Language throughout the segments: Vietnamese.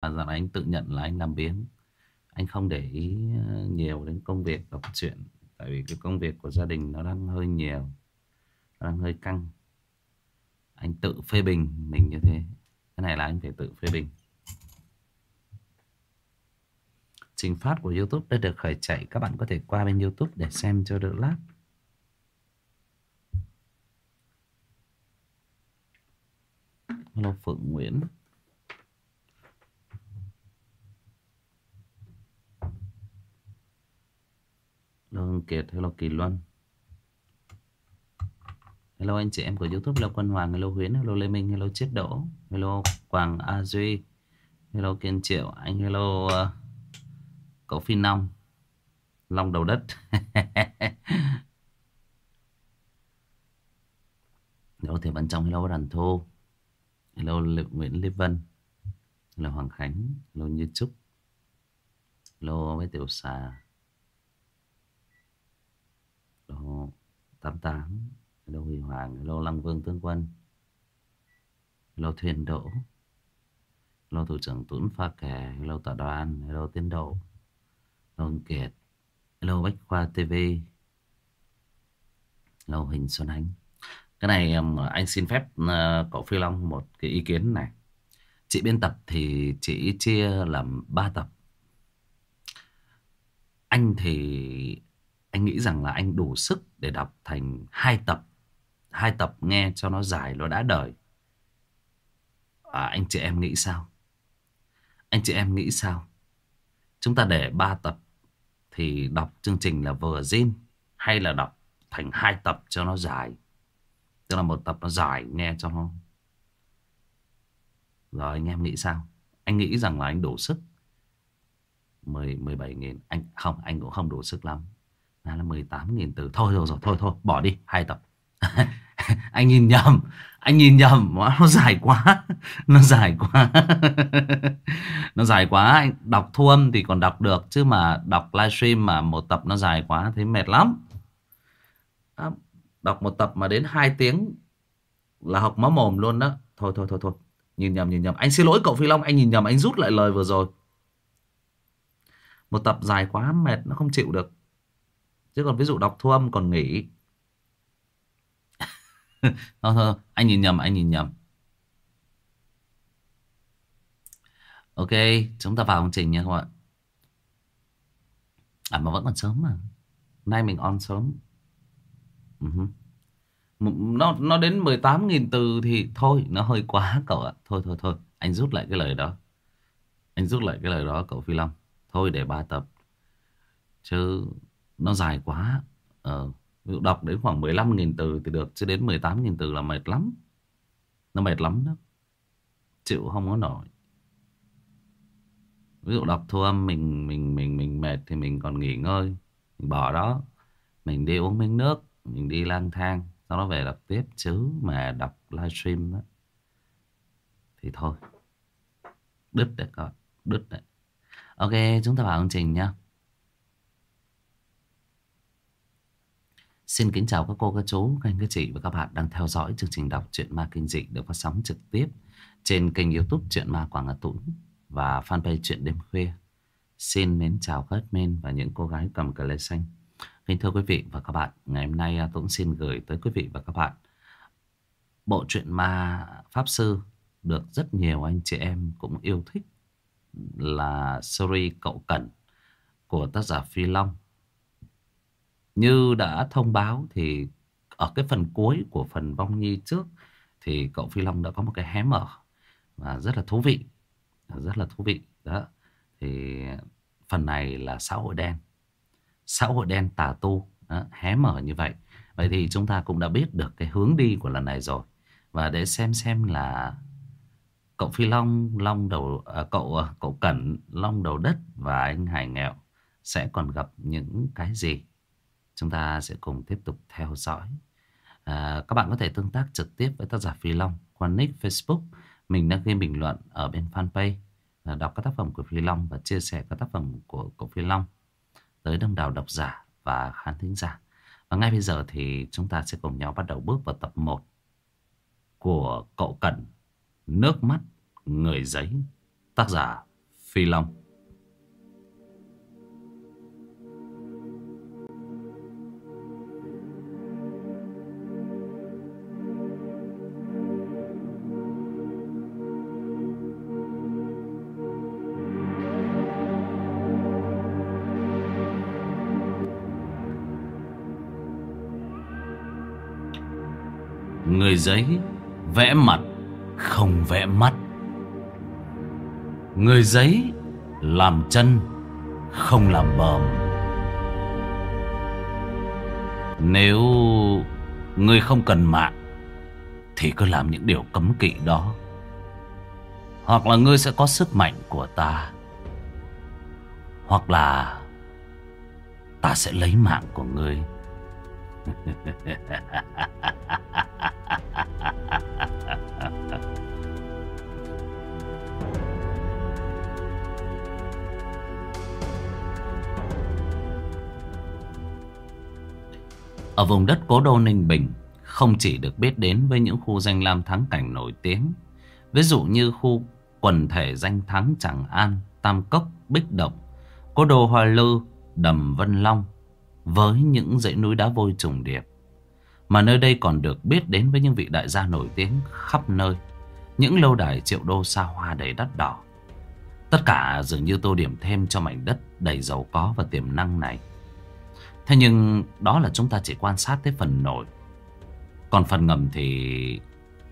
dạo này anh tự nhận là anh làm biếng. Anh không để ý nhiều đến công việc đọc truyện. Tại vì cái công việc của gia đình nó đang hơi nhiều, nó đang hơi căng. Anh tự phê bình mình như thế. Cái này là anh phải tự phê bình. Trình phát của YouTube đã được khởi chạy. Các bạn có thể qua bên YouTube để xem cho đỡ lát. Hello Phượng Nguyễn. Hello Hưng Kiệt. Hello Kỳ Luân. Hello anh chị em của YouTube. Hello Quân Hoàng. Hello Huyến. Hello Lê Minh. Hello Chiết Đỗ. Hello Quảng A Duy. Hello Kiên Triệu. Anh hello cậu Phi Nông. Long đầu đất. Hello Thể Văn Trong. Hello Đàn Thô. Hello Nguyễn Lê Vân. Hello Hoàng Khánh. Hello Như Trúc. Hello với Tiểu Xà. Hello 88. Hello Huy Hoàng. Hello Lăng Vương Tướng Quân. Hello Thuyền Đỗ. Hello Thủ trưởng Tuấn Pha Kè. Hello Tọa Đoan. Hello Tiến Độ. Hello Hưng Kiệt. Hello Bách Khoa TV. Hello Hình Xuân Ánh. Cái này anh xin phép cậu Phi Long một cái ý kiến này. Chị biên tập thì chị chia làm 3 tập. Anh thì anh nghĩ rằng là anh đủ sức để đọc thành 2 tập. 2 tập nghe cho nó dài, nó đã đời. Anh chị em nghĩ sao? Anh chị em nghĩ sao? Chúng ta để 3 tập thì đọc chương trình là vừa zin, hay là đọc thành 2 tập cho nó dài? Tức là một tập nó dài nghe cho nó. Rồi anh em nghĩ sao? Anh nghĩ rằng là anh đủ sức. 17.000. Anh cũng không đủ sức lắm. Là 18.000 từ. Thôi, bỏ đi 2 tập. Anh nhìn nhầm. Anh nhìn nhầm. Nó dài quá. Nó dài quá. Nó dài quá. Anh đọc thu âm thì còn đọc được, chứ mà đọc livestream mà một tập nó dài quá thì mệt lắm. Đọc một tập mà đến 2 tiếng là học máu mồm luôn đó. Thôi. Nhìn nhầm. Anh xin lỗi cậu Phi Long. Anh nhìn nhầm. Anh rút lại lời vừa rồi. Một tập dài quá mệt, nó không chịu được. Chứ còn ví dụ đọc thu âm còn nghỉ. Thôi, anh nhìn nhầm. Ok, chúng ta vào chương trình nha các bạn. Mà vẫn còn sớm mà. Nay mình on sớm. Nó đến 18.000 từ thì thôi, nó hơi quá cậu ạ. Thôi. Anh rút lại cái lời đó. Cậu Phi Long. Thôi để 3 tập. Chứ nó dài quá. Ví dụ đọc đến khoảng 15.000 từ thì được. Chứ đến 18.000 từ là mệt lắm. Nó mệt lắm đó. Chịu không có nổi. Ví dụ đọc thu âm mình mệt thì mình còn nghỉ ngơi, mình bỏ đó, mình đi uống miếng nước, mình đi lang thang, sau đó về đọc tiếp. Chứ mà đọc livestream đó thì thôi, đứt đấy các bạn, đứt đấy. Ok, chúng ta vào chương trình nhá. Xin kính chào các cô, các chú, các anh, các chị và các bạn đang theo dõi chương trình đọc truyện ma kinh dị được phát sóng trực tiếp trên kênh YouTube Truyện Ma Quảng Hà Tũng và fanpage Truyện Đêm Khuya. Xin mến chào các admin và những cô gái cầm cờ lê xanh. Kính thưa quý vị và các bạn, ngày hôm nay tôi cũng xin gửi tới quý vị và các bạn bộ truyện ma Pháp Sư được rất nhiều anh chị em cũng yêu thích, là series Cậu Cẩn của tác giả Phi Long. Như đã thông báo thì ở cái phần cuối của phần Vong Nhi trước thì cậu Phi Long đã có một cái hé mở và rất là thú vị. Đó. Thì phần này là xã hội đen tà tu đó, hé mở như vậy. Vậy thì chúng ta cũng đã biết được cái hướng đi của lần này rồi. Và để xem là cậu Phi Long, cậu Cẩn, Long đầu đất và anh Hải Nghèo sẽ còn gặp những cái gì. Chúng ta sẽ cùng tiếp tục theo dõi. Các bạn có thể tương tác trực tiếp với tác giả Phi Long qua nick Facebook. Mình đã ghi bình luận ở bên fanpage, đọc các tác phẩm của Phi Long và chia sẻ các tác phẩm của cậu Phi Long tới đông đảo độc giả và khán thính giả. Và ngay bây giờ thì chúng ta sẽ cùng nhau bắt đầu bước vào tập 1 của Cậu Cẩn, Nước Mắt Người Giấy, tác giả Phi Long. Người giấy vẽ mặt không vẽ mắt. Người giấy làm chân không làm bờm. Nếu ngươi không cần mạng thì cứ làm những điều cấm kỵ đó, hoặc là ngươi sẽ có sức mạnh của ta, hoặc là ta sẽ lấy mạng của ngươi. Ở vùng đất cố đô Ninh Bình không chỉ được biết đến với những khu danh lam thắng cảnh nổi tiếng, ví dụ như khu quần thể danh thắng Tràng An, Tam Cốc, Bích Động, cố đô Hoa Lư, đầm Vân Long với những dãy núi đá vôi trùng điệp, mà nơi đây còn được biết đến với những vị đại gia nổi tiếng khắp nơi, những lâu đài triệu đô xa hoa đầy đắt đỏ. Tất cả dường như tô điểm thêm cho mảnh đất đầy giàu có và tiềm năng này. Thế nhưng đó là chúng ta chỉ quan sát tới phần nổi. Còn phần ngầm thì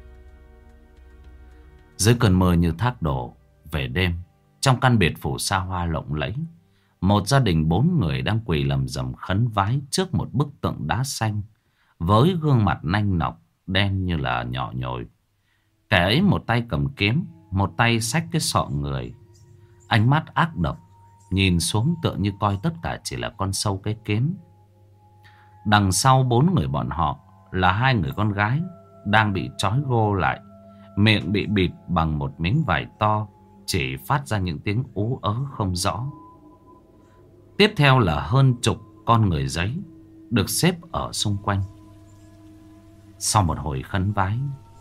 dưới cơn mưa như thác đổ về đêm, trong căn biệt phủ xa hoa lộng lẫy, một gia đình 4 người đang quỳ lầm rầm khấn vái trước một bức tượng đá xanh với gương mặt nanh nọc đen như là nhỏ nhồi. Kẻ ấy một tay cầm kiếm, một tay xách cái sọ người, ánh mắt ác độc, nhìn xuống tựa như coi tất cả chỉ là con sâu cái kiến. Đằng sau 4 người bọn họ là 2 người con gái đang bị trói gô lại, miệng bị bịt bằng một miếng vải to, chỉ phát ra những tiếng ú ớ không rõ. Tiếp theo là hơn chục con người giấy được xếp ở xung quanh. Sau một hồi khấn vái,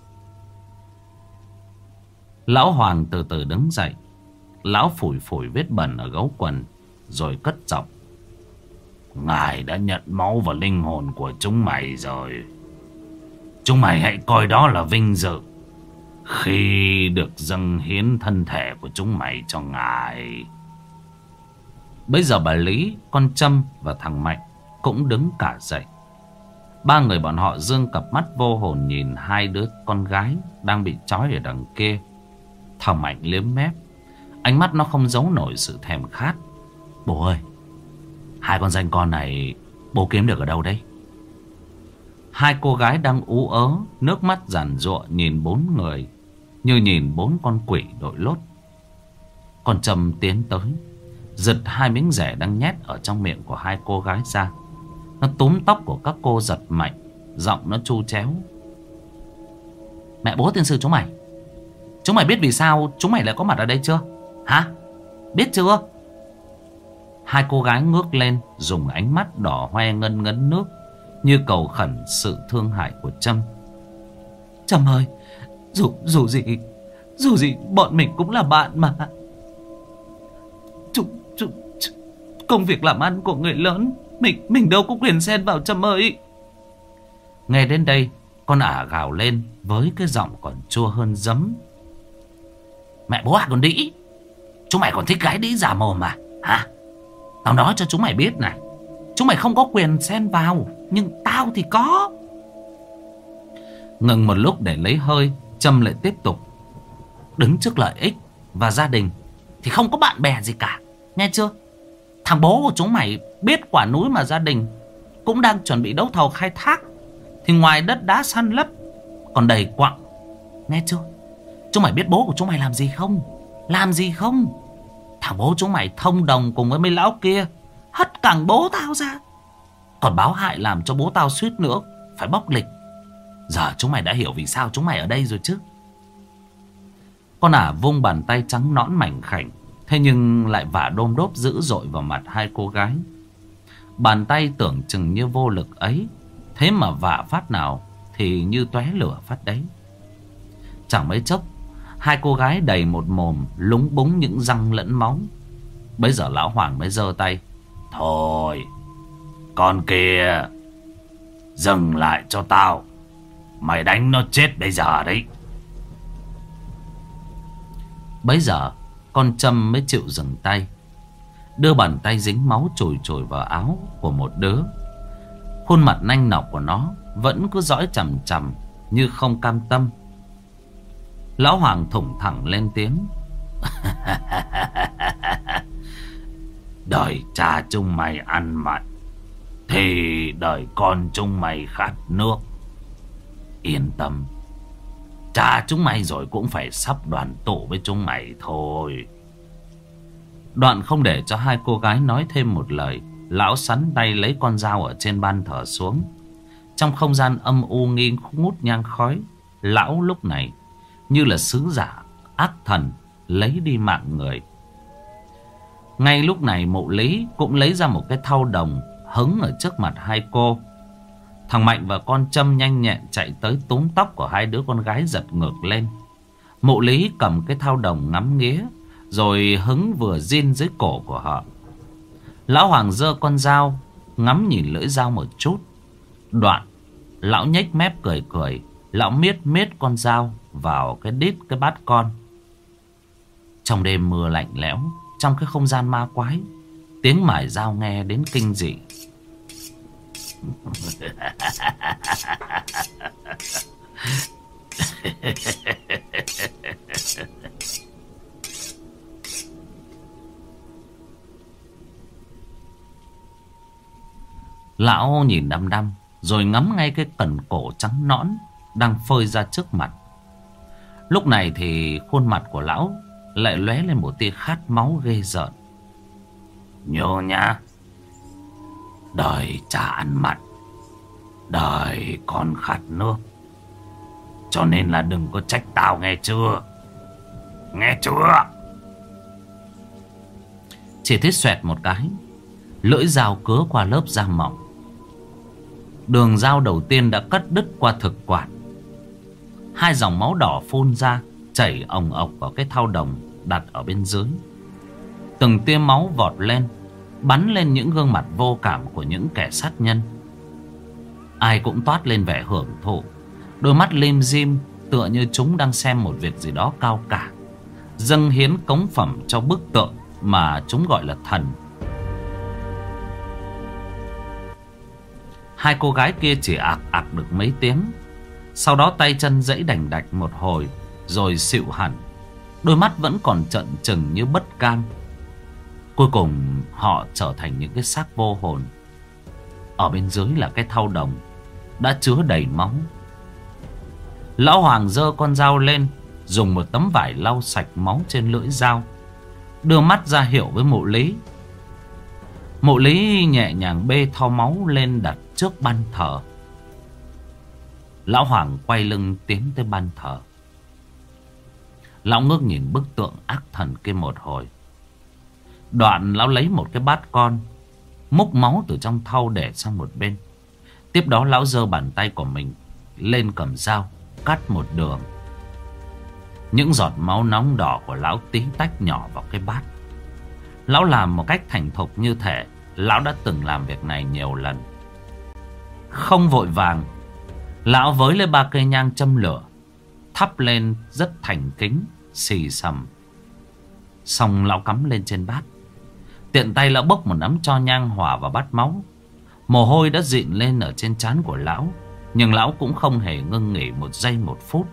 lão Hoàng từ từ đứng dậy. Lão phủi phủi vết bẩn ở gấu quần rồi cất giọng: Ngài đã nhận máu và linh hồn của chúng mày rồi. Chúng mày hãy coi đó là vinh dự khi được dâng hiến thân thể của chúng mày cho Ngài. Bây giờ bà Lý, con Trâm và thằng Mạnh cũng đứng cả dậy. 3 người bọn họ dương cặp mắt vô hồn nhìn 2 đứa con gái đang bị trói ở đằng kia. Thằng Mạnh liếm mép, ánh mắt nó không giấu nổi sự thèm khát. Bố ơi, 2 con danh con này bố kiếm được ở đâu đấy? 2 cô gái đang ú ớ, nước mắt giàn giụa nhìn 4 người như nhìn 4 con quỷ đội lốt. Con Trâm tiến tới, giật 2 miếng rẻ đang nhét ở trong miệng của 2 cô gái ra. Nó túm tóc của các cô giật mạnh, giọng nó chu chéo: Mẹ bố tiên sư chúng mày biết vì sao chúng mày lại có mặt ở đây chưa? Hả? Biết chưa? 2 cô gái ngước lên, dùng ánh mắt đỏ hoe ngân ngấn nước, như cầu khẩn sự thương hại của Trâm. Trâm ơi, dù gì bọn mình cũng là bạn mà. Công việc làm ăn của người lớn, mình đâu có quyền xen vào, Trâm ơi. Nghe đến đây, con ả gào lên với cái giọng còn chua hơn giấm: Mẹ bố con đĩ, chúng mày còn thích gái đĩ giả mồm mà hả? Tao nói cho chúng mày biết này, chúng mày không có quyền xen vào, nhưng tao thì có. Ngừng một lúc để lấy hơi, Trâm lại tiếp tục: Đứng trước lợi ích và gia đình thì không có bạn bè gì cả, nghe chưa? Thằng bố của chúng mày biết quả núi mà gia đình cũng đang chuẩn bị đấu thầu khai thác thì ngoài đất đá săn lấp còn đầy quặng, nghe chưa? Chúng mày biết bố của chúng mày làm gì không? Làm gì không? Thằng bố chúng mày thông đồng cùng với mấy lão kia hất cẳng bố tao ra, còn báo hại làm cho bố tao suýt nữa phải bóc lịch. Giờ chúng mày đã hiểu vì sao chúng mày ở đây rồi chứ? Con ả vung bàn tay trắng nõn mảnh khảnh, thế nhưng lại vả đôm đốp dữ dội vào mặt 2 cô gái. Bàn tay tưởng chừng như vô lực ấy, thế mà vả phát nào thì như tóe lửa phát đấy. Chẳng mấy chốc Hai cô gái đầy một mồm lúng búng những răng lẫn máu. Bấy giờ lão Hoàng mới giơ tay. Thôi, con kia, dừng lại cho tao. Mày đánh nó chết bây giờ đấy. Bấy giờ con Trâm mới chịu dừng tay, đưa bàn tay dính máu chùi chùi vào áo của một đứa. Khuôn mặt nanh nọc của nó vẫn cứ dõi chằm chằm như không cam tâm. Lão Hoàng thủng thẳng lên tiếng. Đời cha chúng mày ăn mặn thì đời con chúng mày khát nước. Yên tâm, cha chúng mày rồi cũng phải sắp đoàn tụ với chúng mày thôi. Đoạn không để cho hai cô gái nói thêm một lời, lão sắn tay lấy con dao ở trên ban thờ xuống. Trong không gian âm u nghi ngút nhang khói, lão lúc này như là sứ giả ác thần lấy đi mạng người. Ngay lúc này Mộ Lý cũng lấy ra một cái thau đồng hứng ở trước mặt hai cô. Thằng Mạnh và con Trâm nhanh nhẹn chạy tới túm tóc của hai đứa con gái giật ngược lên. Mộ Lý cầm cái thau đồng ngắm nghía, rồi hứng vừa rin dưới cổ của họ. Lão Hoàng giơ con dao ngắm nhìn lưỡi dao một chút. Đoạn lão nhếch mép cười cười. Lão miết miết con dao vào cái đít cái bát con. Trong đêm mưa lạnh lẽo, trong cái không gian ma quái, tiếng mài dao nghe đến kinh dị. Lão nhìn đăm đăm, rồi ngắm ngay cái cần cổ trắng nõn đang phơi ra trước mặt. Lúc này thì khuôn mặt của lão lại lóe lên một tia khát máu ghê rợn. Nhớ nhá, đời cha ăn mặn, đời con khát nước. Cho nên là đừng có trách tao, nghe chưa? Nghe chưa? Chỉ thấy xoẹt một cái, lưỡi dao cứa qua lớp da mỏng. Đường dao đầu tiên đã cắt đứt qua thực quản. Hai dòng máu đỏ phun ra, chảy ồng ộc vào cái thau đồng đặt ở bên dưới. Từng tia máu vọt lên, bắn lên những gương mặt vô cảm của những kẻ sát nhân. Ai cũng toát lên vẻ hưởng thụ, đôi mắt lim dim tựa như chúng đang xem một việc gì đó cao cả, dâng hiến cống phẩm cho bức tượng mà chúng gọi là thần. Hai cô gái kia chỉ ạc ạc được mấy tiếng, sau đó tay chân giãy đành đạch một hồi rồi xịu hẳn, đôi mắt vẫn còn trợn trừng như bất cam. Cuối cùng họ trở thành những cái xác vô hồn. Ở bên dưới là cái thau đồng đã chứa đầy máu. Lão Hoàng giơ con dao lên, dùng một tấm vải lau sạch máu trên lưỡi dao, đưa mắt ra hiệu với Mộ Lý. Mộ Lý nhẹ nhàng bê thau máu lên đặt trước ban thờ. Lão Hoàng quay lưng tiến tới ban thờ. Lão ngước nhìn bức tượng ác thần kia một hồi. Đoạn lão lấy một cái bát con, múc máu từ trong thau để sang một bên. Tiếp đó lão giơ bàn tay của mình lên cầm dao, cắt một đường. Những giọt máu nóng đỏ của lão tí tách nhỏ vào cái bát. Lão làm một cách thành thục như thể lão đã từng làm việc này nhiều lần. Không vội vàng, lão với lấy 3 cây nhang châm lửa, thắp lên rất thành kính, xì xầm. Xong lão cắm lên trên bát. Tiện tay lão bốc một nắm tro nhang hòa vào bát máu. Mồ hôi đã dịn lên ở trên trán của lão, nhưng lão cũng không hề ngưng nghỉ một giây một phút.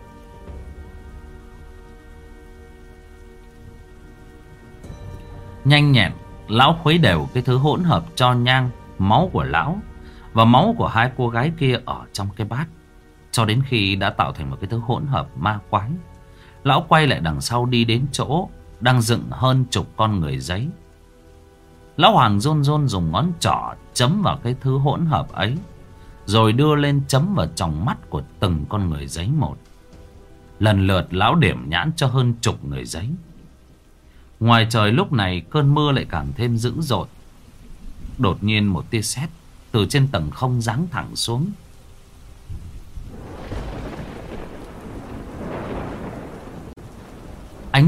Nhanh nhẹn, lão khuấy đều cái thứ hỗn hợp tro nhang, máu của lão và máu của hai cô gái kia ở trong cái bát, cho đến khi đã tạo thành một cái thứ hỗn hợp ma quái. Lão quay lại đằng sau đi đến chỗ đang dựng hơn chục con người giấy. Lão Hoàng run run dùng ngón trỏ chấm vào cái thứ hỗn hợp ấy, rồi đưa lên chấm vào tròng mắt của từng con người giấy một. Lần lượt lão điểm nhãn cho hơn chục người giấy. Ngoài trời lúc này cơn mưa lại càng thêm dữ dội. Đột nhiên một tia sét từ trên tầng không giáng thẳng xuống.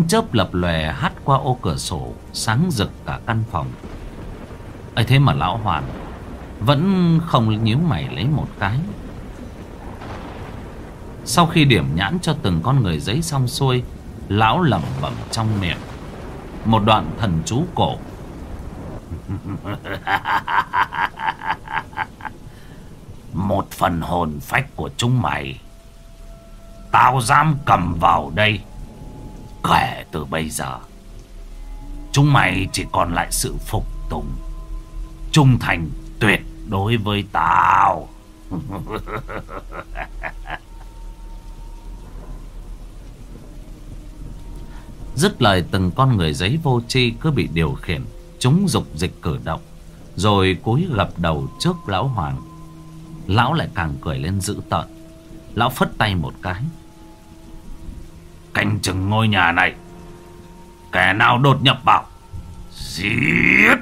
Ánh chớp lập lòe hắt qua ô cửa sổ, sáng rực cả căn phòng. ấy thế mà lão Hoàn vẫn không nhíu mày lấy một cái. Sau khi điểm nhãn cho từng con người giấy xong xuôi, lão lẩm bẩm trong miệng một đoạn thần chú cổ. Một phần hồn phách của chúng mày tao dám cầm vào đây. Kể từ bây giờ chúng mày chỉ còn lại sự phục tùng, trung thành tuyệt đối với tao. Dứt lời, từng con người giấy vô tri cứ bị điều khiển, chúng dục dịch cử động, rồi cúi gập đầu trước lão Hoàng. Lão lại càng cười lên dữ tợn. Lão phất tay một cái. Canh chừng ngôi nhà này, kẻ nào đột nhập vào, giết.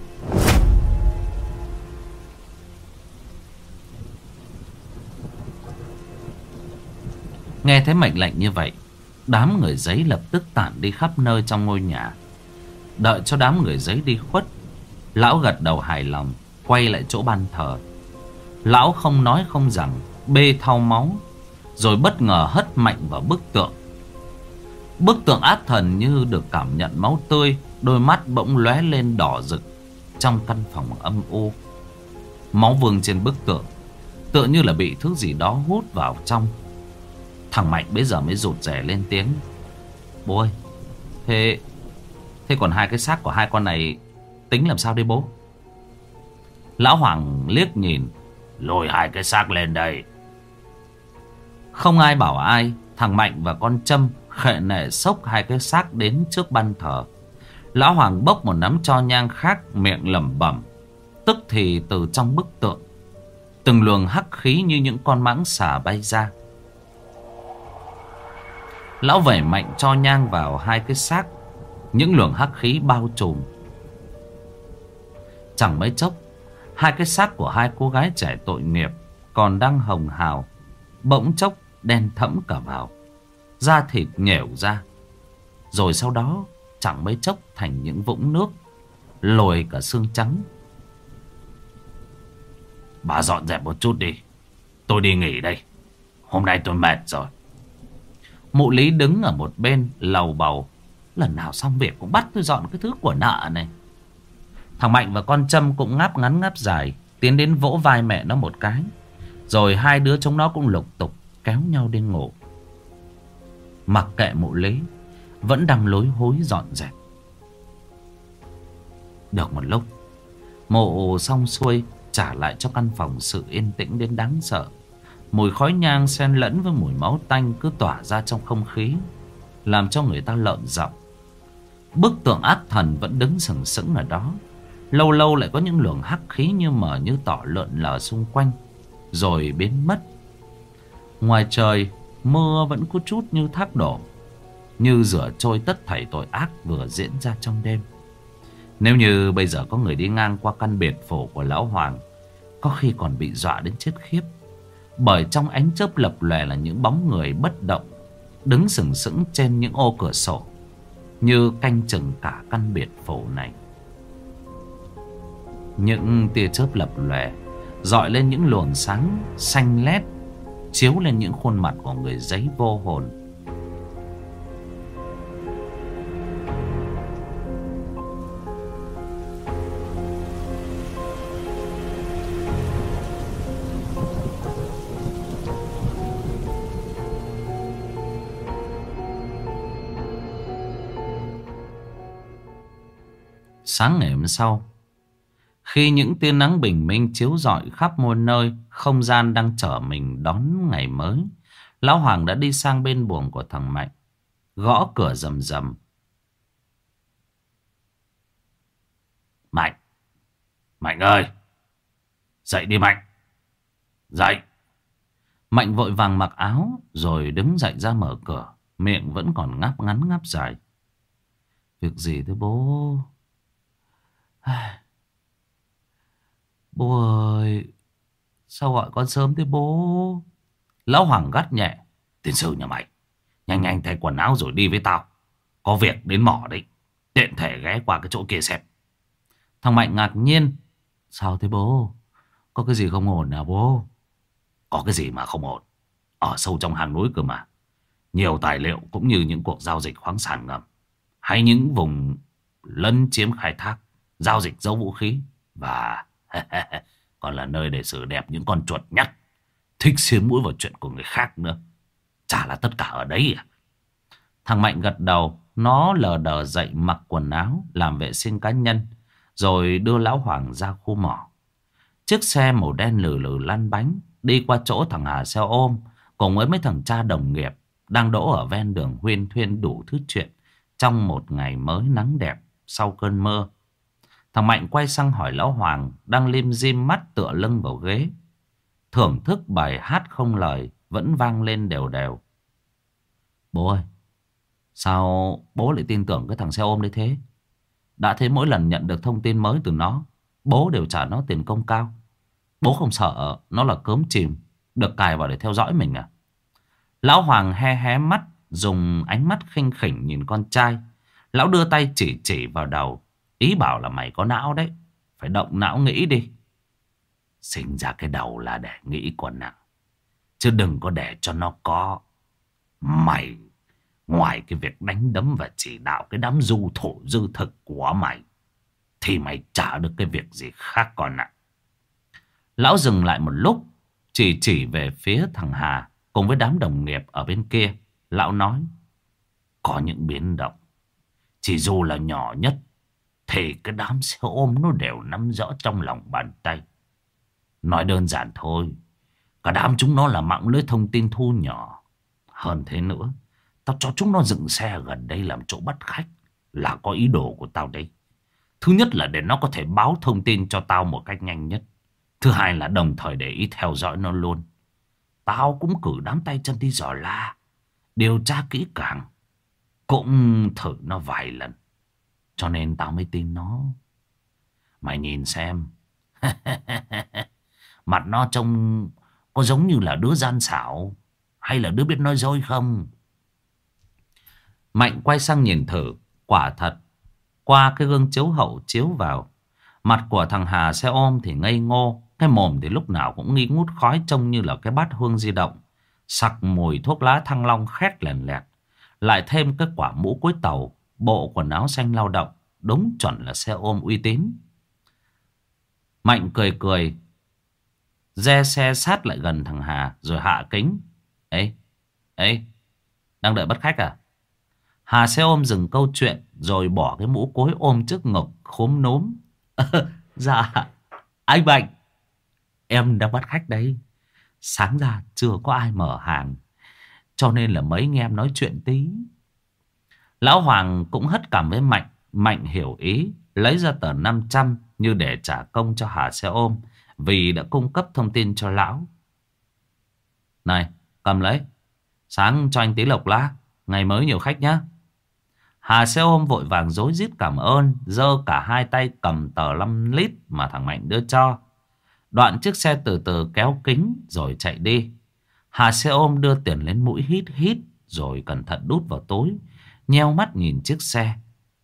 Nghe thấy mệnh lệnh như vậy, đám người giấy lập tức tản đi khắp nơi trong ngôi nhà. Đợi cho đám người giấy đi khuất, lão gật đầu hài lòng, quay lại chỗ ban thờ. Lão không nói không rằng, bê thau máu, rồi bất ngờ hất mạnh vào bức tượng. Bức tượng ác thần như được cảm nhận máu tươi, đôi mắt bỗng lóe lên đỏ rực trong căn phòng âm u. Máu vương trên bức tượng tựa như là bị thứ gì đó hút vào trong. Thằng Mạnh bây giờ mới rụt rè lên tiếng. Bố ơi, thế còn hai cái xác của hai con này tính làm sao đây bố? Lão Hoàng liếc nhìn. Lôi hai cái xác lên đây. Không ai bảo ai, thằng Mạnh và con Trâm khệ nệ xốc hai cái xác đến trước ban thờ. Lão Hoàng bốc một nắm tro nhang khác, miệng lẩm bẩm. Tức thì từ trong bức tượng, từng luồng hắc khí như những con mãng xà bay ra. Lão vẩy mạnh tro nhang vào hai cái xác, những luồng hắc khí bao trùm. Chẳng mấy chốc, hai cái xác của hai cô gái trẻ tội nghiệp còn đang hồng hào bỗng chốc đen thẫm cả vào, da thịt nhẻo ra, rồi sau đó chẳng mấy chốc thành những vũng nước lồi cả xương trắng. Bà dọn dẹp một chút đi, tôi đi nghỉ đây, hôm nay tôi mệt rồi. Mụ Lý đứng ở một bên lầu bầu. Lần nào xong việc cũng bắt tôi dọn cái thứ của nợ này. Thằng Mạnh và con Trâm cũng ngáp ngắn ngáp dài, tiến đến vỗ vai mẹ nó một cái. Rồi hai đứa chúng nó cũng lục tục kéo nhau đi ngủ. Mặc kệ mụ Lý vẫn đang lối hối dọn dẹp. Được một lúc, mụ xong xuôi trả lại cho căn phòng sự yên tĩnh đến đáng sợ. Mùi khói nhang xen lẫn với mùi máu tanh cứ tỏa ra trong không khí, làm cho người ta lợn giọng. Bức tượng ác thần vẫn đứng sừng sững ở đó. Lâu lâu lại có những luồng hắc khí như mờ như tỏ lượn lờ xung quanh, rồi biến mất. Ngoài trời, mưa vẫn có chút như thác đổ, như rửa trôi tất thảy tội ác vừa diễn ra trong đêm. Nếu như bây giờ có người đi ngang qua căn biệt phủ của lão Hoàng, có khi còn bị dọa đến chết khiếp. Bởi trong ánh chớp lập lòe là những bóng người bất động, đứng sừng sững trên những ô cửa sổ, như canh chừng cả căn biệt phủ này. Những tia chớp lập lòe dọi lên những luồng sáng xanh lét, chiếu lên những khuôn mặt của người giấy vô hồn. Sáng ngày hôm sau, khi những tia nắng bình minh chiếu rọi khắp muôn nơi, không gian đang chở mình đón ngày mới, lão Hoàng đã đi sang bên buồng của thằng Mạnh, gõ cửa rầm rầm. Mạnh, Mạnh ơi, dậy đi Mạnh, dậy. Mạnh vội vàng mặc áo rồi đứng dậy ra mở cửa, miệng vẫn còn ngáp ngắn ngáp dài. Việc gì thế bố? Bố ơi, sao gọi con sớm thế bố? Lão Hoàng gắt nhẹ. Tiên sư nhà mày, nhanh nhanh thay quần áo rồi đi với tao. Có việc đến mỏ đấy. Tiện thể ghé qua cái chỗ kia xem. Thằng Mạnh ngạc nhiên. Sao thế bố? Có cái gì không ổn à bố? Có cái gì mà không ổn? Ở sâu trong hang núi cơ mà. Nhiều tài liệu cũng như những cuộc giao dịch khoáng sản ngầm. Hay những vùng lấn chiếm khai thác, giao dịch giấu vũ khí. Và còn là nơi để xử đẹp những con chuột nhắt thích xiên mũi vào chuyện của người khác nữa. Chả là tất cả ở đấy à? Thằng Mạnh gật đầu. Nó lờ đờ dậy mặc quần áo, làm vệ sinh cá nhân, rồi đưa lão Hoàng ra khu mỏ. Chiếc xe màu đen lừ lừ lăn bánh đi qua chỗ thằng Hà xe ôm cùng với mấy thằng cha đồng nghiệp đang đỗ ở ven đường huyên thuyên đủ thứ chuyện trong một ngày mới nắng đẹp sau cơn mưa. Thằng Mạnh quay sang hỏi lão Hoàng đang lim dim mắt tựa lưng vào ghế, thưởng thức bài hát không lời vẫn vang lên đều đều. Bố ơi, sao bố lại tin tưởng cái thằng xe ôm đấy thế? Đã thế mỗi lần nhận được thông tin mới từ nó, bố đều trả nó tiền công cao. Bố không sợ nó là cớm chìm được cài vào để theo dõi mình à? Lão Hoàng hé hé mắt, dùng ánh mắt khinh khỉnh nhìn con trai. Lão đưa tay chỉ chỉ vào đầu, ý bảo là mày có não đấy, phải động não nghĩ đi. Sinh ra cái đầu là để nghĩ con nào, chứ đừng có để cho nó có. Mày, ngoài cái việc đánh đấm và chỉ đạo cái đám du thủ dư thực của mày, thì mày chả được cái việc gì khác con ạ. Lão dừng lại một lúc, chỉ về phía thằng Hà cùng với đám đồng nghiệp ở bên kia. Lão nói, có những biến động, chỉ dù là nhỏ nhất, thì cái đám xe ôm nó đều nắm rõ trong lòng bàn tay. Nói đơn giản thôi, cả đám chúng nó là mạng lưới thông tin thu nhỏ. Hơn thế nữa, tao cho chúng nó dựng xe gần đây làm chỗ bắt khách là có ý đồ của tao đấy. Thứ nhất là để nó có thể báo thông tin cho tao một cách nhanh nhất. Thứ hai là đồng thời để ý theo dõi nó luôn. Tao cũng cử đám tay chân đi dò la, điều tra kỹ càng, cũng thử nó vài lần, cho nên tao mới tin nó. Mày nhìn xem, mặt nó trông có giống như là đứa gian xảo hay là đứa biết nói dối không? Mạnh quay sang nhìn thử. Quả thật, qua cái gương chiếu hậu chiếu vào, mặt của thằng Hà xe ôm thì ngây ngô. Cái mồm thì lúc nào cũng nghi ngút khói, trông như là cái bát hương di động, sặc mùi thuốc lá Thăng Long khét lèn lẹt. Lại thêm cái quả mũ cuối tàu, bộ quần áo xanh lao động, đúng chuẩn là xe ôm uy tín. Mạnh cười cười, re xe sát lại gần thằng Hà rồi hạ kính. Ê, ê, đang đợi bắt khách à? Hà xe ôm dừng câu chuyện rồi bỏ cái mũ cối ôm trước ngực khốm núm. Dạ, anh Mạnh, em đang bắt khách đấy. Sáng ra chưa có ai mở hàng, cho nên là mấy anh em nói chuyện tí. Lão Hoàng cũng hất cằm với Mạnh. Mạnh hiểu ý, lấy ra tờ 500 như để trả công cho Hà xe ôm vì đã cung cấp thông tin cho lão. Này, cầm lấy, sáng cho anh tí lộc lá, ngày mới nhiều khách nhá. Hà xe ôm vội vàng rối rít cảm ơn, giơ cả hai tay cầm tờ 5 lít mà thằng Mạnh đưa cho. Đoạn chiếc xe từ từ kéo kính rồi chạy đi. Hà xe ôm đưa tiền lên mũi hít hít rồi cẩn thận đút vào túi, nheo mắt nhìn chiếc xe.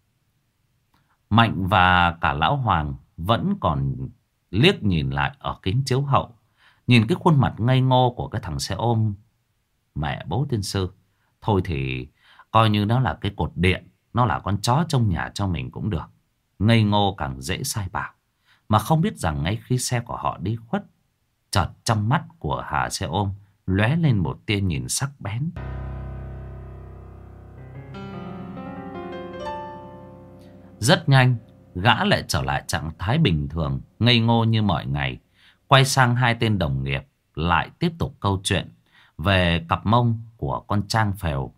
Mạnh và cả lão Hoàng vẫn còn liếc nhìn lại ở kính chiếu hậu, nhìn cái khuôn mặt ngây ngô của cái thằng xe ôm. Mẹ bố tiên sư, thôi thì coi như nó là cái cột điện, nó là con chó trong nhà cho mình cũng được. Ngây ngô càng dễ sai bảo. Mà không biết rằng ngay khi xe của họ đi khuất, chợt trong mắt của Hà xe ôm lóe lên một tia nhìn sắc bén. Rất nhanh, gã lại trở lại trạng thái bình thường, ngây ngô như mọi ngày. Quay sang hai tên đồng nghiệp, lại tiếp tục câu chuyện về cặp mông của con Trang phèo.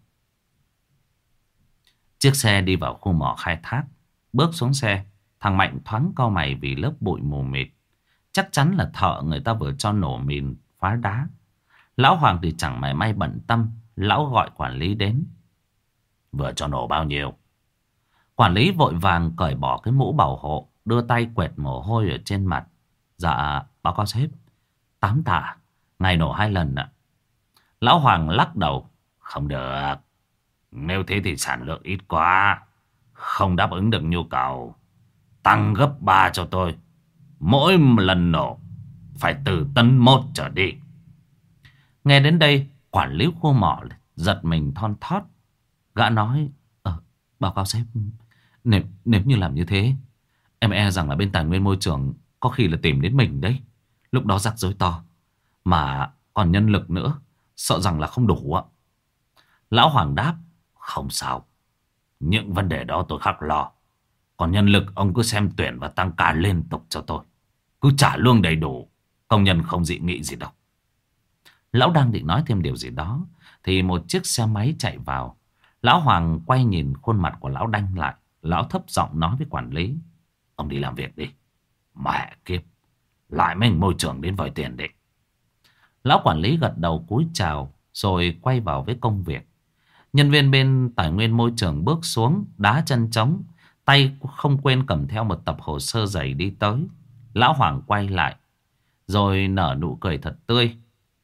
Chiếc xe đi vào khu mỏ khai thác. Bước xuống xe, thằng Mạnh thoáng cau mày vì lớp bụi mù mịt. Chắc chắn là thợ người ta vừa cho nổ mìn phá đá. Lão Hoàng thì chẳng mảy may bận tâm. Lão gọi quản lý đến. Vừa cho nổ bao nhiêu? Quản lý vội vàng cởi bỏ cái mũ bảo hộ, đưa tay quẹt mồ hôi ở trên mặt. Dạ báo cáo sếp, 8 tạ, ngày nổ 2 lần ạ. Lão Hoàng lắc đầu. Không được, Nếu thế thì sản lượng ít quá, không đáp ứng được nhu cầu. Tăng gấp 3 cho tôi. Mỗi lần nổ phải từ tấn 1 trở đi. Nghe đến đây, quản lý khu mỏ giật mình thon thót. Gã nói: báo cáo sếp, nếu như làm như thế, em e rằng là bên tài nguyên môi trường có khi là tìm đến mình đấy. Lúc đó rắc rối to. Mà còn nhân lực nữa, sợ rằng là không đủ ạ. Lão Hoàng đáp: không sao, những vấn đề đó tôi khắc lo. Còn nhân lực ông cứ xem tuyển và tăng ca liên tục cho tôi. Cứ trả lương đầy đủ, công nhân không dị nghị gì đâu. Lão đang định nói thêm điều gì đó thì một chiếc xe máy chạy vào. Lão Hoàng quay nhìn khuôn mặt của lão Đanh lại. Lão thấp giọng nói với quản lý: ông đi làm việc đi. Mẹ kiếp, lại mình môi trường đến vòi tiền đấy. Lão quản lý gật đầu cúi chào rồi quay vào với công việc. Nhân viên bên tài nguyên môi trường bước xuống, đá chân trống, tay không quên cầm theo một tập hồ sơ dày đi tới. Lão Hoàng quay lại rồi nở nụ cười thật tươi.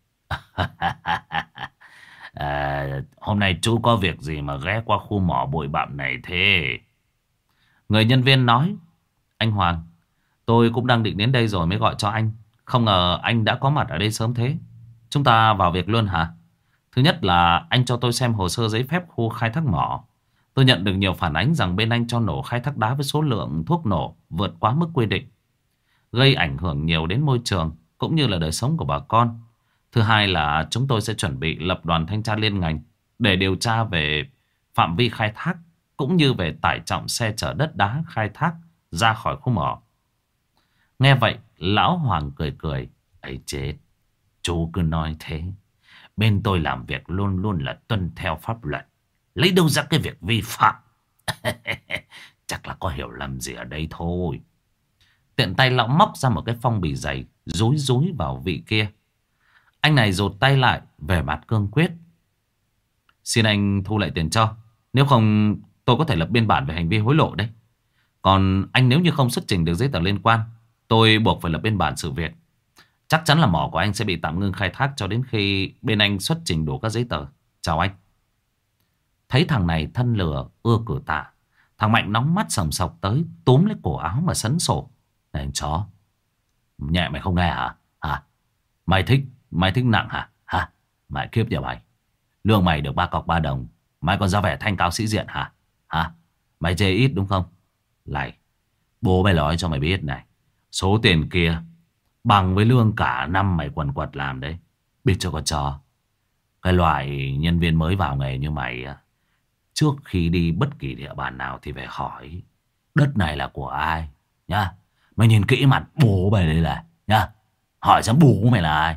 Hôm nay chú có việc gì mà ghé qua khu mỏ bụi bặm này thế? Người nhân viên nói: anh Hoàng, tôi cũng đang định đến đây rồi mới gọi cho anh. Không ngờ anh đã có mặt ở đây sớm thế. Chúng ta vào việc luôn hả? Thứ nhất là anh cho tôi xem hồ sơ giấy phép khu khai thác mỏ. Tôi nhận được nhiều phản ánh rằng bên anh cho nổ khai thác đá với số lượng thuốc nổ vượt quá mức quy định, gây ảnh hưởng nhiều đến môi trường cũng như là đời sống của bà con. Thứ hai là chúng tôi sẽ chuẩn bị lập đoàn thanh tra liên ngành để điều tra về phạm vi khai thác cũng như về tải trọng xe chở đất đá khai thác ra khỏi khu mỏ. Nghe vậy, lão Hoàng cười cười: ấy chết, chú cứ nói thế. Bên tôi làm việc luôn luôn là tuân theo pháp luật, lấy đâu ra cái việc vi phạm. Chắc là có hiểu lầm gì ở đây thôi. Tiện tay lão móc ra một cái phong bì dày, rúi rúi vào vị kia. Anh này rụt tay lại, vẻ mặt cương quyết: xin anh thu lại tiền cho. Nếu không tôi có thể lập biên bản về hành vi hối lộ đấy. Còn anh nếu như không xuất trình được giấy tờ liên quan, tôi buộc phải lập biên bản sự việc. Chắc chắn là mỏ của anh sẽ bị tạm ngưng khai thác cho đến khi bên anh xuất trình đủ các giấy tờ. Chào anh. Thấy thằng này thân lừa ưa cử tạ, thằng Mạnh nóng mắt sầm sọc tới, túm lấy cổ áo mà sấn sổ: này anh chó, nhẹ mày không nghe hả? Mày thích nặng hả? Mày kiếp nhà mày, lương mày được 3 cọc 3 đồng, mày còn ra vẻ thanh cao sĩ diện hả? Mày chê ít đúng không? Này, bố mày nói cho mày biết này, số tiền kia bằng với lương cả năm mày quần quật làm đấy. Biết cho con chó, cái loại nhân viên mới vào nghề như mày, trước khi đi bất kỳ địa bàn nào thì phải hỏi đất này là của ai nhá. Mày nhìn kỹ mặt bố mày đây này nhá, hỏi xem bố mày là ai.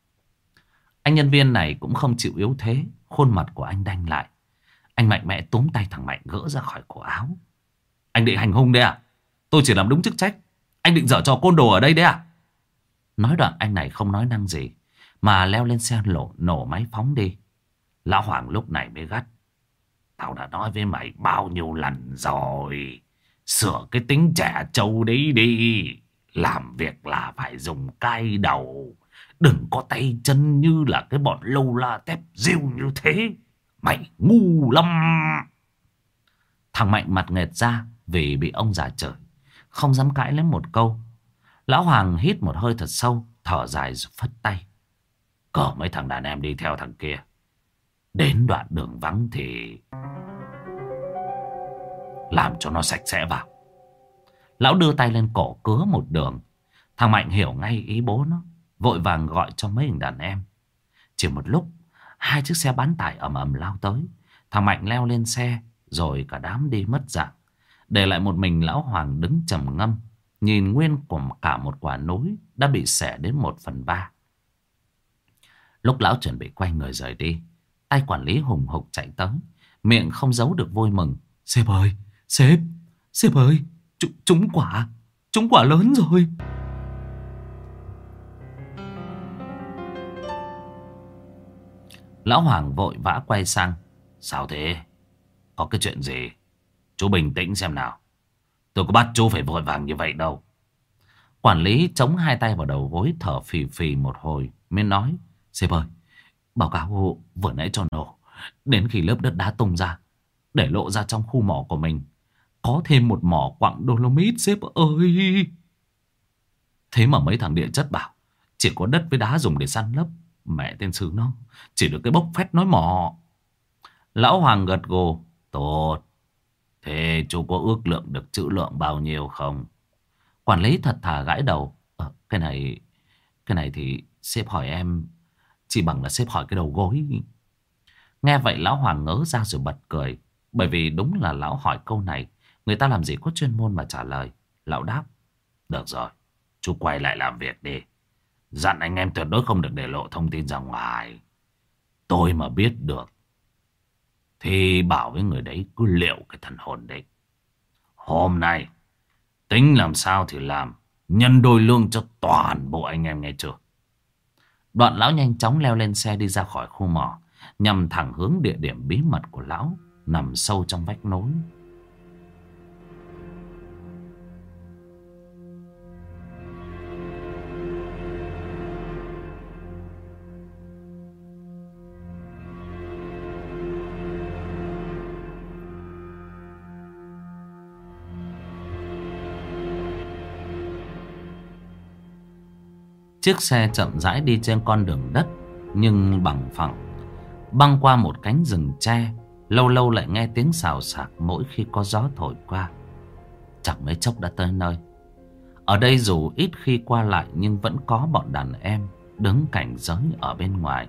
Anh nhân viên này cũng không chịu yếu thế, khuôn mặt của anh đanh lại. Anh mạnh mẽ túm tay thằng Mạnh gỡ ra khỏi cổ áo. Anh định hành hung đấy à? Tôi chỉ làm đúng chức trách. Anh định dở trò côn đồ ở đây đấy à? Nói đoạn anh này không nói năng gì mà leo lên xe nổ máy phóng đi. Lão Hoàng lúc này mới gắt: tao đã nói với mày bao nhiêu lần rồi, sửa cái tính trẻ trâu đấy đi. Làm việc là phải dùng cay đầu, đừng có tay chân như là cái bọn lâu la tép diêu như thế. Mày ngu lắm. Thằng Mạnh mặt nghệt ra vì bị ông già chửi, không dám cãi lấy một câu. Lão Hoàng hít một hơi thật sâu, thở dài rồi phất tay: cỡ mấy thằng đàn em đi theo thằng kia, đến đoạn đường vắng thì làm cho nó sạch sẽ vào. Lão đưa tay lên cổ cứa một đường. Thằng Mạnh hiểu ngay ý bố nó, vội vàng gọi cho mấy thằng đàn em. Chỉ một lúc, 2 chiếc xe bán tải ầm ầm lao tới. Thằng Mạnh leo lên xe rồi cả đám đi mất dạng, để lại một mình lão Hoàng đứng trầm ngâm, nhìn nguyên của cả một quả núi đã bị xẻ đến 1/3. Lúc lão chuẩn bị quay người rời đi, tay quản lý hùng hục chạy tới, miệng không giấu được vui mừng: sếp ơi, sếp ơi, trúng quả lớn rồi. Lão Hoàng vội vã quay sang: sao thế? Có cái chuyện gì? Chú bình tĩnh xem nào. Tôi có bắt chú phải vội vàng như vậy đâu. Quản lý chống 2 tay vào đầu gối, thở phì phì một hồi mới nói: sếp ơi, báo cáo vừa nãy cho nổ, đến khi lớp đất đá tung ra để lộ ra trong khu mỏ của mình có thêm một mỏ quặng Dolomit sếp ơi. Thế mà mấy thằng địa chất bảo chỉ có đất với đá dùng để san lấp. Mẹ tên sư nó chỉ được cái bốc phét nói mỏ. Lão Hoàng gật gù. Tốt. Thế chú có ước lượng được trữ lượng bao nhiêu không? Quản lý thật thà gãi đầu. Cái này thì sếp hỏi em chỉ bằng là sếp hỏi cái đầu gối. Nghe vậy lão Hoàng ngớ ra rồi bật cười. Bởi vì đúng là lão hỏi câu này người ta làm gì có chuyên môn mà trả lời. Lão đáp. Được rồi, chú quay lại làm việc đi. Dặn anh em tuyệt đối không được để lộ thông tin ra ngoài. Tôi mà biết được thì bảo với người đấy cứ liệu cái thần hồn đấy. Hôm nay tính làm sao thì làm. Nhân đôi lương cho toàn bộ anh em, nghe chưa? Đoạn lão nhanh chóng leo lên xe đi ra khỏi khu mỏ, nhằm thẳng hướng địa điểm bí mật của lão, nằm sâu trong vách núi. Chiếc xe chậm rãi đi trên con đường đất nhưng bằng phẳng, băng qua một cánh rừng tre. Lâu lâu lại nghe tiếng xào xạc mỗi khi có gió thổi qua. Chẳng mấy chốc đã tới nơi. Ở đây dù ít khi qua lại nhưng vẫn có bọn đàn em đứng cảnh giới ở bên ngoài.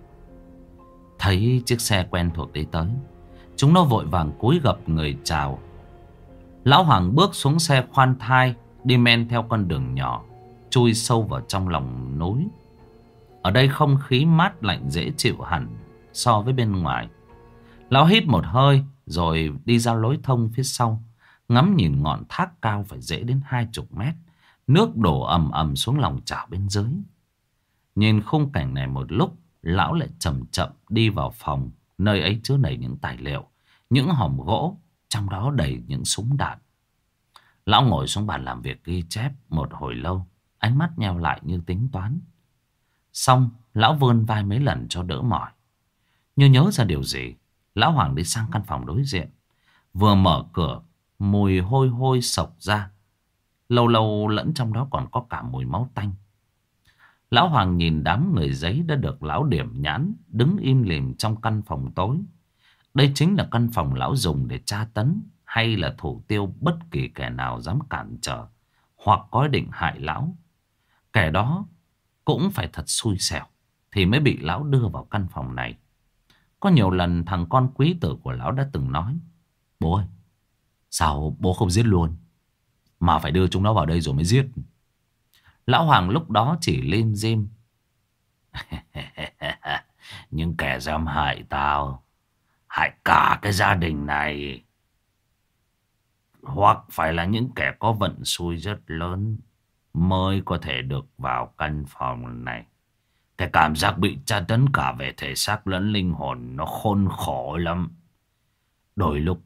Thấy chiếc xe quen thuộc đi tới, chúng nó vội vàng cúi gập người chào. Lão Hoàng bước xuống xe khoan thai, đi men theo con đường nhỏ, chui sâu vào trong lòng núi. Ở đây không khí mát lạnh dễ chịu hẳn so với bên ngoài. Lão hít một hơi rồi đi ra lối thông phía sau, ngắm nhìn ngọn thác cao phải dễ đến 20 mét. Nước đổ ầm ầm xuống lòng chảo bên dưới. Nhìn khung cảnh này một lúc, lão lại chậm chậm đi vào phòng. Nơi ấy chứa đầy những tài liệu, những hòm gỗ, trong đó đầy những súng đạn. Lão ngồi xuống bàn làm việc ghi chép một hồi lâu, ánh mắt nheo lại như tính toán. Xong, lão vươn vai mấy lần cho đỡ mỏi. Như nhớ ra điều gì, lão Hoàng đi sang căn phòng đối diện. Vừa mở cửa, mùi hôi hôi sộc ra. Lâu lâu lẫn trong đó còn có cả mùi máu tanh. Lão Hoàng nhìn đám người giấy đã được lão điểm nhãn đứng im lìm trong căn phòng tối. Đây chính là căn phòng lão dùng để tra tấn hay là thủ tiêu bất kỳ kẻ nào dám cản trở hoặc có ý định hại lão. Kẻ đó cũng phải thật xui xẻo thì mới bị lão đưa vào căn phòng này. Có nhiều lần thằng con quý tử của lão đã từng nói: Bố ơi, sao bố không giết luôn, mà phải đưa chúng nó vào đây rồi mới giết? Lão Hoàng lúc đó chỉ lim dim. Những kẻ dám hại tao, hại cả cái gia đình này, hoặc phải là những kẻ có vận xui rất lớn mới có thể được vào căn phòng này. Cái cảm giác bị tra tấn cả về thể xác lẫn linh hồn nó khốn khổ lắm. Đôi lúc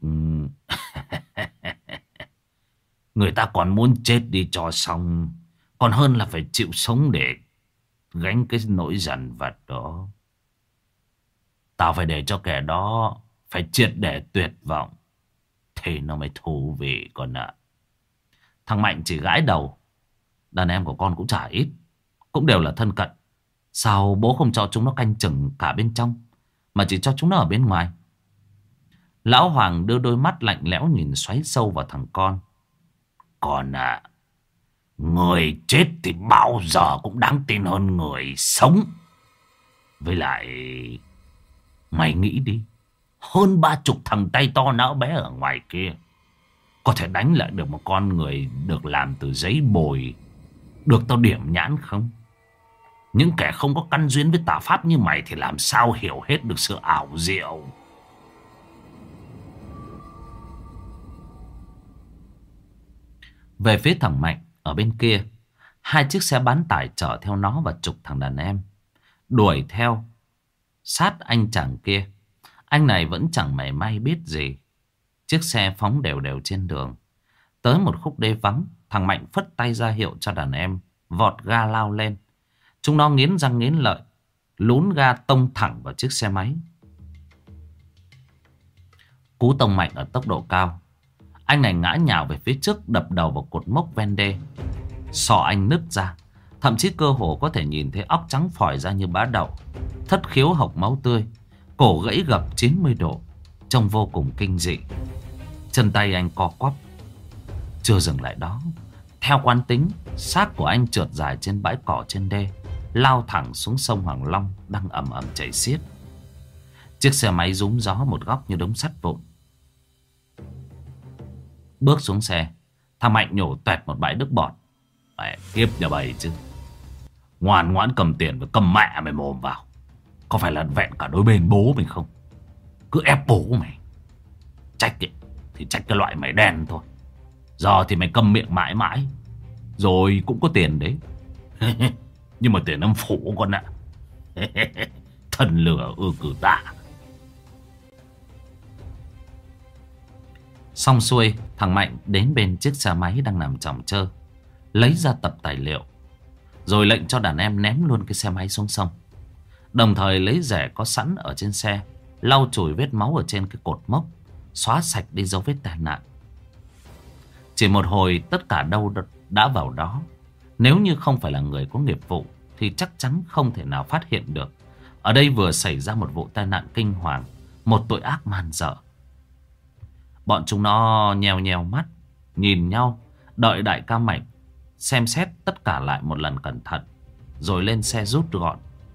người ta còn muốn chết đi cho xong, còn hơn là phải chịu sống để gánh cái nỗi dằn vặt đó. Tao phải để cho kẻ đó phải triệt để tuyệt vọng thì nó mới thú vị con ạ. Thằng Mạnh chỉ gãi đầu. Đàn em của con cũng chả ít, cũng đều là thân cận. Sao bố không cho chúng nó canh chừng cả bên trong, mà chỉ cho chúng nó ở bên ngoài? Lão Hoàng đưa đôi mắt lạnh lẽo nhìn xoáy sâu vào thằng con. Con ạ, người chết thì bao giờ cũng đáng tin hơn người sống. Với lại, mày nghĩ đi, hơn 30 thằng tay to não bé ở ngoài kia có thể đánh lại được một con người được làm từ giấy bồi, được tao điểm nhãn không? Những kẻ không có căn duyên với tà pháp như mày thì làm sao hiểu hết được sự ảo diệu. Về phía thằng Mạnh ở bên kia, 2 chiếc xe bán tải chở theo nó và chục thằng đàn em đuổi theo sát anh chàng kia. Anh này vẫn chẳng mảy may biết gì. Chiếc xe phóng đều đều trên đường. Tới một khúc đê vắng, thằng Mạnh phất tay ra hiệu cho đàn em vọt ga lao lên. Chúng nó nghiến răng nghiến lợi, lún ga tông thẳng vào chiếc xe máy. Cú tông mạnh ở tốc độ cao, anh này ngã nhào về phía trước, đập đầu vào cột mốc ven đê. Sọ anh nứt ra, thậm chí cơ hồ có thể nhìn thấy óc trắng phỏi ra như bã đậu. Thất khiếu hộc máu tươi, cổ gãy gập 90 độ, trông vô cùng kinh dị. Chân tay anh co quắp. Chưa dừng lại đó, theo quán tính, xác của anh trượt dài trên bãi cỏ trên đê, lao thẳng xuống sông Hoàng Long đang ầm ầm chảy xiết. Chiếc xe máy rúm gió một góc như đống sắt vụn. Bước xuống xe, thằng Mạnh nhổ toẹt một bãi nước bọt. Mẹ kiếp nhà bầy chứ. Ngoan ngoãn cầm tiền và cầm mẹ mày mồm vào. Có phải là vẹn cả đôi bên bố mình không? Cứ ép bố mày. Trách ấy, thì trách cái loại mày đen thôi. Giờ thì mày câm miệng mãi mãi, rồi cũng có tiền đấy. Nhưng mà tiền âm phủ con ạ. Thần lửa cử tạ. Xong xuôi, thằng Mạnh đến bên chiếc xe máy đang nằm chỏng chơ, lấy ra tập tài liệu, rồi lệnh cho đàn em ném luôn cái xe máy xuống sông. Đồng thời lấy rẻ có sẵn ở trên xe, lau chùi vết máu ở trên cái cột mốc, xóa sạch đi dấu vết tai nạn. Chỉ một hồi tất cả đâu đã vào đó. Nếu như không phải là người có nghiệp vụ thì chắc chắn không thể nào phát hiện được. Ở đây vừa xảy ra một vụ tai nạn kinh hoàng, một tội ác man dợ. Bọn chúng nó nheo nheo mắt, nhìn nhau, đợi đại ca Mạnh xem xét tất cả lại một lần cẩn thận, rồi lên xe rút gọn.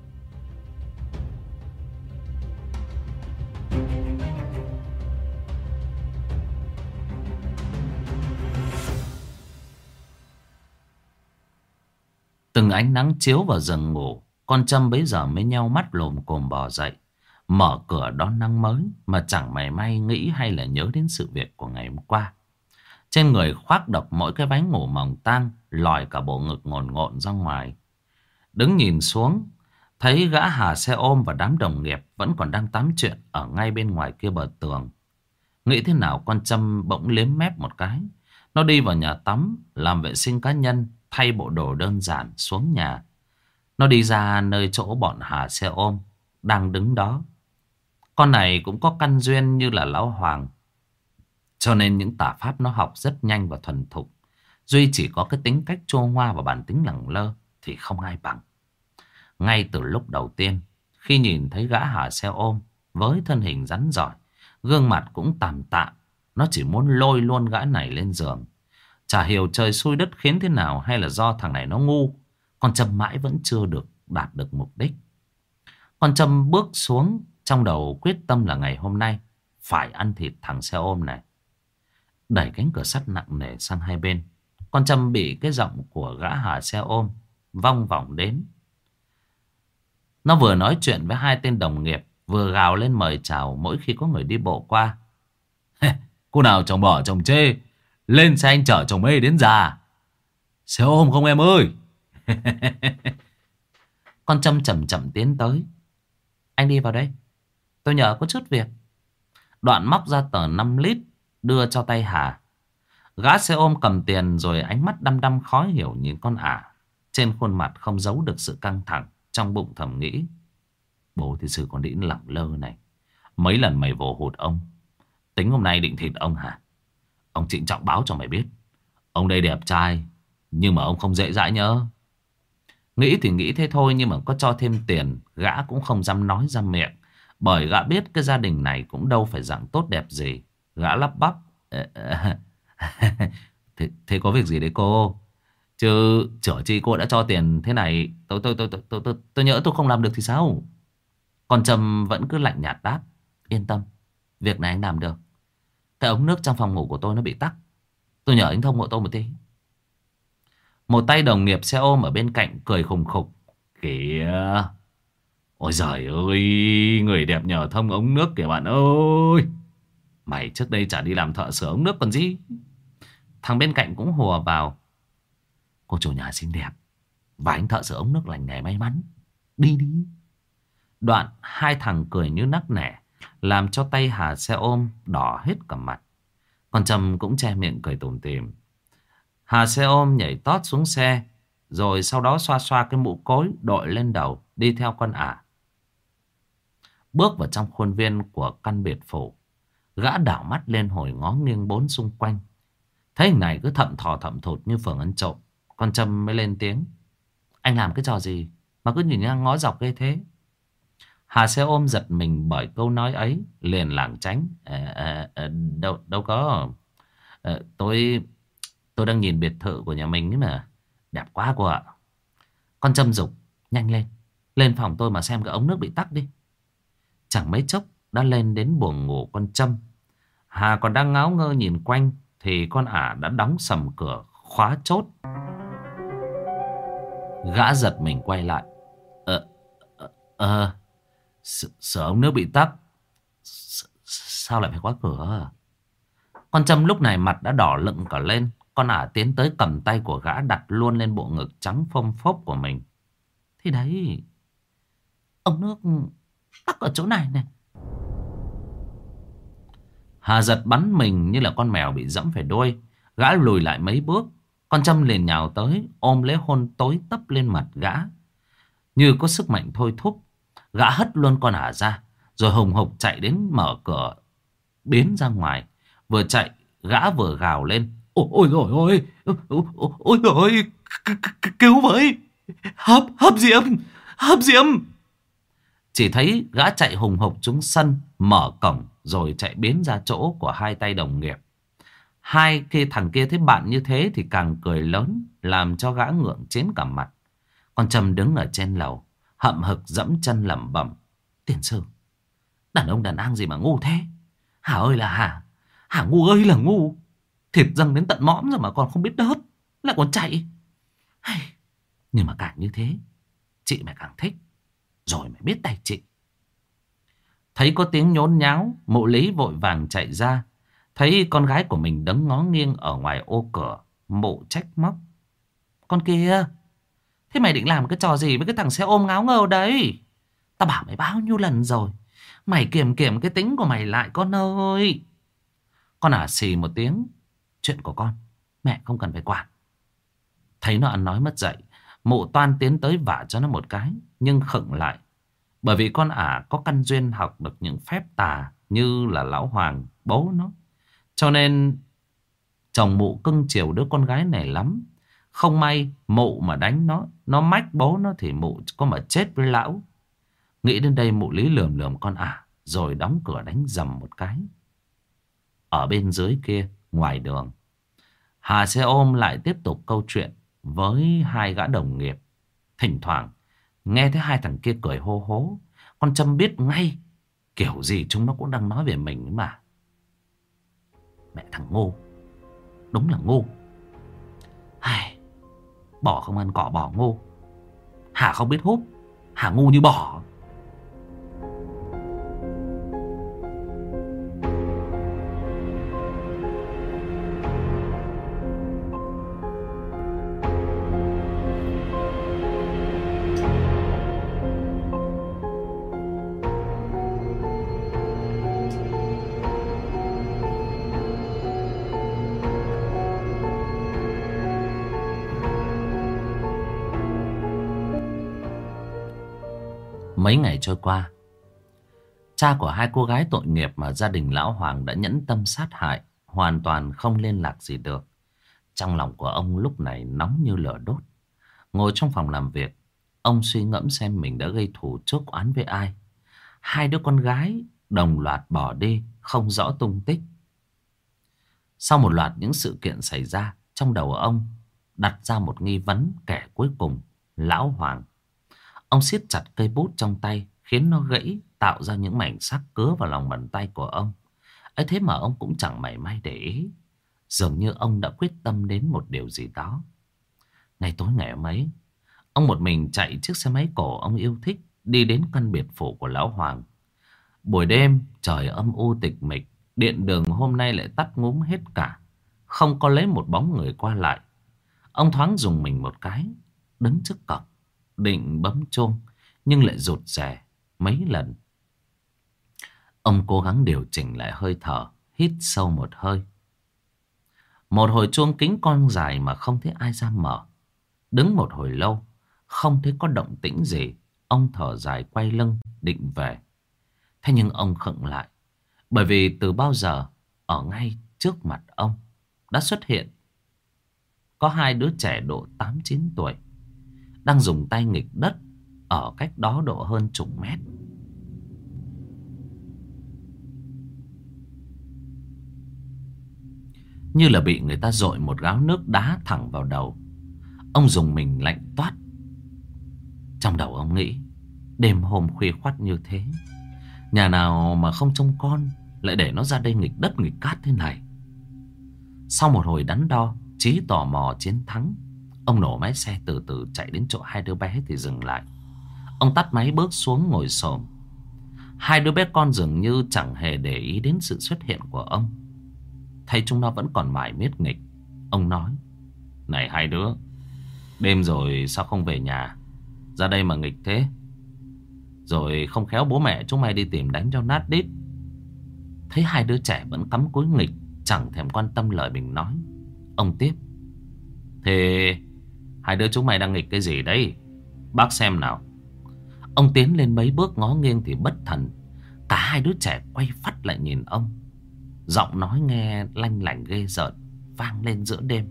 Từng ánh nắng chiếu vào giường ngủ, con Trâm bấy giờ mới nheo mắt lồm cồm bò dậy, mở cửa đón nắng mới mà chẳng mảy may nghĩ hay là nhớ đến sự việc của ngày hôm qua. Trên người khoác độc mỗi cái váy ngủ mỏng tang, lòi cả bộ ngực ngổn ngộn ra ngoài. Đứng nhìn xuống, thấy gã Hà xe ôm và đám đồng nghiệp vẫn còn đang tám chuyện ở ngay bên ngoài kia bờ tường. Nghĩ thế nào con Trâm bỗng liếm mép một cái. Nó đi vào nhà tắm, làm vệ sinh cá nhân, thay bộ đồ đơn giản xuống nhà. Nó đi ra nơi chỗ bọn Hà xe ôm đang đứng đó. Con này cũng có căn duyên như là lão Hoàng, cho nên những tà pháp nó học rất nhanh và thuần thục. Duy chỉ có cái tính cách chua ngoa và bản tính lẳng lơ thì không ai bằng. Ngay từ lúc đầu tiên, khi nhìn thấy gã Hà xe ôm với thân hình rắn rỏi, gương mặt cũng tạm tạm, nó chỉ muốn lôi luôn gã này lên giường. Chả hiểu trời xui đất khiến thế nào, hay là do thằng này nó ngu, con Trâm mãi vẫn chưa đạt được mục đích. Con Trâm bước xuống, trong đầu quyết tâm là ngày hôm nay phải ăn thịt thằng xe ôm này. Đẩy cánh cửa sắt nặng nề sang hai bên, con Trâm bị cái giọng của gã Hà xe ôm vong vọng đến. Nó vừa nói chuyện với hai tên đồng nghiệp, vừa gào lên mời chào mỗi khi có người đi bộ qua. Cô nào chồng bỏ chồng chê, lên xe anh chở chồng mê đến già. Xe ôm không em ơi. Con Trâm chậm chậm tiến tới. Anh đi vào đây, tôi nhờ có chút việc. Đoạn móc ra tờ 5 lít đưa cho tay Hà. Gã xe ôm cầm tiền rồi ánh mắt đăm đăm khó hiểu nhìn con ả. Trên khuôn mặt không giấu được sự căng thẳng. Trong bụng thầm nghĩ, bố thì sự con đĩ lẳng lơ này, mấy lần mày vồ hụt ông, tính hôm nay định thịt ông hả? Ông trịnh trọng báo cho mày biết, ông đây đẹp trai, nhưng mà ông không dễ dãi nhớ. Nghĩ thì nghĩ thế thôi, nhưng mà có cho thêm tiền gã cũng không dám nói ra miệng, bởi gã biết cái gia đình này cũng đâu phải dạng tốt đẹp gì. Gã lắp bắp. Thế có việc gì đấy cô? Chứ chở chi cô đã cho tiền thế này, tôi nhỡ tôi không làm được thì sao? Còn Trâm vẫn cứ lạnh nhạt đáp. Yên tâm, việc này anh làm được. Cái ống nước trong phòng ngủ của tôi nó bị tắc, tôi nhờ anh thông hộ tôi một tí. Một tay đồng nghiệp xe ôm ở bên cạnh cười khùng khục. Kìa, ôi giời ơi, người đẹp nhờ thông ống nước kìa bạn ơi. Mày trước đây chả đi làm thợ sửa ống nước còn gì. Thằng bên cạnh cũng hùa vào. Cô chủ nhà xinh đẹp và anh thợ sửa ống nước lành nghề may mắn. Đi đi. Đoạn hai thằng cười như nắc nẻ, làm cho tay Hà xe ôm đỏ hết cả mặt. Còn Trâm cũng che miệng cười tủm tỉm. Hà xe ôm nhảy tót xuống xe, rồi sau đó xoa xoa cái mũ cối đội lên đầu, đi theo con ả. Bước vào trong khuôn viên của căn biệt phủ, Gã đảo mắt lên hồi ngó nghiêng bốn xung quanh. Thấy hình này cứ thậm thò thậm thụt như phường ăn trộm. Con Trâm mới lên tiếng: anh làm cái trò gì mà cứ nhìn ngang ngó dọc ghê thế? Hà xe ôm giật mình bởi câu nói ấy, liền lảng tránh. Đâu có. Tôi đang nhìn biệt thự của nhà mình ấy mà. Đẹp quá cô ạ. Con Trâm giục: nhanh lên, lên phòng tôi mà xem cái ống nước bị tắc đi. Chẳng mấy chốc đã lên đến buồng ngủ con Trâm. Hà còn đang ngáo ngơ nhìn quanh thì con ả đã đóng sầm cửa khóa chốt. Gã giật mình quay lại. Ờ, ờ, Sợ ống nước bị tắc. Sao lại phải khóa cửa? Con Trâm lúc này mặt đã đỏ lựng cả lên. Con ả tiến tới cầm tay của gã đặt luôn lên bộ ngực trắng phông phốp của mình. Thì đấy, ống nước tắc ở chỗ này này. Hà giật bắn mình như là con mèo bị giẫm phải đuôi. Gã lùi lại mấy bước. Con Trâm liền nhào tới ôm lấy hôn tối tấp lên mặt gã. Như có sức mạnh thôi thúc, gã hất luôn con ả ra, rồi hùng hục chạy đến mở cửa biến ra ngoài. Vừa chạy gã vừa gào lên: ôi ôi ôi ôi ôi, cứu với, hấp diệm, hấp diệm. Chỉ thấy gã chạy hùng hục xuống sân, mở cổng rồi chạy biến ra chỗ của hai tay đồng nghiệp. Thằng kia thấy bạn như thế thì càng cười lớn, làm cho gã ngượng chín cả mặt. Con Trâm đứng ở trên lầu, hậm hực dẫm chân lẩm bẩm: tiền sư, đàn ông đàn an gì mà ngu thế? Hà ơi là Hà, Hà ngu ơi là ngu. Thịt dâng đến tận mõm rồi mà còn không biết đớp, lại còn chạy. Nhưng mà càng như thế, chị mày càng thích, rồi mày biết tay chị. Thấy có tiếng nhốn nháo, mụ Lý vội vàng chạy ra. Thấy con gái của mình đứng ngó nghiêng ở ngoài ô cửa, mụ trách móc: con kia, thế mày định làm cái trò gì với cái thằng xe ôm ngáo ngơ đấy? Tao bảo mày bao nhiêu lần rồi, mày kiềm kiềm cái tính của mày lại con ơi. Con ả xì một tiếng: chuyện của con, mẹ không cần phải quản. Thấy nó ăn nói mất dạy, mụ toan tiến tới vả cho nó một cái, nhưng khựng lại. Bởi vì con ả có căn duyên học được những phép tà như là lão Hoàng, bố nó. Cho nên chồng mụ cưng chiều đứa con gái này lắm. Không may mụ mà đánh nó mách bố nó thì mụ có mà chết với lão. Nghĩ đến đây mụ Lý lườm lườm con ả, rồi đóng cửa đánh dầm một cái. Ở bên dưới kia, ngoài đường, Hà xe ôm lại tiếp tục câu chuyện với hai gã đồng nghiệp. Thỉnh thoảng nghe thấy hai thằng kia cười hô hố, con Trâm biết ngay kiểu gì chúng nó cũng đang nói về mình mà. Mẹ thằng ngu, đúng là ngu. Bò không ăn cỏ bò ngu. Hà không biết húp, Hà ngu như bò. Mấy ngày trôi qua, cha của hai cô gái tội nghiệp mà gia đình lão Hoàng đã nhẫn tâm sát hại hoàn toàn không liên lạc gì được. Trong lòng của ông lúc này nóng như lửa đốt. Ngồi trong phòng làm việc, ông suy ngẫm xem mình đã gây thù chuốc oán với ai. Hai đứa con gái đồng loạt bỏ đi, không rõ tung tích. Sau một loạt những sự kiện xảy ra, trong đầu ông đặt ra một nghi vấn kẻ cuối cùng: lão Hoàng. Ông siết chặt cây bút trong tay, khiến nó gãy, tạo ra những mảnh sắc cứa vào lòng bàn tay của ông. Ấy thế mà ông cũng chẳng mảy may để ý. Dường như ông đã quyết tâm đến một điều gì đó. Ngày tối ngày hôm ấy, ông một mình chạy chiếc xe máy cổ ông yêu thích, đi đến căn biệt phủ của lão Hoàng. Buổi đêm trời âm u tịch mịch, điện đường hôm nay lại tắt ngúm hết cả, không có lấy một bóng người qua lại. Ông thoáng dùng mình một cái, đứng trước cổng định bấm chuông, nhưng lại rụt rè mấy lần. Ông cố gắng điều chỉnh lại hơi thở, hít sâu một hơi. Một hồi chuông kính con dài mà không thấy ai ra mở. Đứng một hồi lâu, không thấy có động tĩnh gì. Ông thở dài quay lưng định về. Thế nhưng ông khựng lại, Bởi vì từ bao giờ ở ngay trước mặt ông đã xuất hiện có hai đứa trẻ độ 8-9 tuổi đang dùng tay nghịch đất ở cách đó độ hơn chục mét. Như là bị người ta dội một gáo nước đá thẳng vào đầu. Ông dùng mình lạnh toát. Trong đầu ông nghĩ, đêm hôm khuya khoắt như thế, nhà nào mà không trông con lại để nó ra đây nghịch đất nghịch cát thế này. Sau một hồi đắn đo, trí tò mò chiến thắng, ông nổ máy xe từ từ chạy đến chỗ hai đứa bé thì dừng lại. Ông tắt máy bước xuống ngồi xổm. Hai đứa bé con dường như chẳng hề để ý đến sự xuất hiện của ông. Thấy chúng nó vẫn còn mải miết nghịch, ông nói: "Này hai đứa, đêm rồi sao không về nhà, ra đây mà nghịch thế? Rồi không khéo bố mẹ chúng mày đi tìm đánh cho nát đít." Thấy hai đứa trẻ vẫn cắm cúi nghịch, chẳng thèm quan tâm lời mình nói, ông tiếp: "Thế hai đứa chúng mày đang nghịch cái gì đấy? Bác xem nào." Ông tiến lên mấy bước ngó nghiêng thì bất thần, cả hai đứa trẻ quay phắt lại nhìn ông. Giọng nói nghe lanh lảnh ghê rợn vang lên giữa đêm: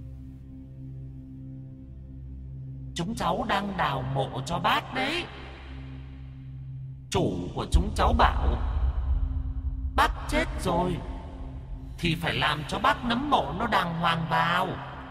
"Chúng cháu đang đào mộ cho bác đấy. Chủ của chúng cháu bảo bác chết rồi thì phải làm cho bác nấm mộ nó đàng hoàng vào."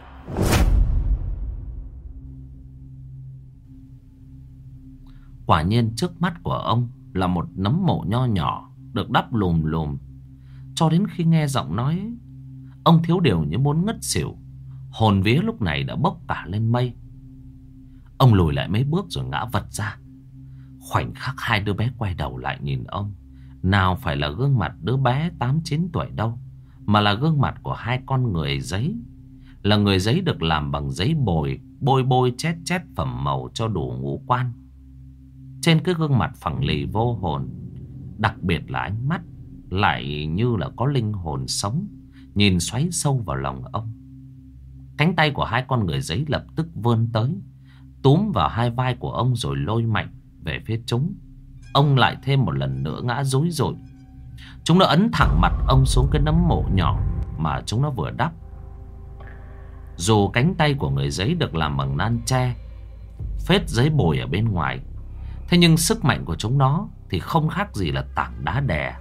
Quả nhiên trước mắt của ông là một nấm mộ nho nhỏ được đắp lùm lùm. Cho đến khi nghe giọng nói, ông thiếu điều như muốn ngất xỉu. Hồn vía lúc này đã bốc cả lên mây. Ông lùi lại mấy bước rồi ngã vật ra. Khoảnh khắc hai đứa bé quay đầu lại nhìn ông, nào phải là gương mặt đứa bé 8-9 tuổi đâu, mà là gương mặt của hai con người giấy. Là người giấy được làm bằng giấy bồi, bôi bôi chét chét phẩm màu cho đủ ngũ quan. Trên cái gương mặt phẳng lì vô hồn, đặc biệt là ánh mắt lại như là có linh hồn sống, nhìn xoáy sâu vào lòng ông. Cánh tay của hai con người giấy lập tức vươn tới, túm vào hai vai của ông rồi lôi mạnh về phía chúng. Ông lại thêm một lần nữa ngã rúi rụi. Chúng nó ấn thẳng mặt ông xuống cái nấm mộ nhỏ mà chúng nó vừa đắp. Dù cánh tay của người giấy được làm bằng nan tre, phết giấy bồi ở bên ngoài, thế nhưng sức mạnh của chúng nó thì không khác gì là tảng đá đè.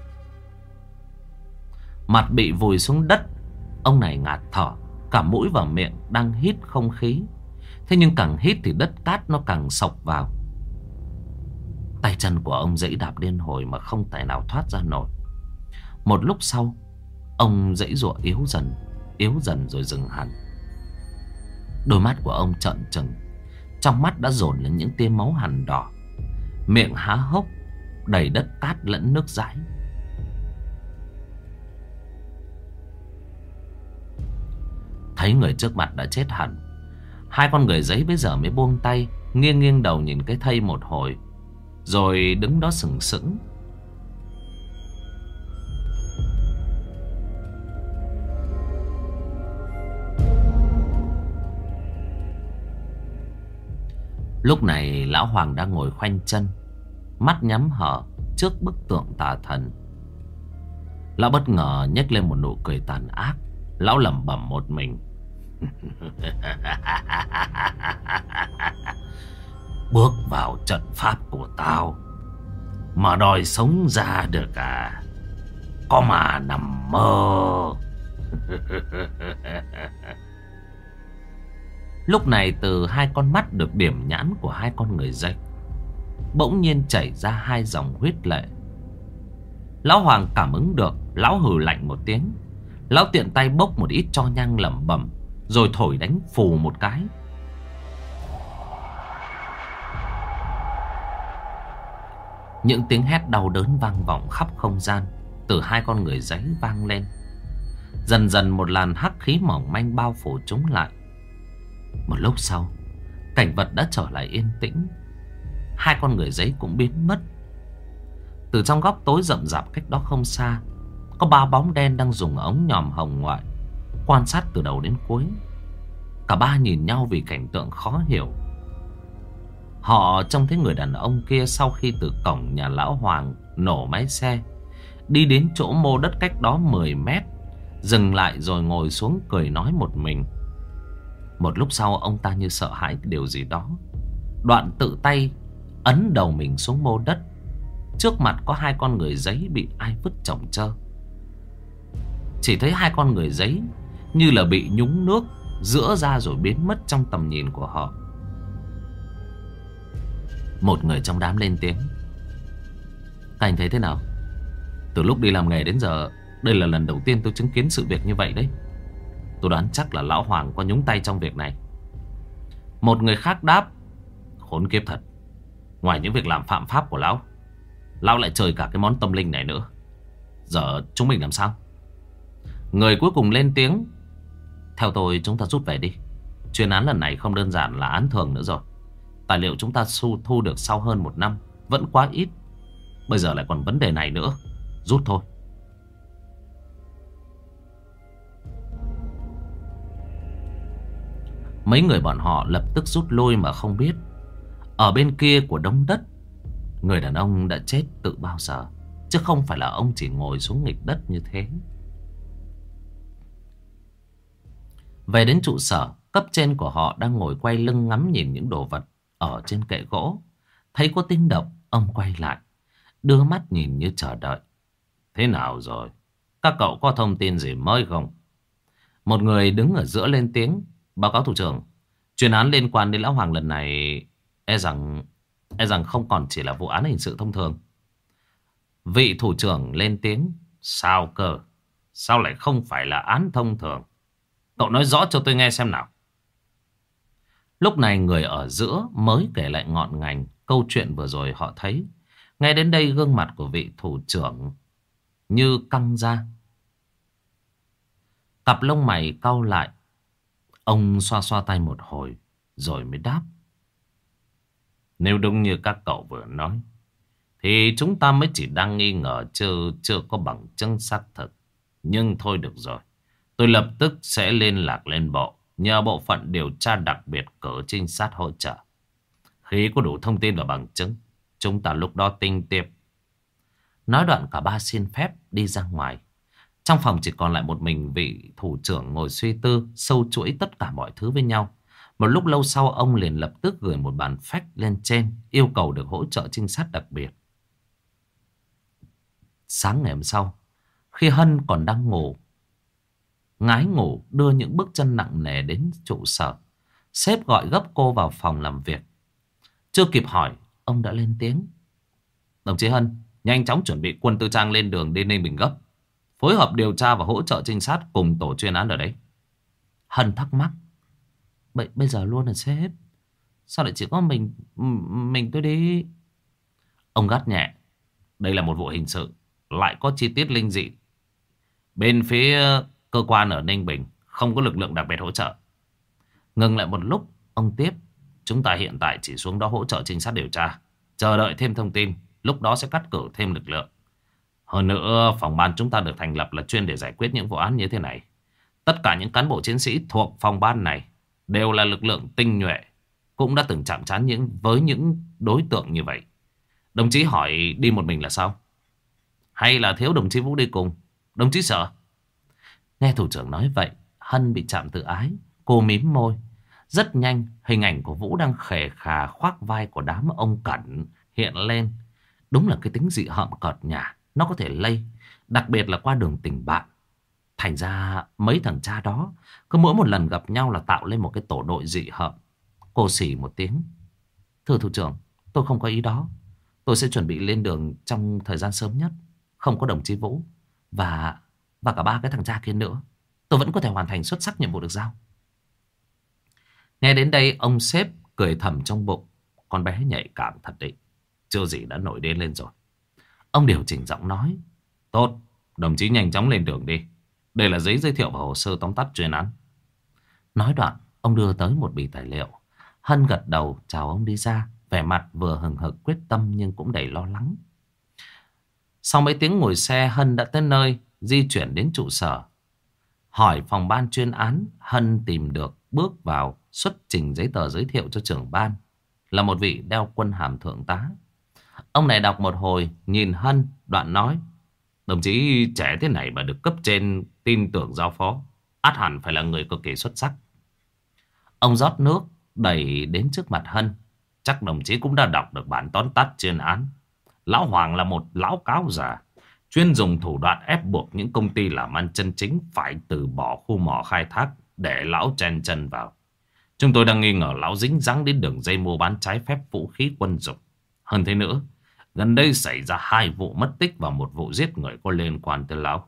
Mặt bị vùi xuống đất, ông này ngạt thở, cả mũi và miệng đang hít không khí. Thế nhưng càng hít thì đất cát nó càng xộc vào. Tay chân của ông giãy đạp liên hồi mà không tài nào thoát ra nổi. Một lúc sau, ông giãy giụa yếu dần rồi dừng hẳn. Đôi mắt của ông trợn trừng, trong mắt đã dồn lên những tia máu hằn đỏ. Miệng há hốc, đầy đất cát lẫn nước dãi. Thấy người trước mặt đã chết hẳn, hai con người giấy bây giờ mới buông tay, nghiêng nghiêng đầu nhìn cái thây một hồi, rồi đứng đó sừng sững. Lúc này lão Hoàng đang ngồi khoanh chân, mắt nhắm hở trước bức tượng tà thần. Lão bất ngờ nhếch lên một nụ cười tàn ác. Lão lẩm bẩm một mình: "Bước vào trận pháp của tao mà đòi sống ra được à? Có mà nằm mơ." Lúc này từ hai con mắt được điểm nhãn của hai con người giấy bỗng nhiên chảy ra hai dòng huyết lệ. Lão Hoàng cảm ứng được, lão hừ lạnh một tiếng. Lão tiện tay bốc một ít tro nhang lẩm bẩm, rồi thổi đánh phù một cái. Những tiếng hét đau đớn vang vọng khắp không gian từ hai con người giấy vang lên. Dần dần một làn hắc khí mỏng manh bao phủ chúng lại. Một lúc sau, cảnh vật đã trở lại yên tĩnh. Hai con người giấy cũng biến mất. Từ trong góc tối rậm rạp cách đó không xa, có ba bóng đen đang dùng ống nhòm hồng ngoại quan sát từ đầu đến cuối. Cả ba nhìn nhau vì cảnh tượng khó hiểu. Họ trông thấy người đàn ông kia sau khi từ cổng nhà lão Hoàng nổ máy xe đi đến chỗ mô đất cách đó 10 mét, dừng lại rồi ngồi xuống cười nói một mình. Một lúc sau ông ta như sợ hãi cái điều gì đó, đoạn tự tay ấn đầu mình xuống mô đất. Trước mặt có hai con người giấy bị ai vứt chồng chơ. Chỉ thấy hai con người giấy như là bị nhúng nước rữa ra rồi biến mất trong tầm nhìn của họ. Một người trong đám lên tiếng: "Các anh thấy thế nào? Từ lúc đi làm nghề đến giờ, đây là lần đầu tiên tôi chứng kiến sự việc như vậy đấy. Tôi đoán chắc là lão Hoàng có nhúng tay trong việc này." Một người khác đáp: "Khốn kiếp thật. Ngoài những việc làm phạm pháp của lão lại chơi cả cái món tâm linh này nữa. Giờ chúng mình làm sao?" Người cuối cùng lên tiếng: "Theo tôi chúng ta rút về đi. Chuyên án lần này không đơn giản là án thường nữa rồi. Tài liệu chúng ta thu được sau hơn 1 năm vẫn quá ít. Bây giờ lại còn vấn đề này nữa. Rút thôi." Mấy người bọn họ lập tức rút lui mà không biết, ở bên kia của đống đất, người đàn ông đã chết từ bao giờ, chứ không phải là ông chỉ ngồi xuống nghịch đất như thế. Về đến trụ sở, cấp trên của họ đang ngồi quay lưng ngắm nhìn những đồ vật ở trên kệ gỗ. Thấy có tiếng động, ông quay lại, đưa mắt nhìn như chờ đợi. "Thế nào rồi? Các cậu có thông tin gì mới không?" Một người đứng ở giữa lên tiếng: "Báo cáo thủ trưởng, chuyên án liên quan đến lão Hoàng lần này e rằng không còn chỉ là vụ án hình sự thông thường." Vị thủ trưởng lên tiếng: "Sao cơ? Sao lại không phải là án thông thường? Cậu nói rõ cho tôi nghe xem nào." Lúc này người ở giữa mới kể lại ngọn ngành câu chuyện vừa rồi họ thấy. Nghe đến đây gương mặt của vị thủ trưởng như căng ra, cặp lông mày cau lại. Ông xoa xoa tay một hồi rồi mới đáp: "Nếu đúng như các cậu vừa nói thì chúng ta mới chỉ đang nghi ngờ, chưa có bằng chứng xác thực. Nhưng thôi được rồi, tôi lập tức sẽ liên lạc lên bộ, nhờ bộ phận điều tra đặc biệt cử trinh sát hỗ trợ. Khi có đủ thông tin và bằng chứng, chúng ta lúc đó tính tiếp." Nói đoạn cả ba xin phép đi ra ngoài. Trong phòng chỉ còn lại một mình vị thủ trưởng ngồi suy tư, sâu chuỗi tất cả mọi thứ với nhau. Một lúc lâu sau, ông liền lập tức gửi một bản fax lên trên, yêu cầu được hỗ trợ trinh sát đặc biệt. Sáng ngày hôm sau, khi Hân còn đang ngủ, ngái ngủ đưa những bước chân nặng nề đến trụ sở, sếp gọi gấp cô vào phòng làm việc. Chưa kịp hỏi, ông đã lên tiếng: "Đồng chí Hân, nhanh chóng chuẩn bị quân tư trang lên đường đi Ninh Bình gấp. Phối hợp điều tra và hỗ trợ trinh sát cùng tổ chuyên án ở đấy." Hân thắc mắc: Bây giờ luôn hả sếp? Sao lại chỉ có mình tôi đi?" Ông gắt nhẹ: "Đây là một vụ hình sự, lại có chi tiết linh dị. Bên phía cơ quan ở Ninh Bình không có lực lượng đặc biệt hỗ trợ." Ngừng lại một lúc, ông tiếp: "Chúng ta hiện tại chỉ xuống đó hỗ trợ trinh sát điều tra, chờ đợi thêm thông tin, lúc đó sẽ cắt cử thêm lực lượng. Hơn nữa, phòng ban chúng ta được thành lập là chuyên để giải quyết những vụ án như thế này. Tất cả những cán bộ chiến sĩ thuộc phòng ban này đều là lực lượng tinh nhuệ, cũng đã từng chạm trán với những đối tượng như vậy. Đồng chí hỏi đi một mình là sao? Hay là thiếu đồng chí Vũ đi cùng? Đồng chí sợ?" Nghe thủ trưởng nói vậy, Hân bị chạm tự ái. Cô mím môi. Rất nhanh, hình ảnh của Vũ đang khề khà khoác vai của đám ông Cẩn hiện lên. Đúng là cái tính dị hợm cợt nhả, nó có thể lây, đặc biệt là qua đường tình bạn. Thành ra mấy thằng cha đó cứ mỗi một lần gặp nhau là tạo lên một cái tổ đội dị hợm. Cô xỉ một tiếng: "Thưa thủ trưởng, tôi không có ý đó. Tôi sẽ chuẩn bị lên đường trong thời gian sớm nhất. Không có đồng chí Vũ và cả ba cái thằng cha kia nữa, tôi vẫn có thể hoàn thành xuất sắc nhiệm vụ được giao." Nghe đến đây, ông sếp cười thầm trong bụng: "Con bé nhạy cảm thật đấy, chưa gì đã nổi điên lên rồi." Ông điều chỉnh giọng nói: "Tốt, đồng chí nhanh chóng lên đường đi. Đây là giấy giới thiệu và hồ sơ tóm tắt chuyên án." Nói đoạn, ông đưa tới một bì tài liệu. Hân gật đầu chào ông đi ra, vẻ mặt vừa hừng hực quyết tâm nhưng cũng đầy lo lắng. Sau mấy tiếng ngồi xe, Hân đã tới nơi, di chuyển đến trụ sở. Hỏi phòng ban chuyên án, Hân tìm được, bước vào, xuất trình giấy tờ giới thiệu cho trưởng ban, là một vị đeo quân hàm thượng tá. Ông này đọc một hồi, nhìn Hân, đoạn nói: Đồng chí trẻ thế này mà được cấp trên tin tưởng giao phó, ắt hẳn phải là người cực kỳ xuất sắc. Ông rót nước đẩy đến trước mặt Hân. Chắc đồng chí cũng đã đọc được bản tóm tắt chuyên án. Lão Hoàng là một lão cáo già, chuyên dùng thủ đoạn ép buộc những công ty làm ăn chân chính phải từ bỏ khu mỏ khai thác để lão chen chân vào. Chúng tôi đang nghi ngờ lão dính dáng đến đường dây mua bán trái phép vũ khí quân dụng. Hơn thế nữa, gần đây xảy ra 2 vụ mất tích và 1 vụ giết người có liên quan tới lão.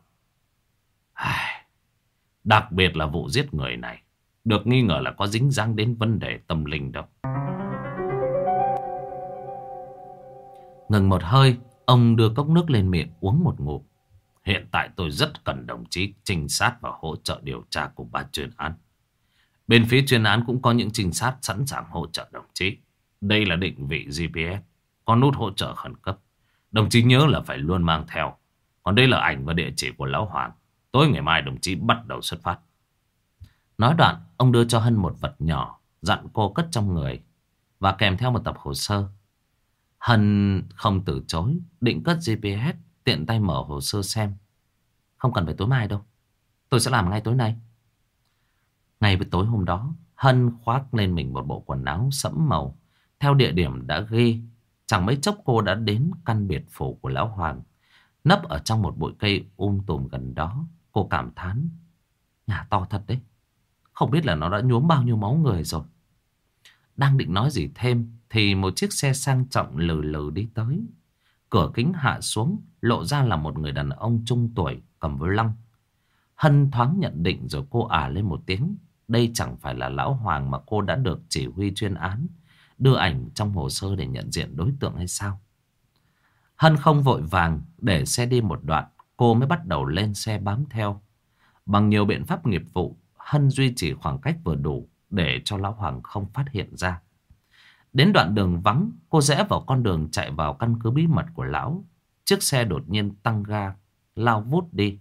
Đặc biệt là vụ giết người này được nghi ngờ là có dính dáng đến vấn đề tâm linh đâu. Ngừng một hơi, ông đưa cốc nước lên miệng uống một ngụm. Hiện tại tôi rất cần đồng chí trinh sát và hỗ trợ điều tra của ban chuyên án. Bên phía chuyên án cũng có những trinh sát sẵn sàng hỗ trợ đồng chí. Đây là định vị GPS, có nút hỗ trợ khẩn cấp. Đồng chí nhớ là phải luôn mang theo. Còn đây là ảnh và địa chỉ của lão Hoàng. Tối ngày mai đồng chí bắt đầu xuất phát. Nói đoạn, ông đưa cho Hân một vật nhỏ, dặn cô cất trong người và kèm theo một tập hồ sơ. Hân không từ chối, định cất GPS, tiện tay mở hồ sơ xem. Không cần phải tối mai đâu, tôi sẽ làm ngay tối nay. Ngay với tối hôm đó, Hân khoác lên mình một bộ quần áo sẫm màu. Theo địa điểm đã ghi, chẳng mấy chốc cô đã đến căn biệt phủ của lão Hoàng. Nấp ở trong một bụi cây tùm gần đó, cô cảm thán: nhà to thật đấy, không biết là nó đã nhuốm bao nhiêu máu người rồi. Đang định nói gì thêm thì một chiếc xe sang trọng lừ lừ đi tới. Cửa kính hạ xuống, lộ ra là một người đàn ông trung tuổi cầm với lăng. Hân thoáng nhận định rồi cô lên một tiếng. Đây chẳng phải là lão Hoàng mà cô đã được chỉ huy chuyên án đưa ảnh trong hồ sơ để nhận diện đối tượng hay sao? Hân không vội vàng, để xe đi một đoạn, cô mới bắt đầu lên xe bám theo. Bằng nhiều biện pháp nghiệp vụ, Hân duy trì khoảng cách vừa đủ để cho lão Hoàng không phát hiện ra. Đến đoạn đường vắng, cô rẽ vào con đường chạy vào căn cứ bí mật của lão. Chiếc xe đột nhiên tăng ga, lao vút đi.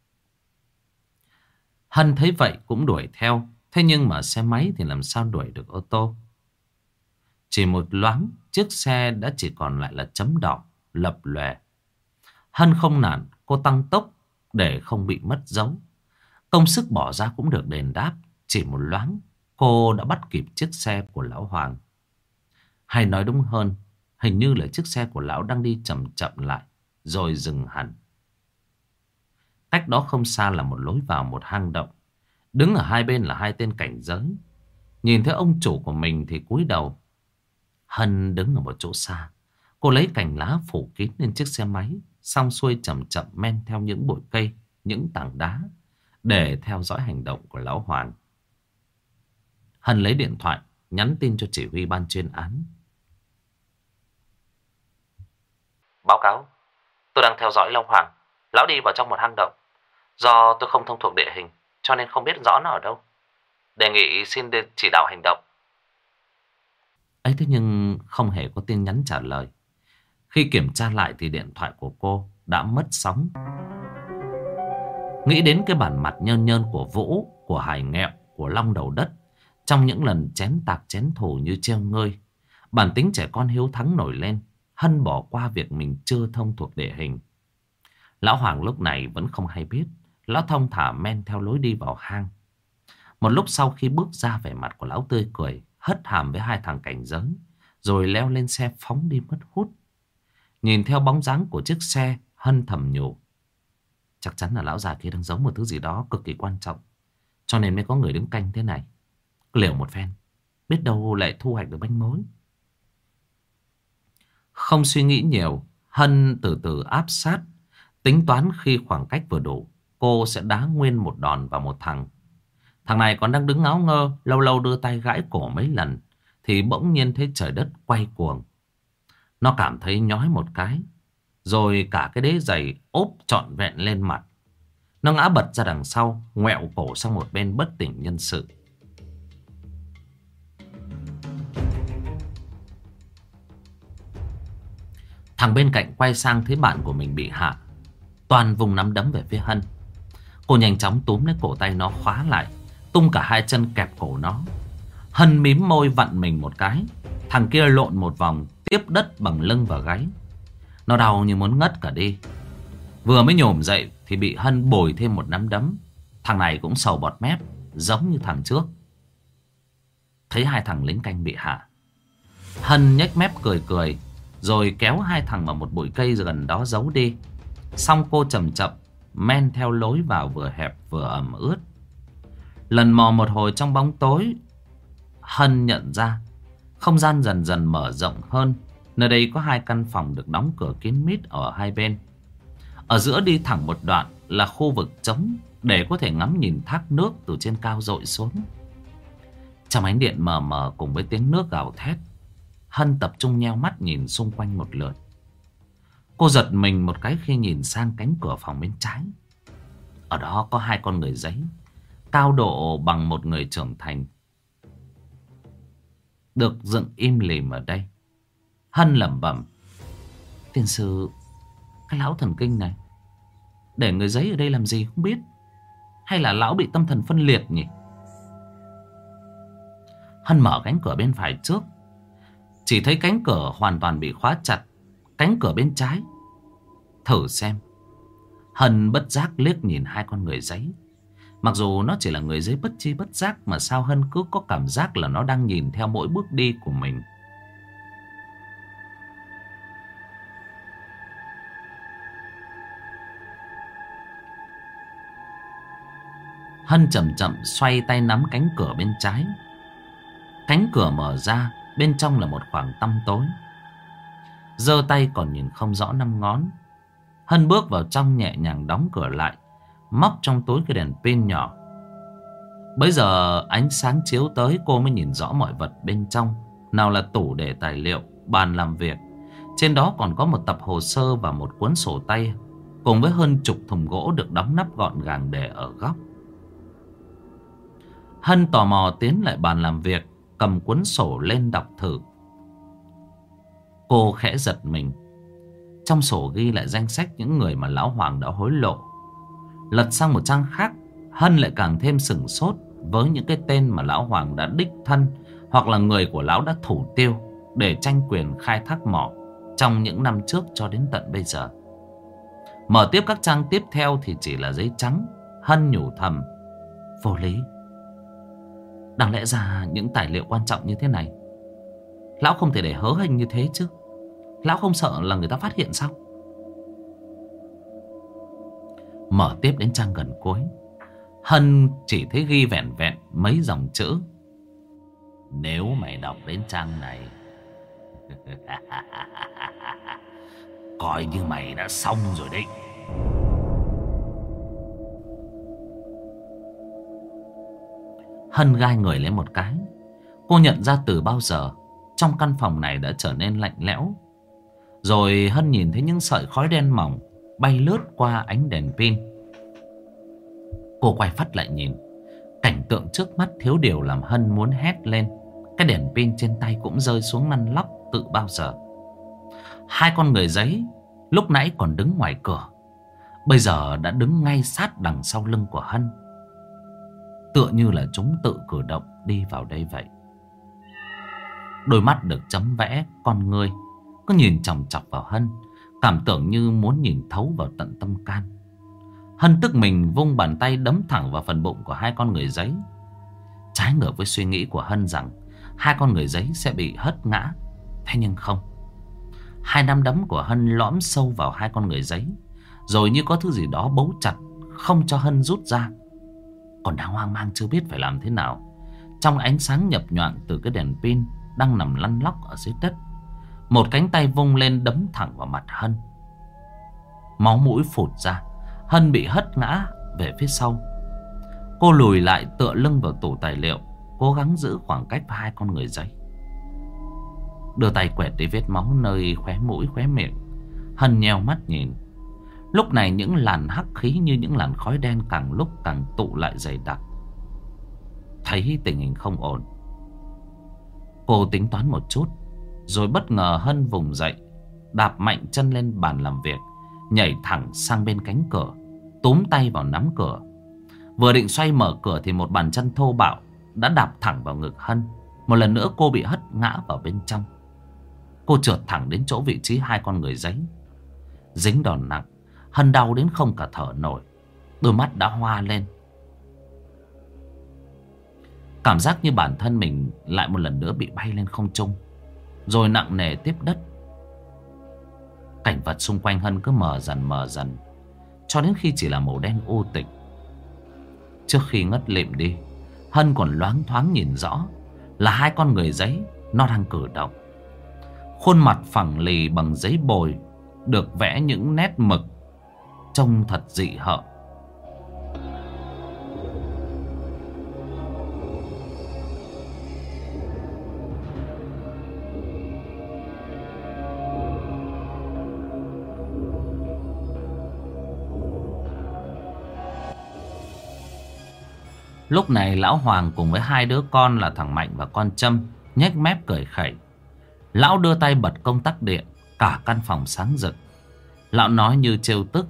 Hân thấy vậy cũng đuổi theo. Thế nhưng mà xe máy thì làm sao đuổi được ô tô? Chỉ một loáng, chiếc xe đã chỉ còn lại là chấm đỏ, lập lòe. Hân không nản, cô tăng tốc để không bị mất dấu. Công sức bỏ ra cũng được đền đáp. Chỉ một loáng, cô đã bắt kịp chiếc xe của lão Hoàng. Hay nói đúng hơn, hình như là chiếc xe của lão đang đi chậm chậm lại, rồi dừng hẳn. Cách đó không xa là một lối vào một hang động. Đứng ở hai bên là 2 tên cảnh giới. Nhìn thấy ông chủ của mình thì cúi đầu. Hân đứng ở một chỗ xa. Cô lấy cành lá phủ kín lên chiếc xe máy, xong xuôi chậm chậm men theo những bụi cây, những tảng đá, để theo dõi hành động của lão Hoàng. Hân lấy điện thoại, nhắn tin cho chỉ huy ban chuyên án. Báo cáo, tôi đang theo dõi Long Hoàng. Lão đi vào trong một hang động. Do tôi không thông thuộc địa hình, cho nên không biết rõ nó ở đâu. Đề nghị xin chỉ đạo hành động. Ấy thế nhưng không hề có tin nhắn trả lời. Khi kiểm tra lại thì điện thoại của cô đã mất sóng. Nghĩ đến cái bản mặt nhơn nhơn của Vũ, của Hải Nghẹo, của Long Đầu Đất trong những lần chén tạc chén thù như treo ngơi, bản tính trẻ con hiếu thắng nổi lên. Hân bỏ qua việc mình chưa thông thuộc địa hình. Lão Hoàng lúc này vẫn không hay biết. Lão thong thả men theo lối đi vào hang. Một lúc sau khi bước ra, vẻ mặt của lão tươi cười, hất hàm với 2 thằng cảnh giới, rồi leo lên xe phóng đi mất hút. Nhìn theo bóng dáng của chiếc xe, Hân thầm nhủ: chắc chắn là lão già kia đang giấu một thứ gì đó cực kỳ quan trọng, cho nên mới có người đứng canh thế này. Liều một phen, biết đâu lại thu hoạch được manh mối. Không suy nghĩ nhiều, Hân từ từ áp sát. Tính toán khi khoảng cách vừa đủ, cô sẽ đá nguyên một đòn vào một thằng. Thằng này còn đang đứng ngáo ngơ, lâu lâu đưa tay gãi cổ mấy lần, thì bỗng nhiên thấy trời đất quay cuồng. Nó cảm thấy nhói một cái, rồi cả cái đế giày ốp trọn vẹn lên mặt. Nó ngã bật ra đằng sau, ngoẹo cổ sang một bên bất tỉnh nhân sự. Thằng bên cạnh quay sang thấy bạn của mình bị hạ, toàn vùng nắm đấm về phía Hân. Cô nhanh chóng túm lấy cổ tay nó khóa lại, tung cả 2 chân kẹp cổ nó. Hân mím môi vặn mình một cái. Thằng kia lộn một vòng, tiếp đất bằng lưng và gáy. Nó đau như muốn ngất cả đi. Vừa mới nhổm dậy thì bị Hân bồi thêm một nắm đấm. Thằng này cũng sầu bọt mép giống như thằng trước. Thấy hai thằng lính canh bị hạ, Hân nhếch mép cười cười, rồi kéo hai thằng vào một bụi cây gần đó giấu đi. Xong cô chậm chậm men theo lối vào vừa hẹp vừa ẩm ướt. Lần mò một hồi trong bóng tối, Hân nhận ra không gian dần dần mở rộng hơn. Nơi đây có hai căn phòng được đóng cửa kín mít ở hai bên. Ở giữa đi thẳng một đoạn là khu vực trống để có thể ngắm nhìn thác nước từ trên cao dội xuống. Trong ánh điện mờ mờ cùng với tiếng nước gào thét, Hân tập trung nheo mắt nhìn xung quanh một lượt. Cô giật mình một cái khi nhìn sang cánh cửa phòng bên trái. Ở đó có hai con người giấy, cao độ bằng một người trưởng thành, được dựng im lìm ở đây. Hân lẩm bẩm: Tiên sư, cái lão thần kinh này để người giấy ở đây làm gì không biết. Hay là lão bị tâm thần phân liệt nhỉ? Hân mở cánh cửa bên phải trước, chỉ thấy cánh cửa hoàn toàn bị khóa chặt. Cánh cửa bên trái thử xem. Hân bất giác liếc nhìn hai con người giấy. Mặc dù nó chỉ là người giấy bất chi bất giác, mà sao Hân cứ có cảm giác là nó đang nhìn theo mỗi bước đi của mình. Hân chậm chậm xoay tay nắm cánh cửa bên trái. Cánh cửa mở ra, bên trong là một khoảng tăm tối. Giơ tay còn nhìn không rõ năm ngón. Hân bước vào trong nhẹ nhàng đóng cửa lại, móc trong túi cái đèn pin nhỏ. Bây giờ ánh sáng chiếu tới, cô mới nhìn rõ mọi vật bên trong. Nào là tủ để tài liệu, bàn làm việc. Trên đó còn có một tập hồ sơ và một cuốn sổ tay, cùng với hơn chục thùng gỗ được đóng nắp gọn gàng để ở góc. Hân tò mò tiến lại bàn làm việc, cầm cuốn sổ lên đọc thử. Cô khẽ giật mình. Trong sổ ghi lại danh sách những người mà lão Hoàng đã hối lộ. Lật sang một trang khác, Hân lại càng thêm sửng sốt với những cái tên mà lão Hoàng đã đích thân hoặc là người của lão đã thủ tiêu để tranh quyền khai thác mỏ trong những năm trước cho đến tận bây giờ. Mở tiếp các trang tiếp theo thì chỉ là giấy trắng. Hân nhủ thầm: vô lý. Đáng lẽ ra những tài liệu quan trọng như thế này lão không thể để hớ hênh như thế chứ. Lão không sợ là người ta phát hiện sao? Mở tiếp đến trang gần cuối, Hân chỉ thấy ghi vẹn vẹn mấy dòng chữ: nếu mày đọc đến trang này coi như mày đã xong rồi đấy. Hân gai người lên một cái. Cô nhận ra từ bao giờ trong căn phòng này đã trở nên lạnh lẽo. Rồi Hân nhìn thấy những sợi khói đen mỏng bay lướt qua ánh đèn pin. Cô quay phát lại nhìn. Cảnh tượng trước mắt thiếu điều làm Hân muốn hét lên. Cái đèn pin trên tay cũng rơi xuống lăn lóc tự bao giờ. Hai con người giấy lúc nãy còn đứng ngoài cửa, bây giờ đã đứng ngay sát đằng sau lưng của Hân. Tựa như là chúng tự cử động đi vào đây vậy. Đôi mắt được chấm vẽ con ngươi cứ nhìn chòng chọc vào Hân, cảm tưởng như muốn nhìn thấu vào tận tâm can. Hân tức mình vung bàn tay đấm thẳng vào phần bụng của hai con người giấy. Trái ngược với suy nghĩ của Hân rằng hai con người giấy sẽ bị hất ngã. Thế nhưng không. Hai nắm đấm của Hân lõm sâu vào hai con người giấy, rồi như có thứ gì đó bấu chặt, không cho Hân rút ra. Còn đang hoang mang chưa biết phải làm thế nào, trong ánh sáng nhập nhoạng từ cái đèn pin đang nằm lăn lóc ở dưới đất, một cánh tay vung lên đấm thẳng vào mặt Hân. Máu mũi phụt ra, Hân bị hất ngã về phía sau. Cô lùi lại tựa lưng vào tủ tài liệu, cố gắng giữ khoảng cách với hai con người giấy. Đưa tay quẹt đi vết máu nơi khóe mũi khóe miệng. Hân nheo mắt nhìn. Lúc này những làn hắc khí như những làn khói đen càng lúc càng tụ lại dày đặc. Thấy tình hình không ổn, cô tính toán một chút, rồi bất ngờ Hân vùng dậy, đạp mạnh chân lên bàn làm việc, nhảy thẳng sang bên cánh cửa, túm tay vào nắm cửa. Vừa định xoay mở cửa thì một bàn chân thô bạo đã đạp thẳng vào ngực Hân. Một lần nữa cô bị hất ngã vào bên trong. Cô trượt thẳng đến chỗ vị trí hai con người giấy. Dính đòn nặng, Hân đau đến không cả thở nổi, đôi mắt đã hoa lên. Cảm giác như bản thân mình lại một lần nữa bị bay lên không trung, rồi nặng nề tiếp đất. Cảnh vật xung quanh Hân cứ mờ dần, cho đến khi chỉ là màu đen u tịch. Trước khi ngất lịm đi, Hân còn loáng thoáng nhìn rõ là hai con người giấy nó đang cử động. Khuôn mặt phẳng lì bằng giấy bồi được vẽ những nét mực trông thật dị hợm. Lúc này lão Hoàng cùng với hai đứa con là thằng Mạnh và con Trâm nhếch mép cười khẩy. Lão đưa tay bật công tắc điện, cả căn phòng sáng rực. Lão nói như trêu tức: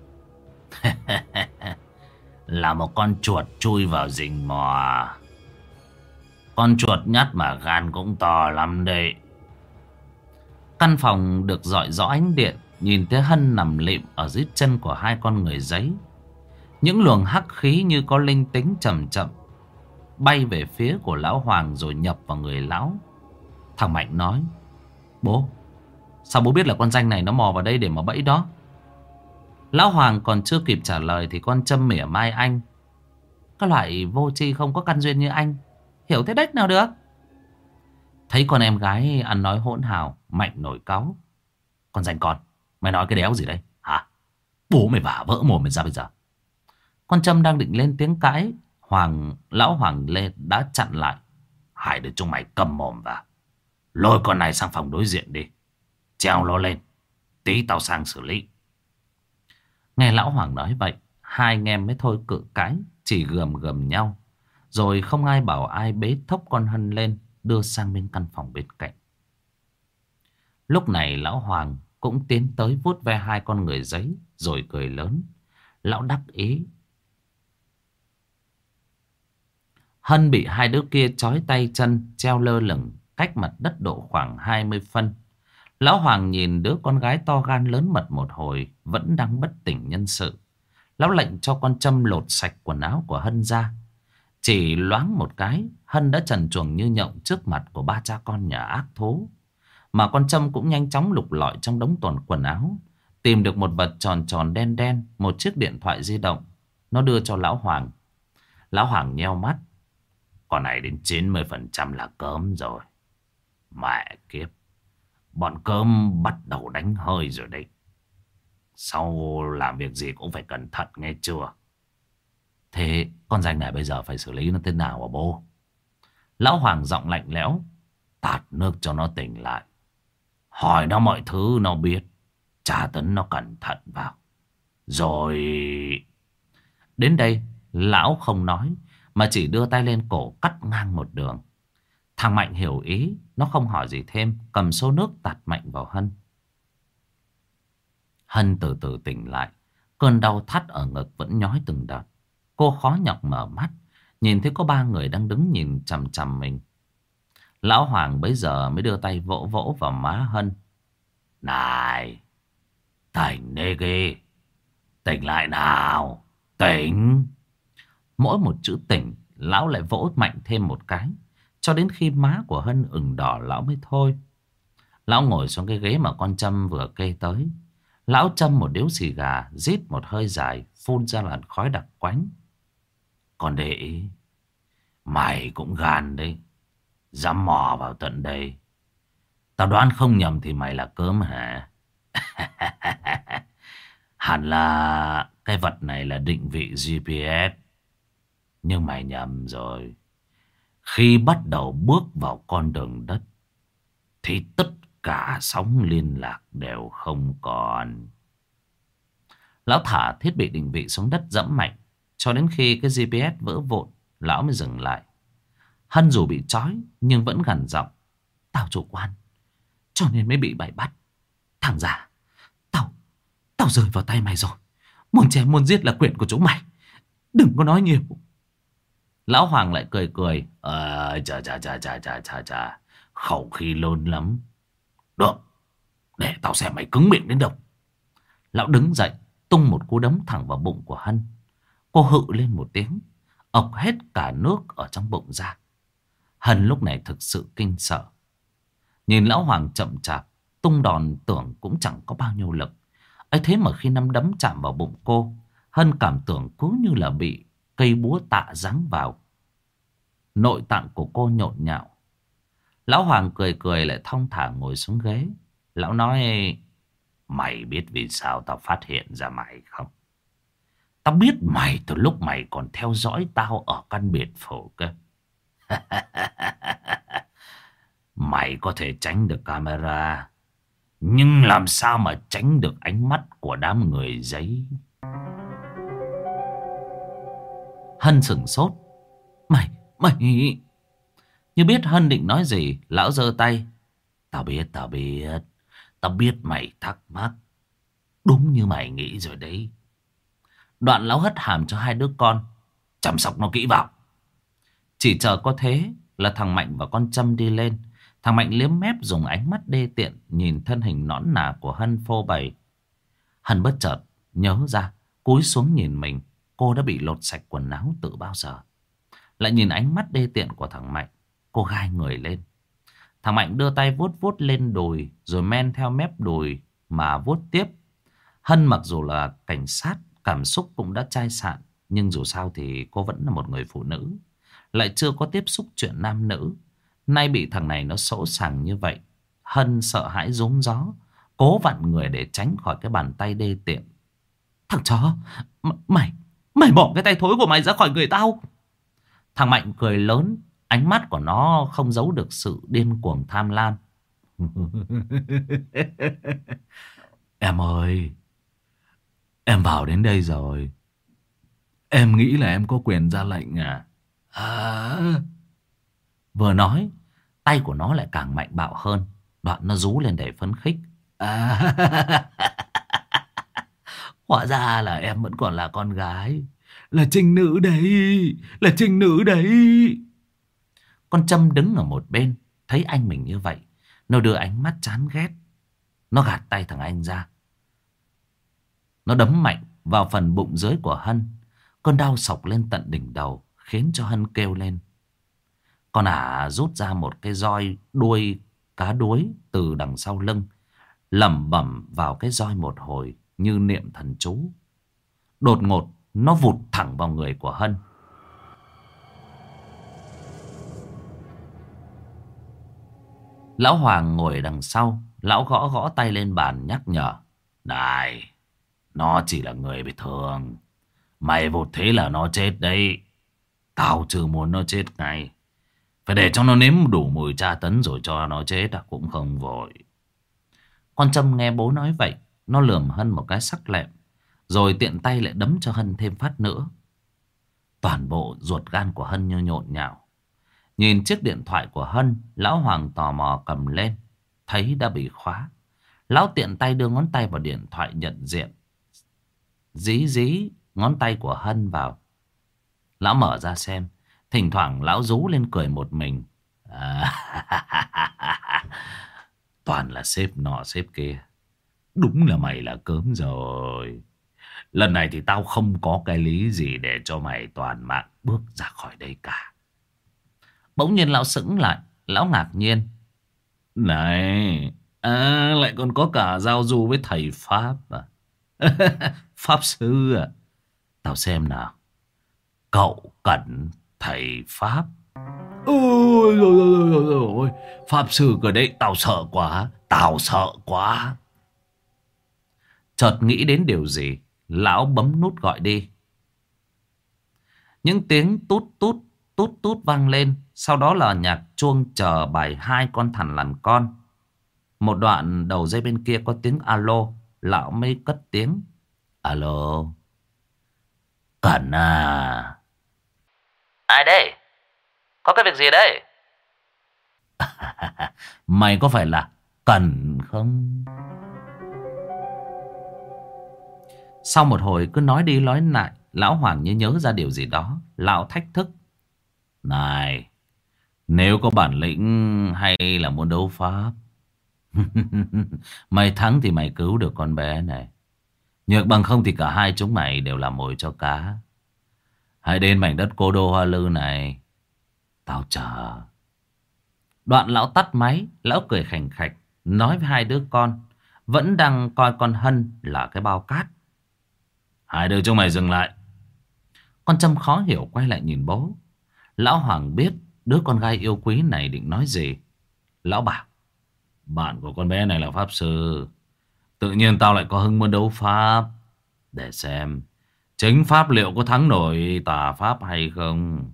là một con chuột chui vào rình mò. Con chuột nhắt mà gan cũng to lắm đấy. Căn phòng được rọi rõ ánh điện, nhìn thấy Hân nằm lịm ở dưới chân của hai con người giấy. Những luồng hắc khí như có linh tính chậm chậm bay về phía của lão Hoàng rồi nhập vào người lão. Thằng Mạnh nói: bố, sao bố biết là con danh này nó mò vào đây để mà bẫy đó? Lão Hoàng còn chưa kịp trả lời thì con Trâm mỉa mai anh: cái loại vô tri không có căn duyên như anh hiểu thế đếch nào được. Thấy con em gái ăn nói hỗn hào, Mạnh nổi cáu: con danh con, mày nói cái đéo gì đây hả? Bố mày vả vỡ mồm mày ra bây giờ. Con Trâm đang định lên tiếng cãi, lão Hoàng lên đã chặn lại: hai đứa chúng mày cầm mồm vào, lôi con này sang phòng đối diện đi, treo nó lên, tí tao sang xử lý. Nghe lão Hoàng nói vậy, hai anh em mới thôi cự cãi, chỉ gườm nhau, rồi không ai bảo ai bế thốc con Hân lên đưa sang bên căn phòng bên cạnh. Lúc này lão Hoàng cũng tiến tới vuốt ve hai con người giấy rồi cười lớn. Lão đắc ý: Hân bị hai đứa kia trói tay chân treo lơ lửng cách mặt đất độ khoảng 20 phân. Lão Hoàng nhìn đứa con gái to gan lớn mật một hồi vẫn đang bất tỉnh nhân sự. Lão lệnh cho con Trâm lột sạch quần áo của Hân ra. Chỉ loáng một cái, Hân đã trần truồng như nhộng trước mặt của ba cha con nhà ác thú. Mà con Trâm cũng nhanh chóng lục lọi trong đống toàn quần áo, tìm được một vật tròn tròn đen đen, một chiếc điện thoại di động. Nó đưa cho lão Hoàng. Lão Hoàng nheo mắt: con này đến 90% là cớm rồi. Mẹ kiếp, bọn cớm bắt đầu đánh hơi rồi đấy. Sau làm việc gì cũng phải cẩn thận nghe chưa? Thế con danh này bây giờ phải xử lý nó thế nào hả bố? Lão Hoàng giọng lạnh lẽo: tạt nước cho nó tỉnh lại, hỏi nó mọi thứ nó biết, tra tấn nó cẩn thận vào. Rồi... Đến đây lão không nói mà chỉ đưa tay lên cổ cắt ngang một đường. Thằng Mạnh hiểu ý, nó không hỏi gì thêm, cầm xô nước tạt mạnh vào Hân. Hân từ từ tỉnh lại, cơn đau thắt ở ngực vẫn nhói từng đợt. Cô khó nhọc mở mắt, nhìn thấy có ba người đang đứng nhìn chằm chằm mình. Lão Hoàng bấy giờ mới đưa tay vỗ vỗ vào má Hân: này, tỉnh đi kì, tỉnh lại nào, tỉnh. Mỗi một chữ tỉnh, lão lại vỗ mạnh thêm một cái, cho đến khi má của Hân ửng đỏ lão mới thôi. Lão ngồi xuống cái ghế mà con Trâm vừa kê tới. Lão châm một điếu xì gà, rít một hơi dài, phun ra làn khói đặc quánh. Còn để ý, mày cũng gan đấy, dám mò vào tận đây. Tao đoán không nhầm thì mày là cớm hả? Hẳn là cái vật này là định vị GPS. Nhưng mày nhầm rồi. Khi bắt đầu bước vào con đường đất thì tất cả sóng liên lạc đều không còn. Lão thả thiết bị định vị xuống đất dẫm mạnh, cho đến khi cái GPS vỡ vụn, lão mới dừng lại. Hân dù bị trói nhưng vẫn gằn giọng: tao chủ quan, cho nên mới bị mày bắt. Thằng già, tao rơi vào tay mày rồi. Muốn chém muốn giết là quyền của chúng mày, đừng có nói nhiều. Lão Hoàng lại cười cười: chà, khẩu khí lớn lắm. Được, để tao xem mày cứng miệng đến đâu. Lão đứng dậy, tung một cú đấm thẳng vào bụng của Hân. Cô hự lên một tiếng, ộc hết cả nước ở trong bụng ra. Hân lúc này thực sự kinh sợ. Nhìn lão Hoàng chậm chạp tung đòn, tưởng cũng chẳng có bao nhiêu lực. Ấy thế mà khi nắm đấm chạm vào bụng cô, Hân cảm tưởng cứ như là bị cây búa tạ giáng vào. Nội tạng của cô nhộn nhạo. Lão Hoàng cười cười lại thong thả ngồi xuống ghế. Lão nói: mày biết vì sao tao phát hiện ra mày không? Tao biết mày từ lúc mày còn theo dõi tao ở căn biệt phủ cơ. Mày có thể tránh được camera, nhưng làm sao mà tránh được ánh mắt của đám người giấy? Hân sửng sốt. Mày... Như biết Hân định nói gì, lão giơ tay. Tao biết mày thắc mắc. Đúng như mày nghĩ rồi đấy. Đoạn lão hất hàm cho hai đứa con: chăm sóc nó kỹ vào. Chỉ chờ có thế là thằng Mạnh và con Trâm đi lên. Thằng Mạnh liếm mép dùng ánh mắt đê tiện nhìn thân hình nõn nà của Hân phô bày. Hân bất chợt nhớ ra, cúi xuống nhìn mình. Cô đã bị lột sạch quần áo từ bao giờ. Lại nhìn ánh mắt đê tiện của thằng Mạnh, cô gai người lên. Thằng Mạnh đưa tay vuốt vuốt lên đùi, rồi men theo mép đùi mà vuốt tiếp. Hân mặc dù là cảnh sát, cảm xúc cũng đã chai sạn, nhưng dù sao thì cô vẫn là một người phụ nữ, lại chưa có tiếp xúc chuyện nam nữ. Nay bị thằng này nó sỗ sàng như vậy, Hân sợ hãi rúm gió, cố vặn người để tránh khỏi cái bàn tay đê tiện. Thằng chó, mày bỏ cái tay thối của mày ra khỏi người tao. Thằng Mạnh cười lớn, ánh mắt của nó không giấu được sự điên cuồng tham lam. Em ơi, em vào đến đây rồi, em nghĩ là em có quyền ra lệnh à? Vừa nói, tay của nó lại càng mạnh bạo hơn. Đoạn nó rú lên đầy phấn khích. Hóa ra là em vẫn còn là con gái. Là trinh nữ đấy, là trinh nữ đấy. Con Trâm đứng ở một bên, thấy anh mình như vậy, nó đưa ánh mắt chán ghét. Nó gạt tay thằng anh ra, nó đấm mạnh vào phần bụng dưới của Hân. Cơn đau xộc lên tận đỉnh đầu, khiến cho Hân kêu lên. Con ả rút ra một cái roi đuôi cá đuối từ đằng sau lưng, lẩm bẩm vào cái roi một hồi như niệm thần chú. Đột ngột nó vụt thẳng vào người của Hân. Lão Hoàng ngồi đằng sau, lão gõ gõ tay lên bàn nhắc nhở. Này, nó chỉ là người bị thương, mày vụt thế là nó chết đấy. Tao chưa muốn nó chết ngay, phải để cho nó nếm đủ mùi tra tấn rồi cho nó chết cũng không vội. Con Trâm nghe bố nói vậy, nó lườm Hân một cái sắc lẹm, rồi tiện tay lại đấm cho Hân thêm phát nữa. Toàn bộ ruột gan của Hân như nhộn nhạo. Nhìn chiếc điện thoại của Hân, lão Hoàng tò mò cầm lên, thấy đã bị khóa. Lão tiện tay đưa ngón tay vào điện thoại nhận diện, dí dí ngón tay của Hân vào. Lão mở ra xem, thỉnh thoảng lão rú lên cười một mình. Toàn là sếp nọ sếp kia. Đúng là mày là cớm rồi. Lần này thì tao không có cái lý gì để cho mày toàn mạng bước ra khỏi đây cả. Bỗng nhiên lão sững lại, lão ngạc nhiên. Này, lại còn có cả giao du với thầy Pháp à? Pháp sư à? Tao xem nào. Cậu Cẩn thầy Pháp. Ôi rồi, Pháp sư cơ đấy, tao sợ quá, tao sợ quá. Chợt nghĩ đến điều gì, lão bấm nút gọi đi. Những tiếng tút tút vang lên. Sau đó là nhạc chuông chờ bài Hai con thằn lằn con. Một đoạn đầu dây bên kia có tiếng alo. Lão mới cất tiếng. Alo. Cẩn à? Ai đây? Có cái việc gì đây? Mày có phải là Cẩn không? Sau một hồi cứ nói đi nói lại, lão Hoàng như nhớ ra điều gì đó. Lão thách thức. Này, nếu có bản lĩnh hay là muốn đấu pháp, mày thắng thì mày cứu được con bé này. Nhược bằng không thì cả hai chúng mày đều là mồi cho cá. Hãy đến mảnh đất cố đô Hoa Lư này, tao chờ. Đoạn lão tắt máy. Lão cười khành khạch, nói với hai đứa con vẫn đang coi con Hân là cái bao cát. Hai đứa chúng mày dừng lại. Con Trâm khó hiểu quay lại nhìn bố. Lão Hoàng biết đứa con gái yêu quý này định nói gì. Lão bảo: bạn của con bé này là pháp sư, tự nhiên tao lại có hứng muốn đấu pháp, để xem chính pháp liệu có thắng nổi tà pháp hay không.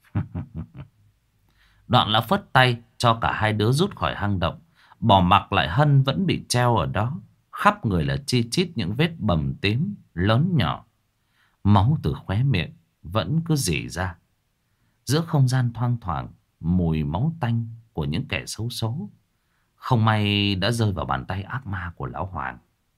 Đoạn lão phất tay cho cả hai đứa rút khỏi hang động. Bỏ mặc lại Hân vẫn bị treo ở đó. Khắp người là chi chít những vết bầm tím lớn nhỏ. Máu từ khóe miệng vẫn cứ rỉ ra. Giữa không gian thoang thoảng mùi máu tanh của những kẻ xấu số. Không may đã rơi vào bàn tay ác ma của lão Hoàng.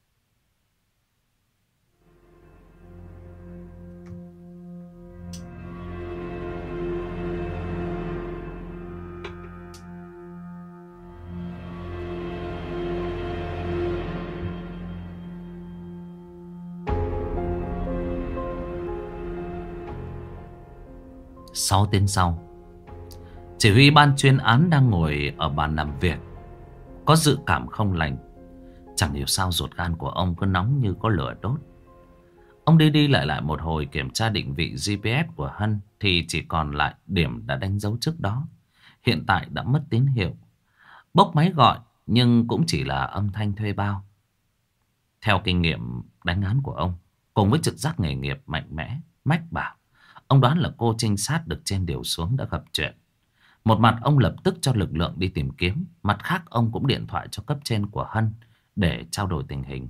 Sáu tiếng sau, chỉ huy ban chuyên án đang ngồi ở bàn làm việc, có dự cảm không lành. Chẳng hiểu sao ruột gan của ông cứ nóng như có lửa đốt. Ông đi đi lại lại một hồi kiểm tra định vị GPS của Hân thì chỉ còn lại điểm đã đánh dấu trước đó. Hiện tại đã mất tín hiệu. Bốc máy gọi nhưng cũng chỉ là âm thanh thuê bao. Theo kinh nghiệm đánh án của ông, cùng với trực giác nghề nghiệp mạnh mẽ, mách bảo, ông đoán là cô trinh sát được trên điều xuống đã gặp chuyện. Một mặt ông lập tức cho lực lượng đi tìm kiếm, mặt khác ông cũng điện thoại cho cấp trên của Hân để trao đổi tình hình.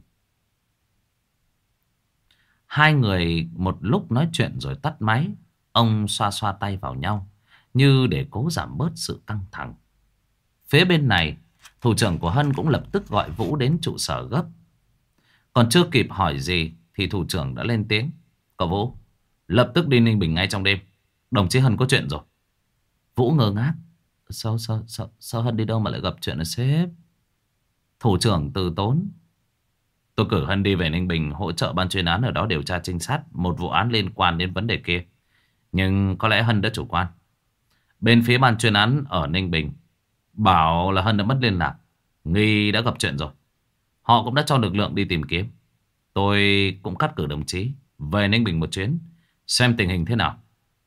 Hai người một lúc nói chuyện rồi tắt máy. Ông xoa xoa tay vào nhau như để cố giảm bớt sự căng thẳng. Phía bên này, thủ trưởng của Hân cũng lập tức gọi Vũ đến trụ sở gấp. Còn chưa kịp hỏi gì thì thủ trưởng đã lên tiếng: cậu Vũ, lập tức đi Ninh Bình ngay trong đêm. Đồng chí Hân có chuyện rồi. Vũ ngơ ngác. Sao Hân đi đâu mà lại gặp chuyện ở sếp? Thủ trưởng từ tốn: tôi cử Hân đi về Ninh Bình hỗ trợ ban chuyên án ở đó điều tra trinh sát một vụ án liên quan đến vấn đề kia. Nhưng có lẽ Hân đã chủ quan. Bên phía ban chuyên án ở Ninh Bình bảo là Hân đã mất liên lạc, nghi đã gặp chuyện rồi. Họ cũng đã cho lực lượng đi tìm kiếm. Tôi cũng cắt cử đồng chí về Ninh Bình một chuyến, xem tình hình thế nào,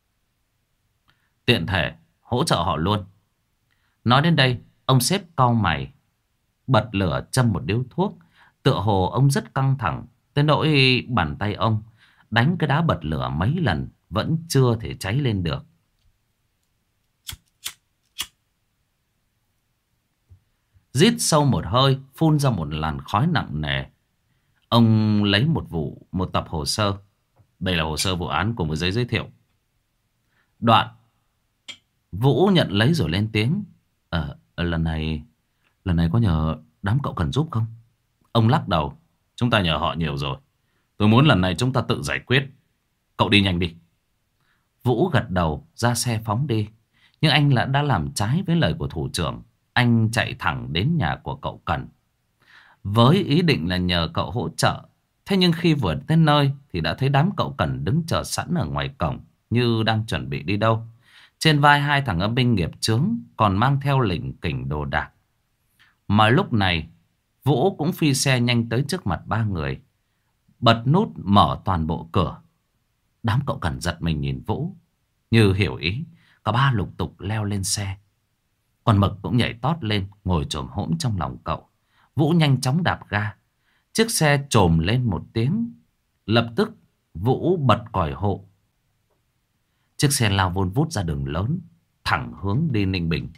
tiện thể hỗ trợ họ luôn. Nói đến đây, ông sếp cau mày, bật lửa châm một điếu thuốc. Tựa hồ ông rất căng thẳng, tới nỗi bàn tay ông đánh cái đá bật lửa mấy lần vẫn chưa thể cháy lên được. Rít sâu một hơi, phun ra một làn khói nặng nề. Ông lấy một tập hồ sơ. Đây là hồ sơ vụ án cùng với giấy giới thiệu. Đoạn Vũ nhận lấy rồi lên tiếng: lần này có nhờ đám cậu cần giúp không? Ông lắc đầu: chúng ta nhờ họ nhiều rồi. Tôi muốn lần này chúng ta tự giải quyết. Cậu đi nhanh đi. Vũ gật đầu ra xe phóng đi. Nhưng anh đã làm trái với lời của thủ trưởng. Anh chạy thẳng đến nhà của cậu Cần với ý định là nhờ cậu hỗ trợ. Thế nhưng khi vừa tới nơi thì đã thấy đám cậu Cần đứng chờ sẵn ở ngoài cổng, như đang chuẩn bị đi đâu. Trên vai hai thằng âm binh nghiệp chướng còn mang theo lỉnh kỉnh đồ đạc. Mà lúc này Vũ cũng phi xe nhanh tới trước mặt ba người, bật nút mở toàn bộ cửa. Đám cậu Cần giật mình nhìn Vũ, như hiểu ý. Cả ba lục tục leo lên xe. Còn Mực cũng nhảy tót lên, ngồi chồm hổm trong lòng cậu. Vũ nhanh chóng đạp ga. Chiếc xe chồm lên một tiếng. Lập tức Vũ bật còi hộ. Chiếc xe lao vun vút ra đường lớn, thẳng hướng đi Ninh Bình.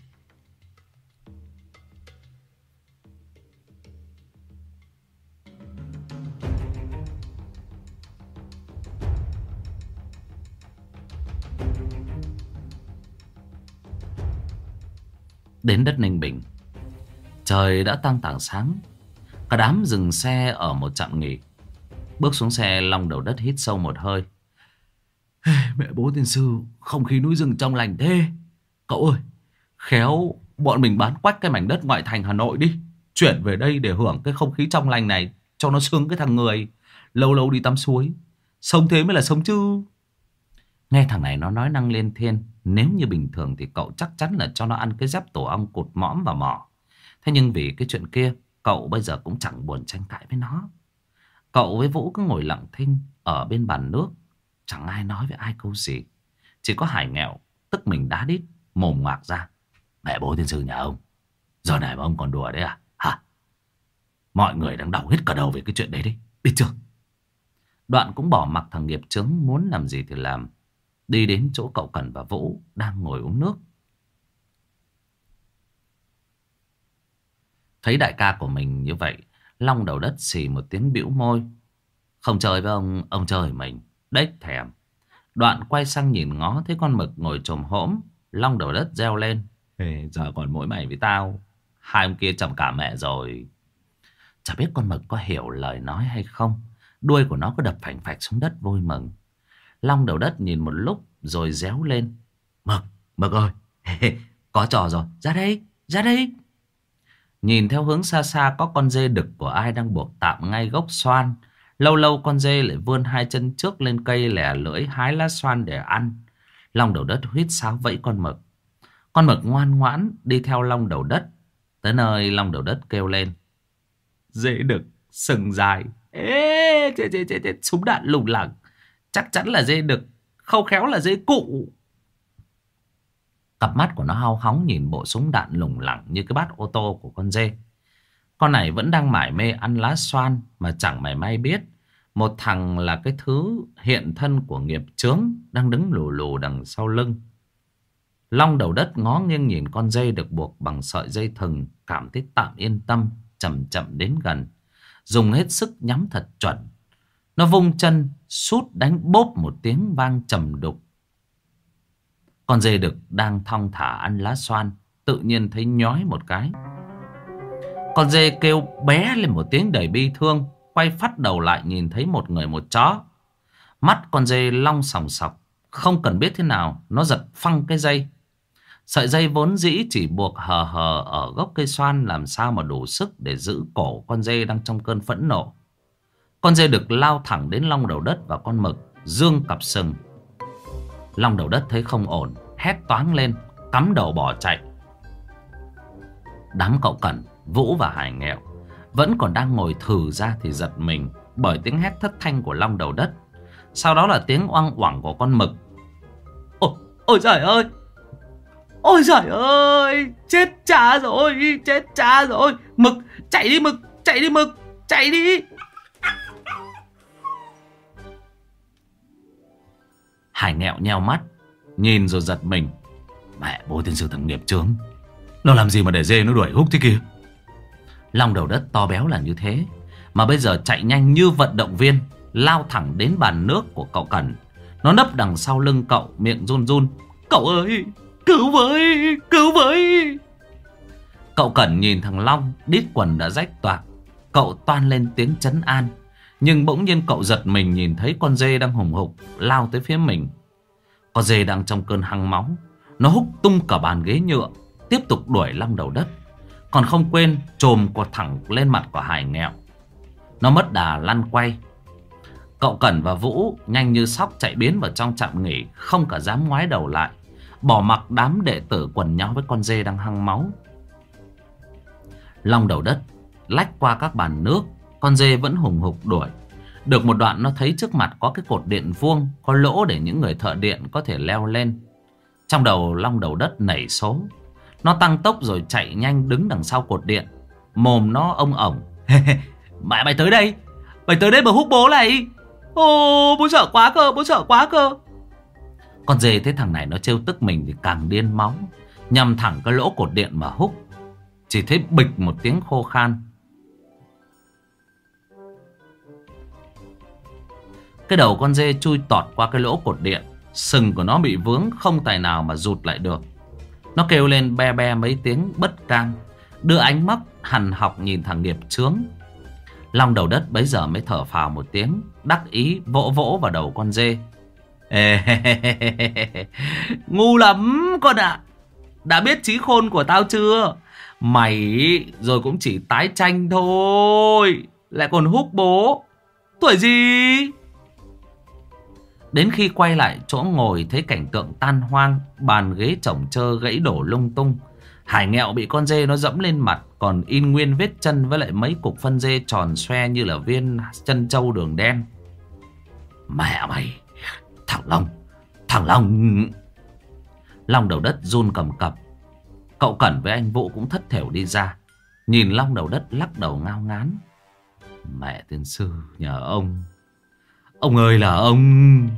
Đến đất Ninh Bình, trời đã tăng tảng sáng. Cả đám dừng xe ở một trạm nghỉ. Bước xuống xe, Long đầu đất hít sâu một hơi. Mẹ bố tiên sư, không khí núi rừng trong lành thế. Cậu ơi, khéo bọn mình bán quách cái mảnh đất ngoại thành Hà Nội đi, chuyển về đây để hưởng cái không khí trong lành này cho nó sướng cái thằng người. Lâu lâu đi tắm suối, sống thế mới là sống chứ. Nghe thằng này nó nói năng lên thiên. Nếu như bình thường thì cậu chắc chắn là cho nó ăn cái dép tổ ong cụt mõm vào mỏ. Thế nhưng vì cái chuyện kia, cậu bây giờ cũng chẳng buồn tranh cãi với nó. Cậu với Vũ cứ ngồi lặng thinh ở bên bàn nước. Chẳng ai nói với ai câu gì. Chỉ có Hải nghèo tức mình đá đít, mồm ngoạc ra. Mẹ bố tiên sư nhà ông, giờ này mà ông còn đùa đấy à? Hả? Mọi người đang đau hết cả đầu về cái chuyện đấy đấy, biết chưa? Đoạn cũng bỏ mặc thằng nghiệp chướng muốn làm gì thì làm. Đi đến chỗ cậu Cẩn và Vũ đang ngồi uống nước. Thấy đại ca của mình như vậy, Long đầu đất xì một tiếng bĩu môi. Không chơi với ông chơi mình, đếch thèm. Đoạn quay sang nhìn ngó thấy con mực ngồi chồm hổm. Long đầu đất reo lên. Ê, giờ còn mỗi mày với tao, hai ông kia trầm cả mẹ rồi. Chả biết con mực có hiểu lời nói hay không. Đuôi của nó cứ đập phành phạch xuống đất vui mừng. Long đầu đất nhìn một lúc rồi réo lên. Mực ơi, có trò rồi, ra đây, ra đây. Nhìn theo hướng xa xa có con dê đực của ai đang buộc tạm ngay gốc xoan. Lâu lâu con dê lại vươn hai chân trước lên cây lẻ lưỡi hái lá xoan để ăn. Long đầu đất huýt sáo vẫy con mực. Con mực ngoan ngoãn đi theo Long đầu đất. Tới nơi Long đầu đất kêu lên. Dê đực, sừng dài. Ê, súng đạn lủng lẳng. Chắc chắn là dê đực, không khéo là dê cụ. Cặp mắt của nó hao hóng nhìn bộ súng đạn lủng lẳng như cái bát ô tô của con dê. Con này vẫn đang mải mê ăn lá xoan mà chẳng mảy may biết. Một thằng là cái thứ hiện thân của nghiệp chướng đang đứng lù lù đằng sau lưng. Long đầu đất ngó nghiêng nhìn con dê được buộc bằng sợi dây thừng, cảm thấy tạm yên tâm, chậm chậm đến gần. Dùng hết sức nhắm thật chuẩn. Nó vung chân, sút đánh bốp một tiếng vang trầm đục. Con dê đực đang thong thả ăn lá xoan, tự nhiên thấy nhói một cái. Con dê kêu bé lên một tiếng đầy bi thương, quay phắt đầu lại nhìn thấy một người một chó. Mắt con dê long sòng sọc, không cần biết thế nào, nó giật phăng cái dây. Sợi dây vốn dĩ chỉ buộc hờ hờ ở gốc cây xoan làm sao mà đủ sức để giữ cổ con dê đang trong cơn phẫn nộ. Con dê đực lao thẳng đến Long đầu đất và con mực, giương cặp sừng. Long đầu đất thấy không ổn, hét toáng lên, cắm đầu bỏ chạy. Đám cậu Cẩn, Vũ và Hải nghèo vẫn còn đang ngồi thừ ra thì giật mình bởi tiếng hét thất thanh của Long đầu đất. Sau đó là tiếng oang oảng của con mực. Ôi trời ơi! Ôi trời ơi! Chết cha rồi! Chết cha rồi! Mực! Chạy đi Mực! Chạy đi Mực! Chạy đi! Hải nghẹo nheo mắt, nhìn rồi giật mình. Mẹ bố tiên sư thằng nghiệp chướng, nó làm gì mà để dê nó đuổi húc thế kia? Long đầu đất to béo là như thế mà bây giờ chạy nhanh như vận động viên, lao thẳng đến bàn nước của cậu Cẩn. Nó nấp đằng sau lưng cậu, miệng run run. Cậu ơi, cứu với, cứu với! Cậu Cẩn nhìn thằng Long, đít quần đã rách toạc. Cậu toan lên tiếng trấn an, nhưng bỗng nhiên cậu giật mình nhìn thấy con dê đang hùng hục lao tới phía mình. Con dê đang trong cơn hăng máu, nó húc tung cả bàn ghế nhựa, tiếp tục đuổi Long đầu đất, còn không quên chồm quạt thẳng lên mặt của Hải nghèo. Nó mất đà lăn quay. Cậu Cẩn và Vũ nhanh như sóc chạy biến vào trong trạm nghỉ, không cả dám ngoái đầu lại, bỏ mặc đám đệ tử quần nhau với con dê đang hăng máu. Long đầu đất lách qua các bàn nước, con dê vẫn hùng hục đuổi. Được một đoạn nó thấy trước mặt có cái cột điện vuông, có lỗ để những người thợ điện có thể leo lên. Trong đầu Long đầu đất nảy số. Nó tăng tốc rồi chạy nhanh đứng đằng sau cột điện. Mồm nó ông ổng. Mày tới đây, mày tới đây mà húc bố này. Ô, bố sợ quá cơ, bố sợ quá cơ. Con dê thấy thằng này nó trêu tức mình thì càng điên máu, nhằm thẳng cái lỗ cột điện mà húc. Chỉ thấy bịch một tiếng khô khan. Cái đầu con dê chui tọt qua cái lỗ cột điện. Sừng của nó bị vướng, không tài nào mà rụt lại được. Nó kêu lên be be mấy tiếng bất cam, đưa ánh mắt hằn học nhìn thằng nghiệp chướng. Long đầu đất bấy giờ mới thở phào một tiếng, đắc ý vỗ vỗ vào đầu con dê. Ê, ngu lắm con ạ. Đã biết trí khôn của tao chưa? Mày rồi cũng chỉ tái tranh thôi, lại còn húc bố. Tuổi gì? Đến khi quay lại chỗ ngồi thấy cảnh tượng tan hoang, bàn ghế chồng chơ gãy đổ lung tung. Hải Nghẹo bị con dê nó dẫm lên mặt, còn in nguyên vết chân với lại mấy cục phân dê tròn xoe như là viên chân trâu đường đen. Mẹ mày, thằng Long, thằng Long. Long Đầu Đất run cầm cập. Cậu Cẩn với anh Vũ cũng thất thểu đi ra, nhìn Long Đầu Đất lắc đầu ngao ngán. Mẹ tiên sư nhờ ông ơi là ông.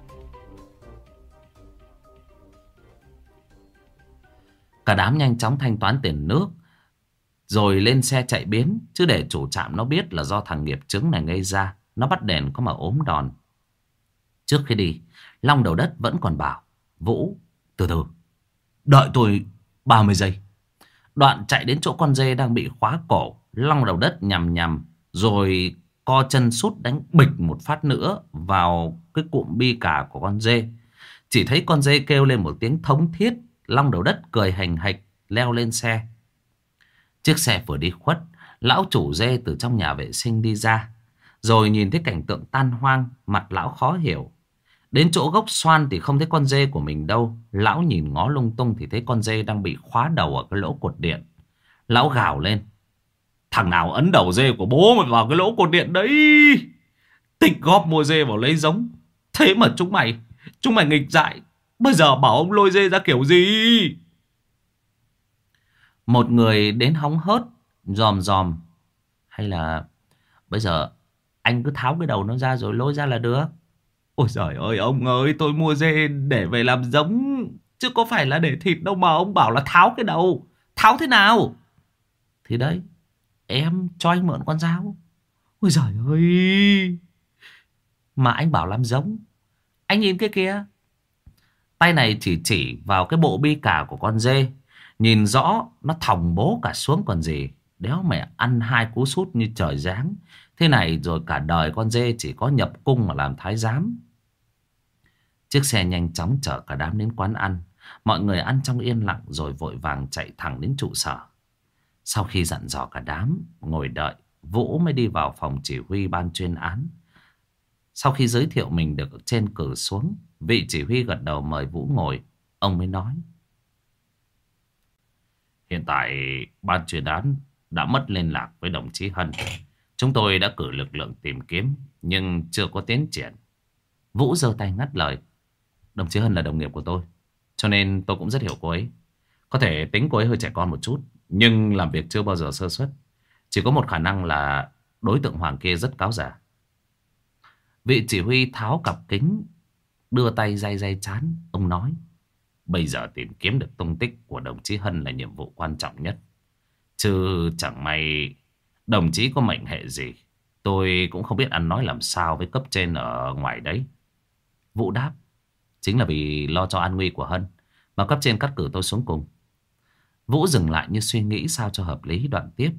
Cả đám nhanh chóng thanh toán tiền nước rồi lên xe chạy biến, chứ để chủ trạm nó biết là do thằng nghiệp chứng này gây ra, nó bắt đèn có mà ốm đòn. Trước khi đi, Long Đầu Đất vẫn còn bảo Vũ, từ từ, đợi tôi 30 giây. Đoạn chạy đến chỗ con dê đang bị khóa cổ. Long Đầu Đất nhằm nhằm rồi co chân sút đánh bịch một phát nữa vào cái cụm bi cả của con dê. Chỉ thấy con dê kêu lên một tiếng thống thiết. Long Đầu Đất cười hành hạch leo lên xe. Chiếc xe vừa đi khuất, lão chủ dê từ trong nhà vệ sinh đi ra, rồi nhìn thấy cảnh tượng tan hoang, mặt lão khó hiểu. Đến chỗ gốc xoan thì không thấy con dê của mình đâu. Lão nhìn ngó lung tung thì thấy con dê đang bị khóa đầu ở cái lỗ cột điện. Lão gào lên: thằng nào ấn đầu dê của bố mày vào cái lỗ cột điện đấy? Tịch góp mua dê vào lấy giống. Thế mà chúng mày nghịch dại. Bây giờ bảo ông lôi dê ra kiểu gì? Một người đến hóng hớt dòm dòm: hay là bây giờ anh cứ tháo cái đầu nó ra rồi lôi ra là được. Ôi giời ơi ông ơi, tôi mua dê để về làm giống, chứ có phải là để thịt đâu mà ông bảo là tháo cái đầu. Tháo thế nào? Thì đấy, em cho anh mượn con dao. Ôi giời ơi, mà anh bảo làm giống. Anh nhìn cái kia, tay này chỉ vào cái bộ bi cả của con dê. Nhìn rõ nó thòng bố cả xuống còn gì. Đéo mẹ ăn hai cú sút như trời giáng. Thế này rồi cả đời con dê chỉ có nhập cung mà làm thái giám. Chiếc xe nhanh chóng chở cả đám đến quán ăn. Mọi người ăn trong yên lặng rồi vội vàng chạy thẳng đến trụ sở. Sau khi dặn dò cả đám ngồi đợi, Vũ mới đi vào phòng chỉ huy ban chuyên án. Sau khi giới thiệu mình được trên cử xuống, vị chỉ huy gật đầu mời Vũ ngồi. Ông mới nói: hiện tại ban chuyên án đã mất liên lạc với đồng chí Hân. Chúng tôi đã cử lực lượng tìm kiếm nhưng chưa có tiến triển. Vũ giơ tay ngắt lời: đồng chí Hân là đồng nghiệp của tôi, cho nên tôi cũng rất hiểu cô ấy. Có thể tính cô ấy hơi trẻ con một chút, nhưng làm việc chưa bao giờ sơ suất. Chỉ có một khả năng là đối tượng Hoàng kia rất cáo giả. Vị chỉ huy tháo cặp kính, đưa tay day day trán. Ông nói: bây giờ tìm kiếm được tung tích của đồng chí Hân là nhiệm vụ quan trọng nhất. Chứ chẳng may đồng chí có mệnh hệ gì, tôi cũng không biết ăn nói làm sao với cấp trên ở ngoài đấy. Vũ đáp: chính là vì lo cho an nguy của Hân mà cấp trên cắt cử tôi xuống cùng. Vũ dừng lại như suy nghĩ sao cho hợp lý, đoạn tiếp: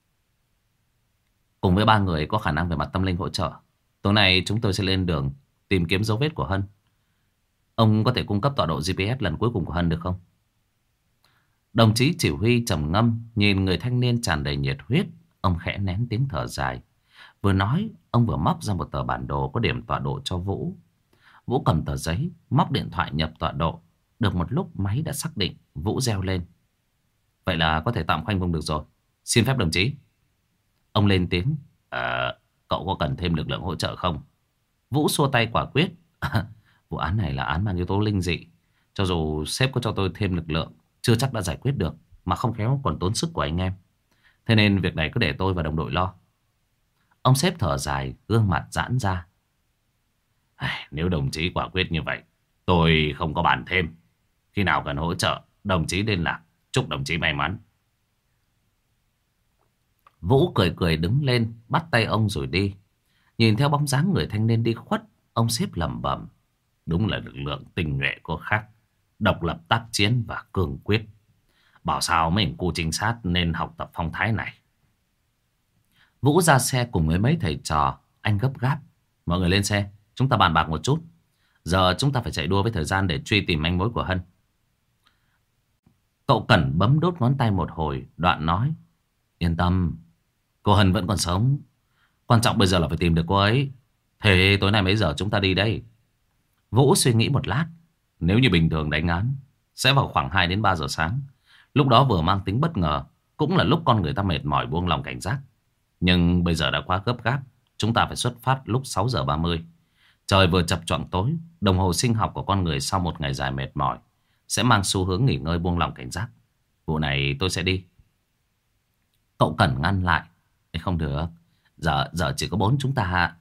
cùng với ba người có khả năng về mặt tâm linh hỗ trợ, tối nay chúng tôi sẽ lên đường tìm kiếm dấu vết của Hân. Ông có thể cung cấp tọa độ GPS lần cuối cùng của Hân được không? Đồng chí chỉ huy trầm ngâm nhìn người thanh niên tràn đầy nhiệt huyết. Ông khẽ nén tiếng thở dài. Vừa nói ông vừa móc ra một tờ bản đồ có điểm tọa độ cho Vũ. Vũ cầm tờ giấy, móc điện thoại nhập tọa độ. Được một lúc máy đã xác định. Vũ reo lên: vậy là có thể tạm khoanh vùng được rồi, xin phép đồng chí. Ông lên tiếng: cậu có cần thêm lực lượng hỗ trợ không? Vũ xua tay quả quyết: vụ án này là án mang yếu tố linh dị. Cho dù sếp có cho tôi thêm lực lượng, chưa chắc đã giải quyết được, mà không khéo còn tốn sức của anh em. Thế nên việc này cứ để tôi và đồng đội lo. Ông sếp thở dài, gương mặt giãn ra: nếu đồng chí quả quyết như vậy, tôi không có bàn thêm. Khi nào cần hỗ trợ, đồng chí liên lạc. Chúc đồng chí may mắn. Vũ cười cười đứng lên, bắt tay ông rồi đi. Nhìn theo bóng dáng người thanh niên đi khuất, ông sếp lẩm bẩm: đúng là lực lượng tinh nhuệ có khác, độc lập tác chiến và cương quyết. Bảo sao mấy cô trinh sát nên học tập phong thái này. Vũ ra xe cùng với mấy thầy trò. Anh gấp gáp: mọi người lên xe, chúng ta bàn bạc một chút. Giờ chúng ta phải chạy đua với thời gian để truy tìm manh mối của Hân. Cậu Cẩn bấm đốt ngón tay một hồi, đoạn nói: yên tâm, cô Hân vẫn còn sống. Quan trọng bây giờ là phải tìm được cô ấy. Thế tối nay mấy giờ chúng ta đi đây? Vũ suy nghĩ một lát. Nếu như bình thường đánh án sẽ vào khoảng 2 đến 3 giờ sáng. Lúc đó vừa mang tính bất ngờ, cũng là lúc con người ta mệt mỏi buông lòng cảnh giác. Nhưng bây giờ đã quá gấp gáp. Chúng ta phải xuất phát lúc 6 giờ 30. Trời vừa chập choạng tối. Đồng hồ sinh học của con người sau một ngày dài mệt mỏi sẽ mang xu hướng nghỉ ngơi buông lòng cảnh giác. Vụ này tôi sẽ đi. Cậu Cẩn ngăn lại. Không được. Giờ chỉ có 4 chúng ta.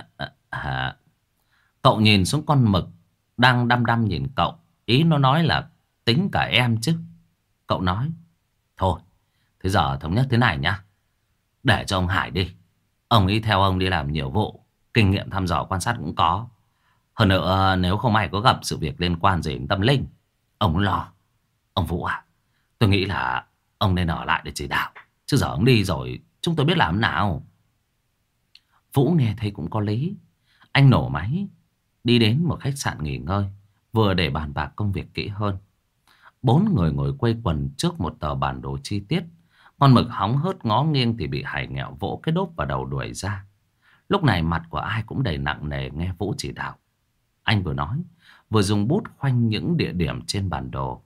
Cậu nhìn xuống con mực đang đăm đăm nhìn cậu. Ý nó nói là tính cả em chứ. Cậu nói. Thôi, thế giờ thống nhất thế này nhá. Để cho ông Hải đi. Ông ấy theo ông đi làm nhiều vụ. Kinh nghiệm thăm dò quan sát cũng có. Hơn nữa nếu không may có gặp sự việc liên quan gì đến tâm linh, ông lo. Ông Vũ à, tôi nghĩ là ông nên ở lại để chỉ đạo. Chứ giờ ông đi rồi chúng tôi biết làm thế nào. Vũ nghe thấy cũng có lý. Anh nổ máy đi đến một khách sạn nghỉ ngơi, vừa để bàn bạc công việc kỹ hơn. 4 người ngồi quây quần trước một tờ bản đồ chi tiết. Con mực hóng hớt ngó nghiêng thì bị Hải Nghẹo vỗ cái đốp vào đầu đuổi ra. Lúc này mặt của ai cũng đầy nặng nề nghe Vũ chỉ đạo. Anh vừa nói vừa dùng bút khoanh những địa điểm trên bản đồ.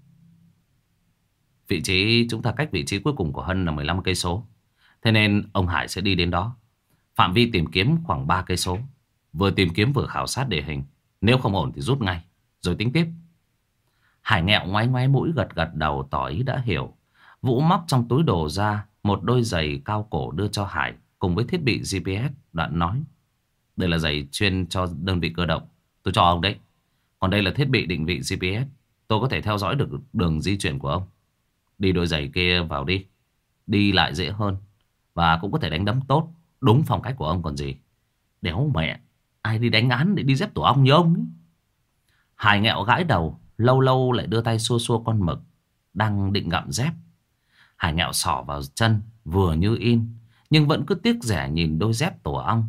Vị trí chúng ta cách vị trí cuối cùng của Hân là 15 cây số. Thế nên ông Hải sẽ đi đến đó. Phạm vi tìm kiếm khoảng 3 cây số. Vừa tìm kiếm vừa khảo sát địa hình. Nếu không ổn thì rút ngay rồi tính tiếp. Hải Nghẹo ngoáy ngoáy mũi gật gật đầu tỏ ý đã hiểu. Vũ móc trong túi đồ ra một đôi giày cao cổ đưa cho Hải cùng với thiết bị GPS. Đoạn nói. Đây là giày chuyên cho đơn vị cơ động. Tôi cho ông đấy. Còn đây là thiết bị định vị GPS. Tôi có thể theo dõi được đường di chuyển của ông. Đi đôi giày kia vào đi. Đi lại dễ hơn. Và cũng có thể đánh đấm tốt. Đúng phong cách của ông còn gì. Đéo mẹ. Ai đi đánh án để đi dép tổ ong như ông ấy. Hải Nghẹo gãi đầu. Lâu lâu lại đưa tay xua xua con mực đang định gặm dép. Hải Nghẹo xỏ vào chân vừa như in, nhưng vẫn cứ tiếc rẻ nhìn đôi dép tổ ong.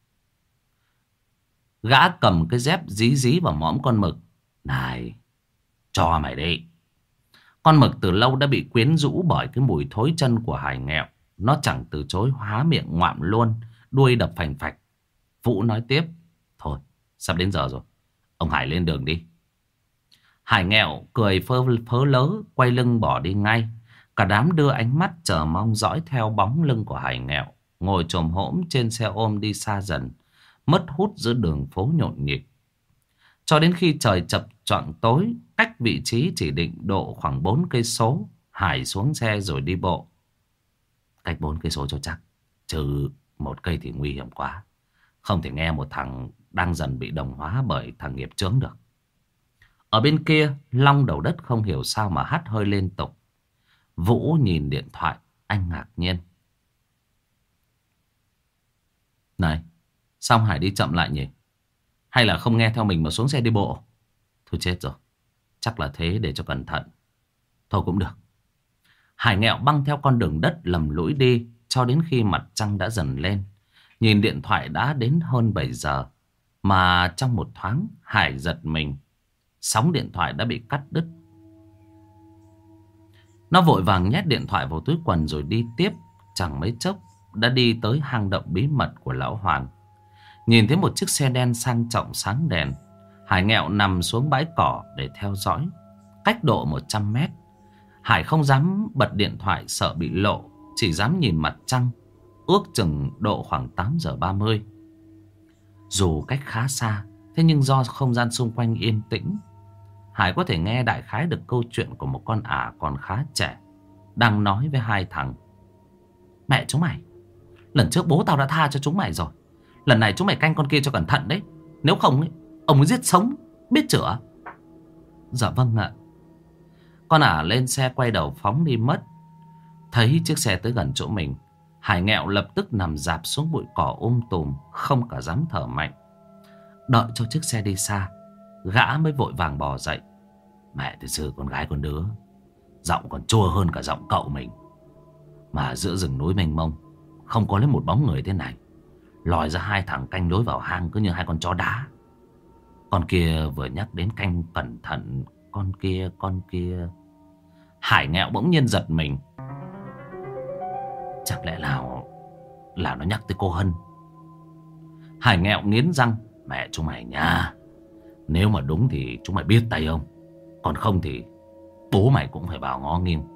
Gã cầm cái dép dí dí vào mõm con mực. Này, cho mày đi. Con mực từ lâu đã bị quyến rũ bởi cái mùi thối chân của Hải Nghẹo. Nó chẳng từ chối, há miệng ngoạm luôn, đuôi đập phành phạch. Vũ nói tiếp. Thôi, sắp đến giờ rồi, ông Hải lên đường đi. Hải Nghẹo cười phớ lớ, quay lưng bỏ đi ngay. Cả đám đưa ánh mắt chờ mong dõi theo bóng lưng của Hải Nghẹo ngồi chồm hổm trên xe ôm đi xa dần, mất hút giữa đường phố nhộn nhịp. Cho đến khi trời chập choạng tối, cách vị trí chỉ định độ khoảng 4 cây số, Hải xuống xe rồi đi bộ. Cách 4 cây số cho chắc, chứ 1 cây thì nguy hiểm quá. Không thể nghe một thằng đang dần bị đồng hóa bởi thằng nghiệp chướng được. Ở bên kia, Long đầu đất không hiểu sao mà hắt hơi liên tục. Vũ nhìn điện thoại, anh ngạc nhiên. Này, sao Hải đi chậm lại nhỉ? Hay là không nghe theo mình mà xuống xe đi bộ? Thôi chết rồi, chắc là thế, để cho cẩn thận. Thôi cũng được. Hải Nghẹo băng theo con đường đất lầm lũi đi cho đến khi mặt trăng đã dần lên. Nhìn điện thoại đã đến hơn 7 giờ. Mà trong một thoáng Hải giật mình. Sóng điện thoại đã bị cắt đứt. Nó vội vàng nhét điện thoại vào túi quần rồi đi tiếp. Chẳng mấy chốc đã đi tới hang động bí mật của Lão Hoàng. Nhìn thấy một chiếc xe đen sang trọng sáng đèn, Hải Nghẹo nằm xuống bãi cỏ để theo dõi. Cách độ 100 mét, Hải không dám bật điện thoại sợ bị lộ, chỉ dám nhìn mặt trăng. Ước chừng độ khoảng 8 giờ 30. Dù cách khá xa, thế nhưng do không gian xung quanh yên tĩnh, Hải có thể nghe đại khái được câu chuyện của một con ả còn khá trẻ đang nói với 2 thằng. Mẹ chúng mày, lần trước bố tao đã tha cho chúng mày rồi. Lần này chúng mày canh con kia cho cẩn thận đấy. Nếu không ấy, ông ấy giết sống, biết chữa. Dạ vâng ạ. Con ả lên xe quay đầu phóng đi mất. Thấy chiếc xe tới gần chỗ mình, Hải Nghẹo lập tức nằm rạp xuống bụi cỏ tùm, không cả dám thở mạnh. Đợi cho chiếc xe đi xa, gã mới vội vàng bò dậy. Mẹ thật sự con gái con đứa, giọng còn chua hơn cả giọng cậu mình. Mà giữa rừng núi mênh mông, không có lấy một bóng người thế này, lòi ra 2 thằng canh lối vào hang cứ như 2 con chó đá. Con kia vừa nhắc đến canh cẩn thận. Con kia. Hải Nghẹo bỗng nhiên giật mình. Chẳng lẽ là nó nhắc tới cô Hân Hải Nghẹo nghiến răng. Mẹ chúng mày nha, nếu mà đúng thì chúng mày biết tay ông, còn không thì bố mày cũng phải vào ngó nghiêng.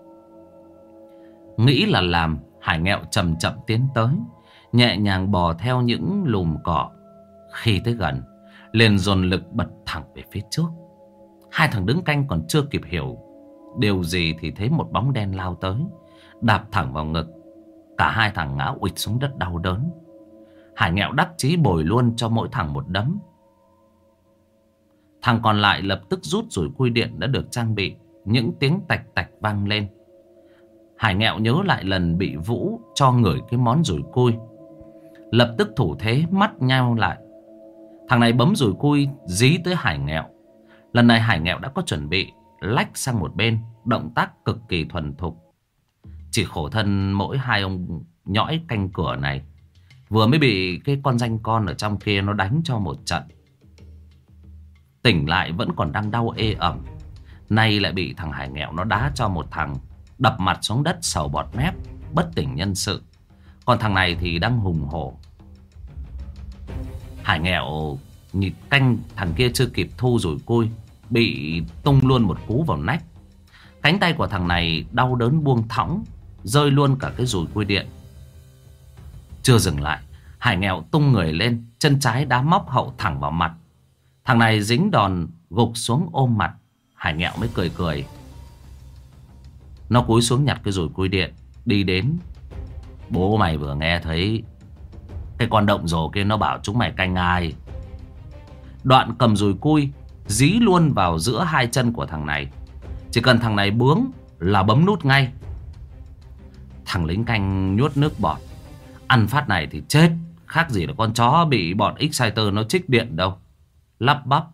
Nghĩ là làm, Hải Nghẹo chậm chậm tiến tới, nhẹ nhàng bò theo những lùm cỏ. Khi tới gần, liền dồn lực bật thẳng về phía trước. Hai thằng đứng canh còn chưa kịp hiểu điều gì thì thấy một bóng đen lao tới, đạp thẳng vào ngực. Cả hai thằng ngã uịch xuống đất đau đớn. Hải Nghẹo đắc chí bồi luôn cho mỗi thằng một đấm. Thằng còn lại lập tức rút rủi cui điện đã được trang bị. Những tiếng tạch tạch vang lên. Hải Nghẹo nhớ lại lần bị Vũ cho ngửi cái món rủi cui, lập tức thủ thế mắt nhau lại. Thằng này bấm rủi cui dí tới Hải Nghẹo. Lần này Hải Nghẹo đã có chuẩn bị, lách sang một bên, động tác cực kỳ thuần thục. Chỉ khổ thân mỗi hai ông nhõi canh cửa này vừa mới bị cái con danh con ở trong kia nó đánh cho một trận. Tỉnh lại vẫn còn đang đau ê ẩm, nay lại bị thằng Hải Nghẹo nó đá cho một thằng, đập mặt xuống đất sầu bọt mép, bất tỉnh nhân sự. Còn thằng này thì đang hùng hổ. Hải Nghẹo nhịt canh thằng kia chưa kịp thu rủi cui, bị tung luôn một cú vào nách. Cánh tay của thằng này đau đớn buông thõng, rơi luôn cả cái rủi cui điện. Chưa dừng lại, Hải Nghẹo tung người lên, chân trái đá móc hậu thẳng vào mặt. Thằng này dính đòn gục xuống ôm mặt. Hải Nghẹo mới cười cười. Nó cúi xuống nhặt cái rủi cui điện, đi đến. Bố mày vừa nghe thấy cái con động rồ kia nó bảo chúng mày canh ai. Đoạn cầm rủi cui dí luôn vào giữa hai chân của thằng này. Chỉ cần thằng này bướng là bấm nút ngay. Thằng lính canh nuốt nước bọt. Ăn phát này thì chết, khác gì là con chó bị bọn Exciter nó trích điện đâu. Lắp bắp.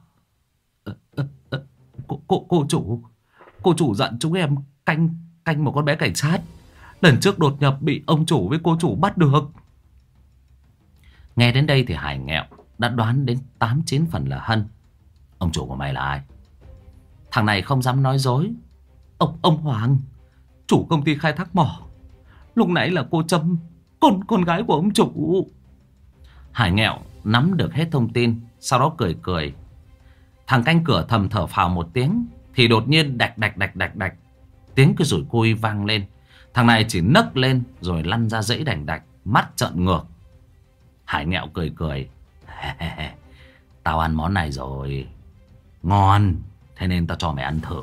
Cô chủ dặn chúng em canh một con bé cảnh sát. Lần trước đột nhập bị ông chủ với cô chủ bắt được. Nghe đến đây thì Hải Nghẹo đã đoán đến 8-9 phần là Hân. Ông chủ của mày là ai? Thằng này không dám nói dối. Ông Hoàng, chủ công ty khai thác mỏ. Lúc nãy là cô Trâm, con gái của ông chủ. Hải Nghẹo nắm được hết thông tin, sau đó cười cười. Thằng canh cửa thầm thở phào một tiếng, thì đột nhiên đạch đạch đạch đạch đạch, tiếng cái rủi cui vang lên. Thằng này chỉ nấc lên rồi lăn ra dãy đành đạch, mắt trợn ngược. Hải Nghẹo cười cười. Tao ăn món này rồi, ngon, thế nên tao cho mày ăn thử.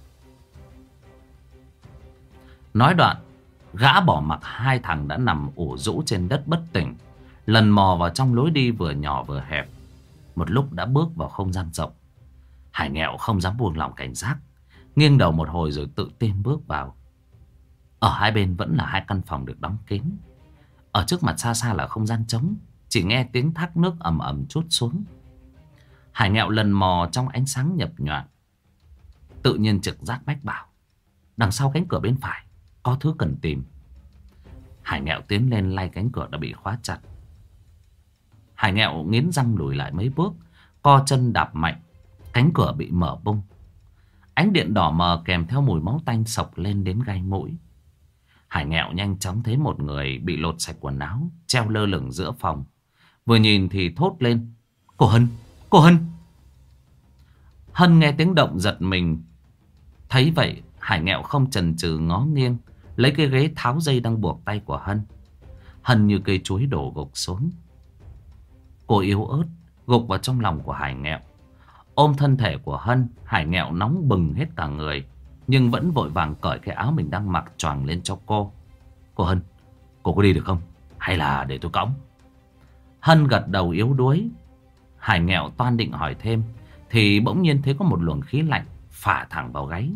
Nói đoạn, gã bỏ mặc hai thằng đã nằm ủ rũ trên đất bất tỉnh, lần mò vào trong lối đi vừa nhỏ vừa hẹp. Một lúc đã bước vào không gian rộng. Hải Nghẹo không dám buông lỏng cảnh giác, nghiêng đầu một hồi rồi tự tin bước vào. Ở hai bên vẫn là hai căn phòng được đóng kín. Ở trước mặt xa xa là không gian trống, chỉ nghe tiếng thác nước ầm ầm trút xuống. Hải Nghẹo lần mò trong ánh sáng nhập nhoạng. Tự nhiên trực giác mách bảo đằng sau cánh cửa bên phải có thứ cần tìm. Hải Nghẹo tiến lên lay cánh cửa đã bị khóa chặt. Hải Nghẹo nghiến răng lùi lại mấy bước, co chân đạp mạnh. Cánh cửa bị mở bung. Ánh điện đỏ mờ kèm theo mùi máu tanh xộc lên đến gai mũi. Hải Nghẹo nhanh chóng thấy một người bị lột sạch quần áo, treo lơ lửng giữa phòng. Vừa nhìn thì thốt lên: Cô Hân! Cô Hân! Hân nghe tiếng động giật mình. Thấy vậy, Hải Nghẹo không chần chừ ngó nghiêng, lấy cái ghế tháo dây đang buộc tay của Hân. Hân như cây chuối đổ gục xuống. Cô yếu ớt gục vào trong lòng của Hải Nghẹo. Ôm thân thể của Hân, Hải Nghẹo nóng bừng hết cả người, nhưng vẫn vội vàng cởi cái áo mình đang mặc choàng lên cho cô. Cô Hân, cô có đi được không? Hay là để tôi cõng? Hân gật đầu yếu đuối. Hải Nghẹo toan định hỏi thêm thì bỗng nhiên thấy có một luồng khí lạnh phả thẳng vào gáy.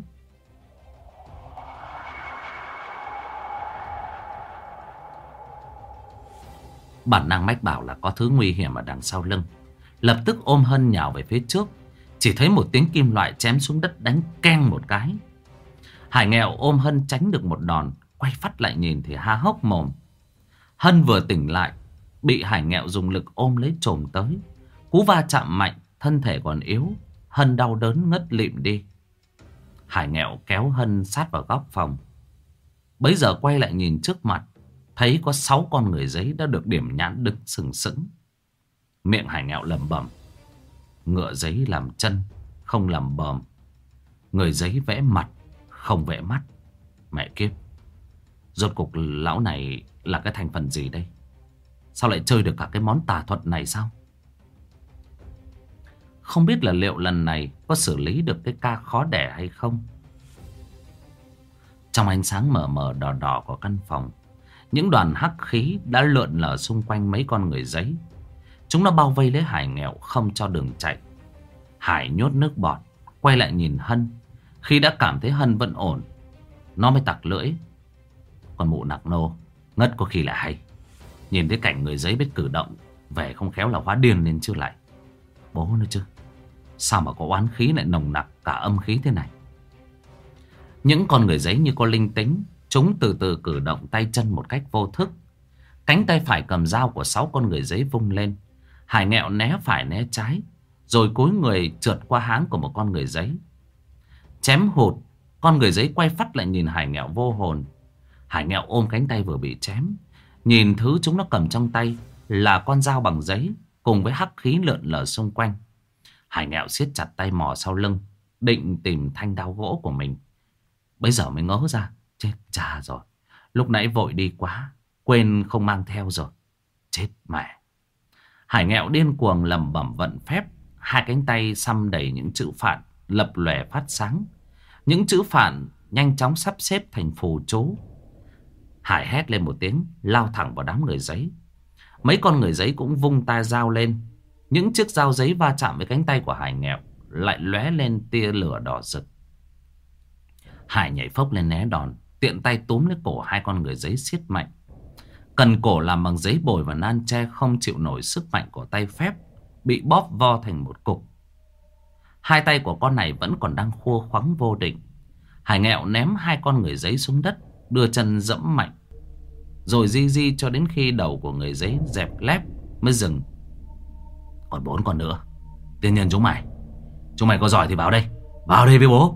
Bản năng mách bảo là có thứ nguy hiểm ở đằng sau lưng. Lập tức ôm Hân nhào về phía trước. Chỉ thấy một tiếng kim loại chém xuống đất đánh keng một cái. Hải Nghẹo ôm Hân tránh được một đòn, quay phát lại nhìn thì há hốc mồm. Hân vừa tỉnh lại, bị Hải Nghẹo dùng lực ôm lấy chồm tới. Cú va chạm mạnh, thân thể còn yếu, Hân đau đớn ngất lịm đi. Hải Nghẹo kéo Hân sát vào góc phòng. Bấy giờ quay lại nhìn trước mặt, thấy có 6 con người giấy đã được điểm nhãn đứng sừng sững. Miệng Hải Ngẹo lẩm bẩm: ngựa giấy làm chân, không làm bờm. Người giấy vẽ mặt, không vẽ mắt. Mẹ kiếp, rốt cuộc lão này là cái thành phần gì đây? Sao lại chơi được cả cái món tà thuật này sao? Không biết là liệu lần này có xử lý được cái ca khó đẻ hay không? Trong ánh sáng mờ mờ đỏ đỏ của căn phòng, những đoàn hắc khí đã lượn lờ xung quanh mấy con người giấy. Chúng nó bao vây lấy Hải Nghẹo không cho đường chạy. Hải nhốt nước bọt, quay lại nhìn Hân. Khi đã cảm thấy Hân vẫn ổn, nó mới tặc lưỡi: con mụ nặc nô, ngất có khi là hay. Nhìn thấy cảnh người giấy biết cử động, về không khéo là hóa điên lên chứ lại. Bố nữa chứ, sao mà có oán khí lại nồng nặc cả âm khí thế này? Những con người giấy như có linh tính. Chúng từ từ cử động tay chân một cách vô thức. Cánh tay phải cầm dao của 6 con người giấy vung lên. Hải Nghẹo né phải né trái, rồi cúi người trượt qua háng của một con người giấy. Chém hụt, con người giấy quay phắt lại nhìn Hải Nghẹo vô hồn. Hải Nghẹo ôm cánh tay vừa bị chém, nhìn thứ chúng nó cầm trong tay là con dao bằng giấy cùng với hắc khí lượn lờ xung quanh. Hải Nghẹo siết chặt tay mò sau lưng, định tìm thanh đao gỗ của mình. Bây giờ mới ngớ ra, chết cha rồi, lúc nãy vội đi quá, quên không mang theo rồi. Chết mẹ. Hải Nghẹo điên cuồng lẩm bẩm vận phép. Hai cánh tay xăm đầy những chữ phạn lập lòe phát sáng. Những chữ phạn nhanh chóng sắp xếp thành phù chú. Hải hét lên một tiếng, lao thẳng vào đám người giấy. Mấy con người giấy cũng vung tay dao lên. Những chiếc dao giấy va chạm với cánh tay của Hải Nghẹo, lại lóe lên tia lửa đỏ rực. Hải nhảy phốc lên né đòn, tiện tay túm lấy cổ hai con người giấy siết mạnh. Cần cổ làm bằng giấy bồi và nan tre không chịu nổi sức mạnh của tay phép, bị bóp vo thành một cục. Hai tay của con này vẫn còn đang khua khoắng vô định. Hải Nghẹo ném hai con người giấy xuống đất, đưa chân dẫm mạnh, rồi di di cho đến khi đầu của người giấy dẹp lép mới dừng. Còn 4 con nữa. Tiên nhân chúng mày có giỏi thì vào đây với bố.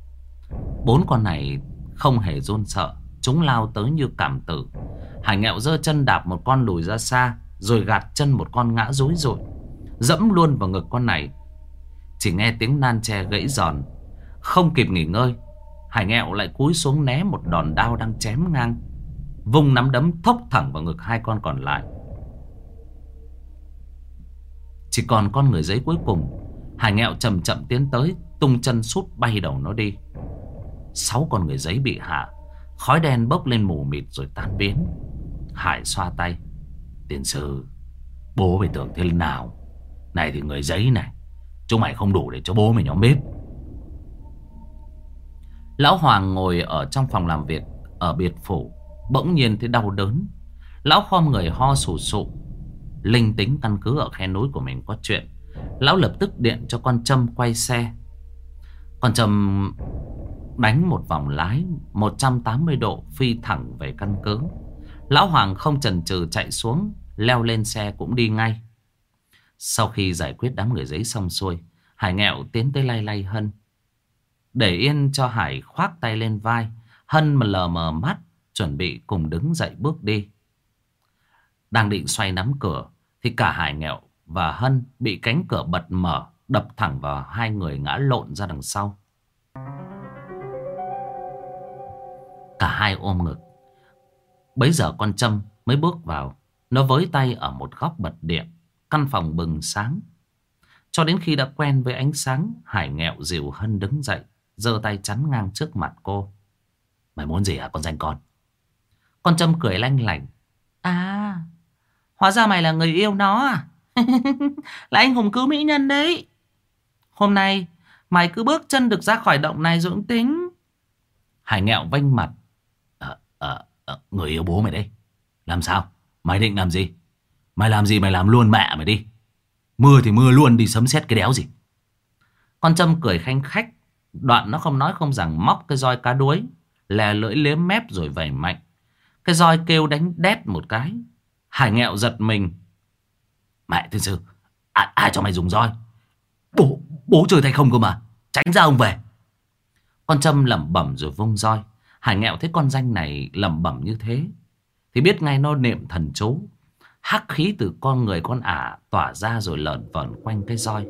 4 con này không hề run sợ, chúng lao tới như cảm tử. Hải Nghẹo giơ chân đạp một con lùi ra xa, rồi gạt chân một con ngã rúi rụi, dẫm luôn vào ngực con này. Chỉ nghe tiếng nan tre gãy giòn. Không kịp nghỉ ngơi, Hải Nghẹo lại cúi xuống né một đòn đao đang chém ngang, vung nắm đấm thốc thẳng vào ngực hai con còn lại. Chỉ còn con người giấy cuối cùng, Hải Nghẹo chậm chậm tiến tới, tung chân sút bay đầu nó đi. 6 con người giấy bị hạ, khói đen bốc lên mù mịt rồi tan biến. Hải xoa tay: tiên sư, bố phải tưởng thế nào. Này thì người giấy này, chúng mày không đủ để cho bố mày nhóm bếp. Lão Hoàng ngồi ở trong phòng làm việc ở biệt phủ, bỗng nhiên thấy đau đớn. Lão khom người ho sù sụ. Linh tính căn cứ ở khe núi của mình có chuyện. Lão lập tức điện cho con Trâm quay xe. Con Trâm đánh một vòng lái 180 độ phi thẳng về căn cứ. Lão Hoàng không chần chừ chạy xuống, leo lên xe cũng đi ngay. Sau khi giải quyết đám người giấy xong xuôi, Hải Nghẹo tiến tới lay lay Hân, để yên cho Hải khoác tay lên vai. Hân mà lờ mờ mắt, chuẩn bị cùng đứng dậy bước đi. Đang định xoay nắm cửa thì cả Hải Nghẹo và Hân bị cánh cửa bật mở, đập thẳng vào hai người ngã lộn ra đằng sau. Cả hai ôm ngực. Bấy giờ con Trâm mới bước vào. Nó với tay ở một góc bật điện. Căn phòng bừng sáng. Cho đến khi đã quen với ánh sáng, Hải Nghẹo dìu Hân đứng dậy, giơ tay chắn ngang trước mặt cô. Mày muốn gì hả con danh con? Con Trâm cười lanh lảnh. À, hóa ra mày là người yêu nó à? Là anh hùng cứu mỹ nhân đấy. Hôm nay mày cứ bước chân được ra khỏi động này rồi cũng tính. Hải Nghẹo vênh mặt. Người yêu bố mày đây. Làm sao? Mày định làm gì? Mày làm gì mày làm luôn mẹ mày đi. Mưa thì mưa luôn đi, sấm sét cái đéo gì. Con Trâm cười khanh khách. Đoạn nó không nói không rằng móc cái roi cá đuối, lè lưỡi liếm mép rồi vẩy mạnh. Cái roi kêu đánh đét một cái. Hải Nghẹo giật mình. Mẹ tiên sư, ai cho mày dùng roi? Bố chơi tay không cơ mà. Tránh ra ông về. Con Trâm lẩm bẩm rồi vung roi. Hải Nghẹo thấy con danh này lẩm bẩm như thế thì biết ngay nó niệm thần chú. Hắc khí từ con người con ả tỏa ra rồi lởn vởn quanh cái roi.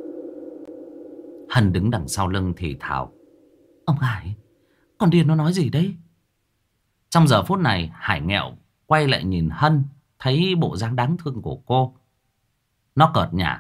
Hân đứng đằng sau lưng thì thào: Ông Hải, con điên nó nói gì đấy? Trong giờ phút này Hải nghẹo quay lại nhìn Hân, thấy bộ dáng đáng thương của cô. Nó cợt nhả: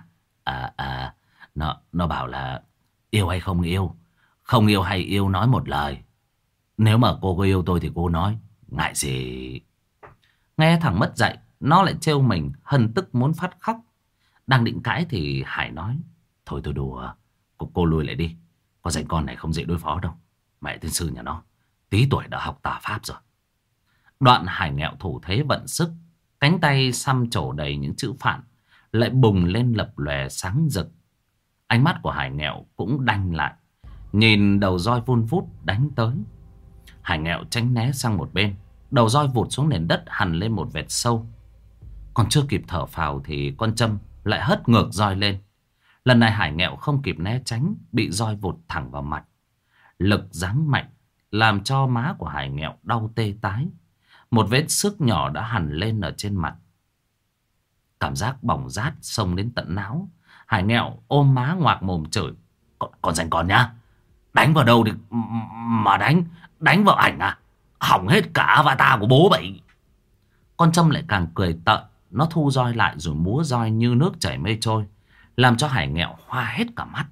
Nó bảo là yêu hay không yêu, không yêu hay yêu nói một lời. Nếu mà cô có yêu tôi thì cô nói, ngại gì. Nghe thằng mất dạy nó lại trêu mình. Hân tức muốn phát khóc. Đang định cãi thì Hải nói: Thôi tôi đùa, cô lùi lại đi. Con danh con này không dễ đối phó đâu. Mẹ tiên sư nhà nó tí tuổi đã học tà pháp rồi. Đoạn Hải nghẹo thủ thế vận sức, cánh tay xăm trổ đầy những chữ phạn lại bùng lên lập lòe sáng rực. Ánh mắt của Hải nghẹo cũng đanh lại, nhìn đầu roi vun vút đánh tới. Hải nghẹo tránh né sang một bên, đầu roi vụt xuống nền đất hằn lên một vệt sâu. Còn chưa kịp thở phào thì con Trâm lại hất ngược roi lên. Lần này Hải nghẹo không kịp né tránh, bị roi vụt thẳng vào mặt. Lực giáng mạnh làm cho má của Hải nghẹo đau tê tái. Một vết xước nhỏ đã hằn lên ở trên mặt. Cảm giác bỏng rát xông đến tận não. Hải nghẹo ôm má ngoạc mồm chửi: Con danh con nhá, đánh vào đâu thì mà đánh vào ảnh à? Hỏng hết cả avatar của bố vậy. Con Trâm lại càng cười tợn. Nó thu roi lại rồi múa roi như nước chảy mây trôi, làm cho Hải nghẹo hoa hết cả mắt.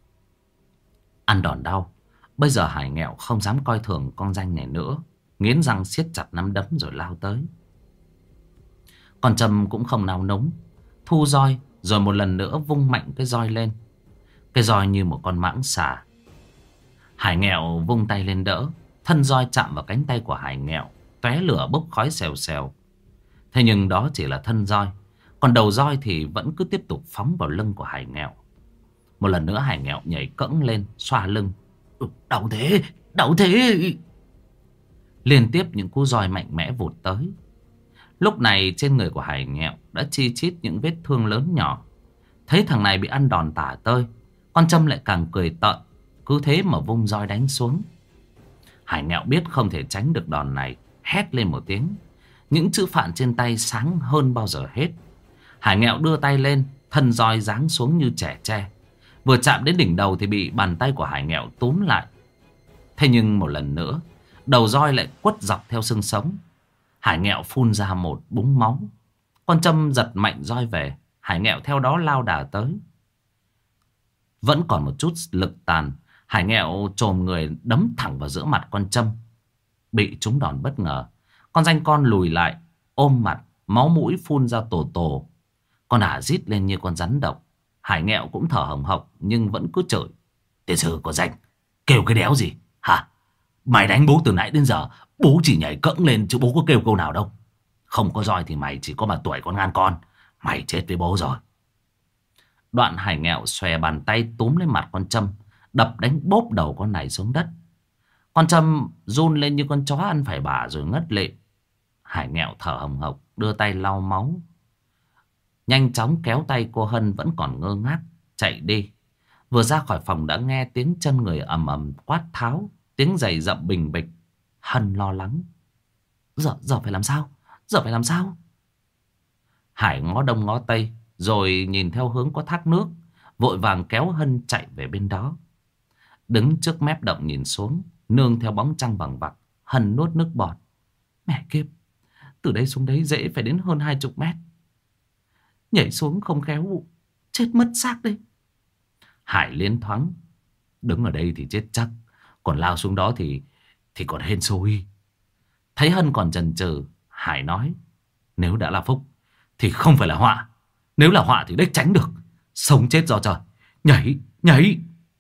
Ăn đòn đau, bây giờ Hải nghẹo không dám coi thường con danh này nữa. Nghiến răng siết chặt nắm đấm rồi lao tới. Con Trâm cũng không nao núng, thu roi rồi một lần nữa vung mạnh cái roi lên. Cái roi như một con mãng xà. Hải nghẹo vung tay lên đỡ. Thân roi chạm vào cánh tay của Hải nghẹo, tóe lửa bốc khói xèo xèo. Thế nhưng đó chỉ là thân roi, còn đầu roi thì vẫn cứ tiếp tục phóng vào lưng của Hải nghẹo. Một lần nữa Hải nghẹo nhảy cẫng lên, xoa lưng. Đau thế, đau thế. Liên tiếp những cú roi mạnh mẽ vụt tới. Lúc này trên người của Hải nghẹo đã chi chít những vết thương lớn nhỏ. Thấy thằng này bị ăn đòn tả tơi, con Trâm lại càng cười tợn, cứ thế mà vung roi đánh xuống. Hải nghẹo biết không thể tránh được đòn này, hét lên một tiếng. Những chữ phạn trên tay sáng hơn bao giờ hết. Hải nghẹo đưa tay lên, thân roi giáng xuống như trẻ tre. Vừa chạm đến đỉnh đầu thì bị bàn tay của Hải nghẹo túm lại. Thế nhưng một lần nữa, đầu roi lại quất dọc theo xương sống. Hải nghẹo phun ra một búng máu. Con Trâm giật mạnh roi về. Hải nghẹo theo đó lao đà tới. Vẫn còn một chút lực tàn, Hải nghẹo chồm người đấm thẳng vào giữa mặt con Trâm. Bị trúng đòn bất ngờ, con danh con lùi lại, ôm mặt, máu mũi phun ra tổ tổ. Con ả rít lên như con rắn độc. Hải nghẹo cũng thở hồng hộc nhưng vẫn cứ chửi: Tiền sư có danh, kêu cái đéo gì hả? Mày đánh bố từ nãy đến giờ, bố chỉ nhảy cẫng lên chứ bố có kêu câu nào đâu. Không có roi thì mày chỉ có mà tuổi con ngan con. Mày chết với bố rồi. Đoạn Hải nghẹo xòe bàn tay túm lên mặt con Trâm, đập đánh bốp đầu con này xuống đất. Con Trâm run lên như con chó ăn phải bả rồi ngất lịm. Hải nghẹo thở hồng hộc đưa tay lau máu, nhanh chóng kéo tay cô Hân vẫn còn ngơ ngác chạy đi. Vừa ra khỏi phòng đã nghe tiếng chân người ầm ầm quát tháo, tiếng giày dậm bình bịch. Hân lo lắng: Giờ phải làm sao? Giờ phải làm sao? Hải ngó đông ngó tây rồi nhìn theo hướng có thác nước, vội vàng kéo Hân chạy về bên đó. Đứng trước mép động nhìn xuống, nương theo bóng trăng vằng vặc, Hân nuốt nước bọt. Mẹ kiếp, từ đây xuống đấy dễ phải đến hơn 20 mét. Nhảy xuống không khéo chết mất xác đấy. Hải liến thoáng: Đứng ở đây thì chết chắc, còn lao xuống đó thì còn hên xui. Thấy Hân còn chần chừ, Hải nói: Nếu đã là phúc thì không phải là họa. Nếu là họa thì đếch tránh được. Sống chết do trời. Nhảy.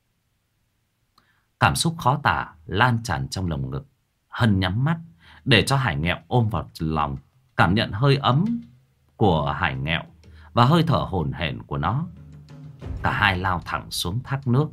Cảm xúc khó tả lan tràn trong lồng ngực. Hân nhắm mắt để cho Hải nghẹo ôm vào lòng, cảm nhận hơi ấm của Hải nghẹo và hơi thở hổn hển của nó. Cả hai lao thẳng xuống thác nước.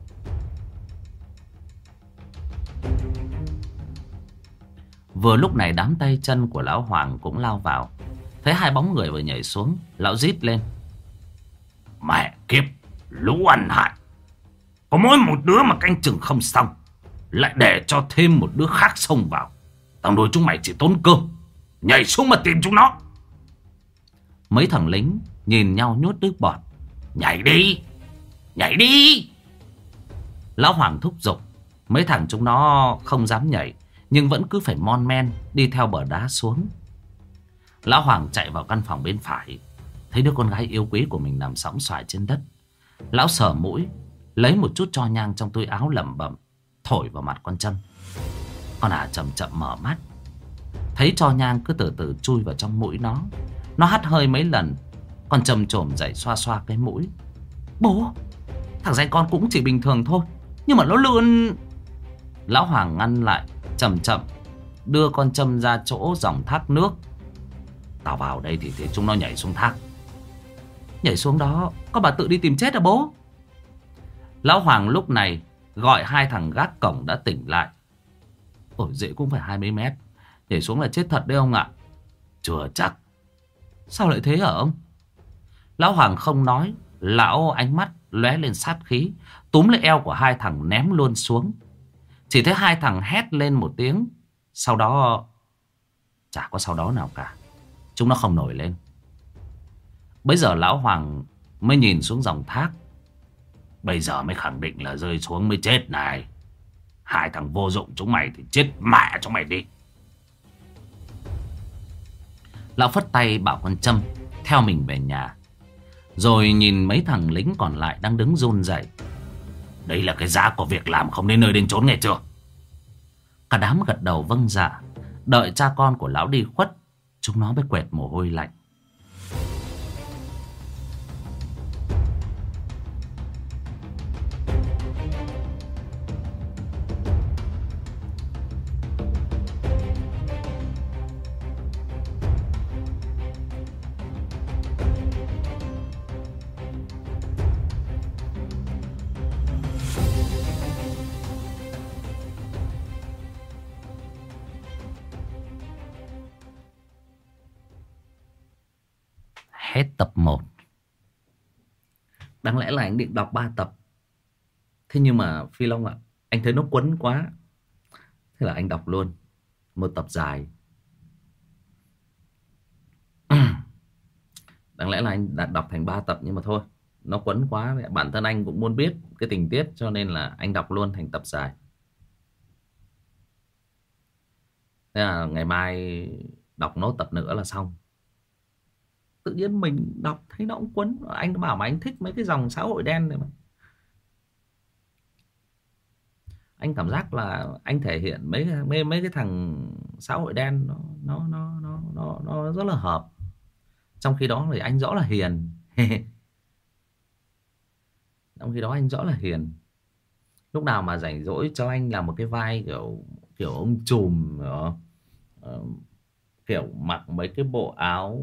Vừa lúc này đám tay chân của lão Hoàng cũng lao vào. Thấy hai bóng người vừa nhảy xuống, lão rít lên: Mẹ kiếp, lũ ăn hại! Có mỗi một đứa mà canh chừng không xong, lại để cho thêm một đứa khác xông vào. Tao đối chúng mày chỉ tốn cơm. Nhảy xuống mà tìm chúng nó. Mấy thằng lính nhìn nhau nhốt nước bọt. Nhảy đi, nhảy đi. Lão Hoàng thúc giục. Mấy thằng chúng nó không dám nhảy, nhưng vẫn cứ phải mon men đi theo bờ đá xuống. Lão Hoàng chạy vào căn phòng bên phải, thấy đứa con gái yêu quý của mình nằm sõng soài trên đất. Lão sờ mũi, lấy một chút tro nhang trong túi áo, lẩm bẩm thổi vào mặt con Trâm. Con chậm chậm mở mắt, thấy tro nhang cứ từ từ chui vào trong mũi nó. Nó hắt hơi mấy lần. Con Trâm chồm dậy xoa xoa cái mũi. Bố, thằng danh con cũng chỉ bình thường thôi, nhưng mà nó lươn. Lão Hoàng ngăn lại, chậm chậm đưa con Trâm ra chỗ dòng thác nước. Tao vào đây thì chúng nó nhảy xuống thác. Nhảy xuống đó con bà tự đi tìm chết à bố? Lão Hoàng lúc này gọi hai thằng gác cổng đã tỉnh lại. Ôi dễ cũng phải 20 mét, nhảy xuống là chết thật đấy ông ạ. Chưa chắc. Sao lại thế hả ông? Lão Hoàng không nói. Lão ánh mắt lóe lên sát khí, túm lấy eo của hai thằng ném luôn xuống. Chỉ thấy hai thằng hét lên một tiếng. Sau đó chả có sau đó nào cả. Chúng nó không nổi lên. Bây giờ Lão Hoàng mới nhìn xuống dòng thác. Bây giờ mới khẳng định là rơi xuống mới chết này. Hai thằng vô dụng chúng mày thì chết mẹ chúng mày đi. Lão phất tay bảo con Trâm theo mình về nhà. Rồi nhìn mấy thằng lính còn lại đang đứng run rẩy. Đây là cái giá của việc làm không đến nơi đến chốn, nghe chưa? Cả đám gật đầu vâng dạ. Đợi cha con của lão đi khuất, chúng nó mới quệt mồ hôi lạnh. Hết tập 1. Đáng lẽ là anh định đọc 3 tập. Thế nhưng mà Phi Long ạ, anh thấy nó quấn quá. Thế là anh đọc luôn một tập dài. Đáng lẽ là anh đã đọc thành 3 tập, nhưng mà thôi, nó quấn quá. Bản thân anh cũng muốn biết cái tình tiết, cho nên là anh đọc luôn thành tập dài. Thế là ngày mai đọc nốt tập nữa là xong. Tự nhiên mình đọc thấy nó cũng quấn. Anh bảo mà anh thích mấy cái dòng xã hội đen này mà. Anh cảm giác là anh thể hiện mấy cái thằng xã hội đen nó rất là hợp. Trong khi đó thì anh rõ là hiền. Trong khi đó anh rõ là hiền. Lúc nào mà rảnh rỗi cho anh làm một cái vai kiểu ông trùm, kiểu mặc mấy cái bộ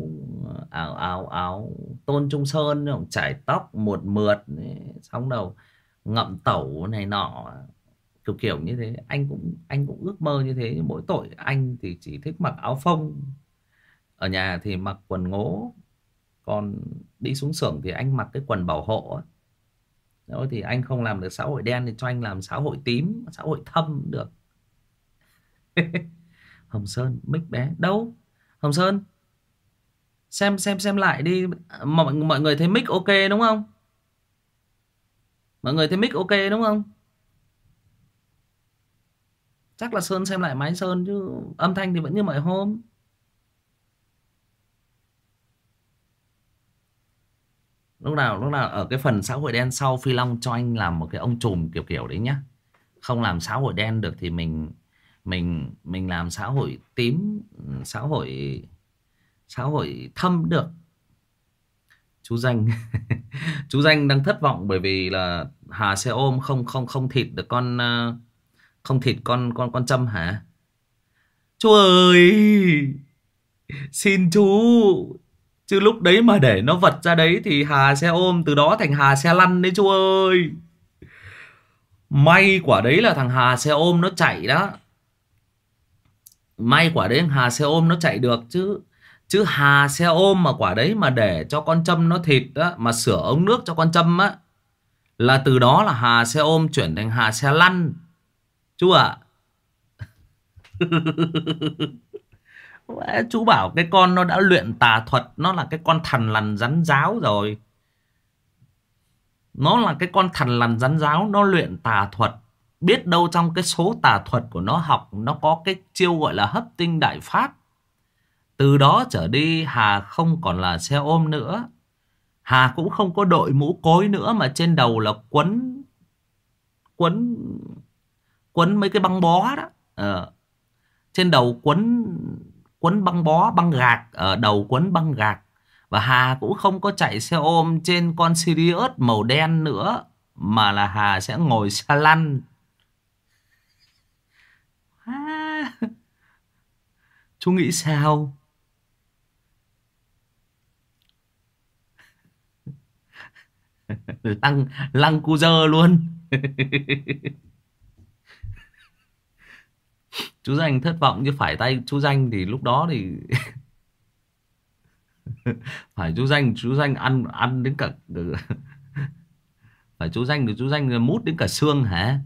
áo Tôn Trung Sơn, chải tóc một mượt, xong đầu ngậm tẩu này nọ, kiểu như thế. Anh cũng ước mơ như thế. Nhưng mỗi tội anh thì chỉ thích mặc áo phông, ở nhà thì mặc quần ngố, còn đi xuống xưởng thì anh mặc cái quần bảo hộ. Đó thì anh không làm được xã hội đen thì cho anh làm xã hội tím, xã hội thâm cũng được. Hồng Sơn mic bé đâu? Hồng Sơn xem lại đi. Mọi người thấy mic ok đúng không? Mọi người thấy mic ok đúng không? Chắc là Sơn xem lại máy Sơn, chứ âm thanh thì vẫn như mọi hôm. Lúc nào ở cái phần xã hội đen sau, Phi Long cho anh làm một cái ông trùm kiểu đấy nhá. Không làm xã hội đen được thì mình làm xã hội tím, xã hội thâm được. Chú Danh chú Danh đang thất vọng bởi vì là Hà xe ôm không thịt được không thịt con Trâm hả? Chú ơi, xin chú, chứ lúc đấy mà để nó vật ra đấy thì Hà xe ôm từ đó thành Hà xe lăn đấy chú ơi. May quả đấy là thằng Hà xe ôm nó chạy đó. May quả đấy thằng Hà xe ôm nó chạy được chứ Hà xe ôm mà quả đấy mà để cho con Trâm nó thịt á, mà sửa ống nước cho con Trâm á, là từ đó là Hà xe ôm chuyển thành Hà xe lăn chú ạ. Chú bảo cái con nó đã luyện tà thuật, nó là cái con thằn lằn rắn ráo rồi. Nó là cái con thằn lằn rắn ráo, nó luyện tà thuật. Biết đâu trong cái số tà thuật của nó học, nó có cái chiêu gọi là hấp tinh đại pháp. Từ đó trở đi Hà không còn là xe ôm nữa. Hà cũng không có đội mũ cối nữa, mà trên đầu là quấn quấn quấn mấy cái băng bó đó. Trên đầu quấn quấn băng bó, băng gạc, ở đầu quấn băng gạc. Và Hà cũng không có chạy xe ôm trên con Sirius màu đen nữa, mà là Hà sẽ ngồi xe lăn. Chú nghĩ sao? Lăng lăng cu dơ luôn. Chú Danh thất vọng chứ phải tay chú Danh thì lúc đó thì phải chú Danh ăn ăn đến cả phải chú Danh mút đến cả xương hả?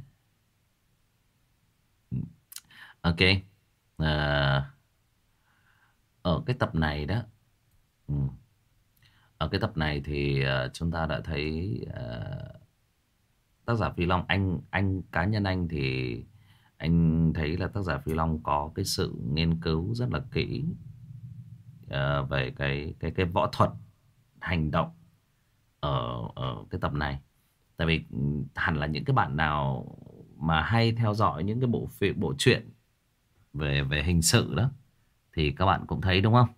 Ok. Ờ, ở cái tập này đó, ừ, ở cái tập này thì chúng ta đã thấy tác giả Phi Long, anh cá nhân anh thì anh thấy là tác giả Phi Long có cái sự nghiên cứu rất là kỹ về cái võ thuật hành động ở cái tập này. Tại vì hẳn là những cái bạn nào mà hay theo dõi những cái bộ truyện về về hình sự đó thì các bạn cũng thấy đúng không,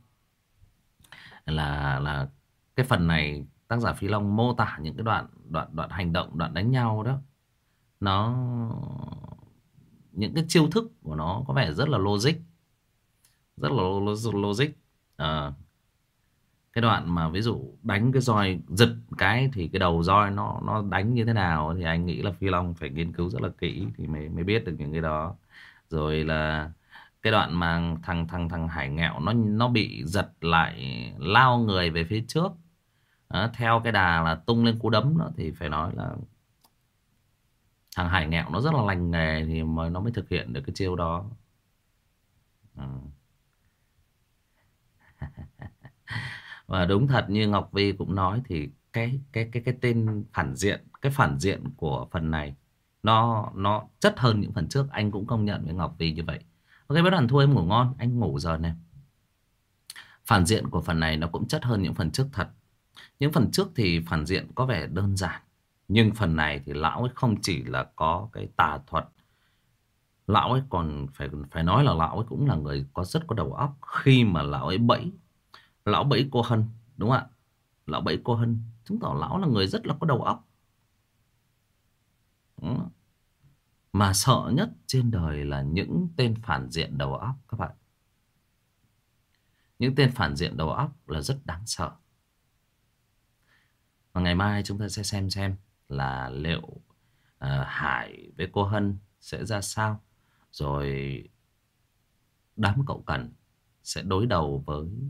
là cái phần này tác giả Phi Long mô tả những cái đoạn hành động, đoạn đánh nhau đó, nó những cái chiêu thức của nó có vẻ rất là logic, rất là logic. Ờ, cái đoạn mà ví dụ đánh cái roi giật cái thì cái đầu roi nó đánh như thế nào, thì anh nghĩ là Phi Long phải nghiên cứu rất là kỹ thì mới biết được những cái đó. Rồi là cái đoạn mà thằng Hải Nghẹo nó bị giật lại, lao người về phía trước. Đó, theo cái đà là tung lên cú đấm đó, thì phải nói là thằng Hải Nghẹo nó rất là lành nghề thì nó mới thực hiện được cái chiêu đó. Ừ. Và đúng thật như Ngọc Vi cũng nói thì cái tên phản diện, cái phản diện của phần này nó chất hơn những phần trước, anh cũng công nhận với Ngọc Vi như vậy. Ok, bé Đoàn Thu em ngủ ngon, anh ngủ giờ này. Phản diện của phần này nó cũng chất hơn những phần trước thật. Những phần trước thì phản diện có vẻ đơn giản, nhưng phần này thì lão ấy không chỉ là có cái tà thuật, lão ấy còn phải nói là lão ấy cũng là người rất có đầu óc. Khi mà lão bẫy cô Hân, đúng không ạ? Lão bẫy cô Hân chứng tỏ lão là người rất là có đầu óc. Đó. Mà sợ nhất trên đời là những tên phản diện đầu óc các bạn. Những tên phản diện đầu óc là rất đáng sợ. Và ngày mai chúng ta sẽ xem là liệu Hải với cô Hân sẽ ra sao, rồi đám cậu Cần sẽ đối đầu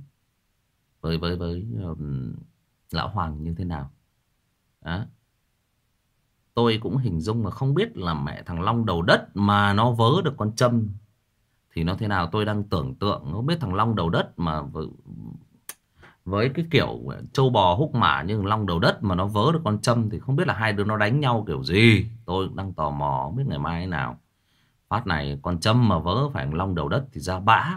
với lão Hoàng như thế nào. Đó. Tôi cũng hình dung mà không biết là mẹ thằng Long đầu đất mà nó vớ được con Trâm thì nó thế nào. Tôi đang tưởng tượng không biết thằng Long đầu đất mà với cái kiểu trâu bò húc mã như thằng Long đầu đất mà nó vớ được con Trâm thì không biết là hai đứa nó đánh nhau kiểu gì. Tôi cũng đang tò mò không biết ngày mai thế nào. Phát này con Trâm mà vớ phải thằng Long đầu đất thì ra bã.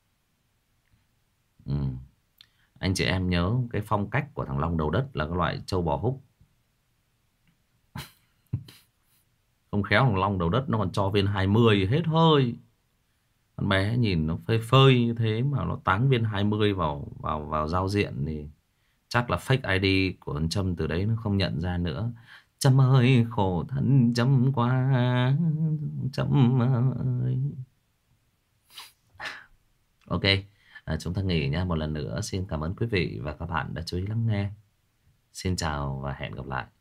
Ừ. Anh chị em nhớ cái phong cách của thằng Long đầu đất là cái loại trâu bò húc. Không khéo thằng Long đầu đất nó còn cho viên 20 hết hơi. Con bé nhìn nó phơi phơi như thế mà nó táng viên 20 vào giao diện thì chắc là fake ID của con Trâm từ đấy nó không nhận ra nữa. Trâm ơi khổ thân Trâm quá, Trâm ơi. Ok, chúng ta nghỉ nha. Một lần nữa xin cảm ơn quý vị và các bạn đã chú ý lắng nghe. Xin chào và hẹn gặp lại.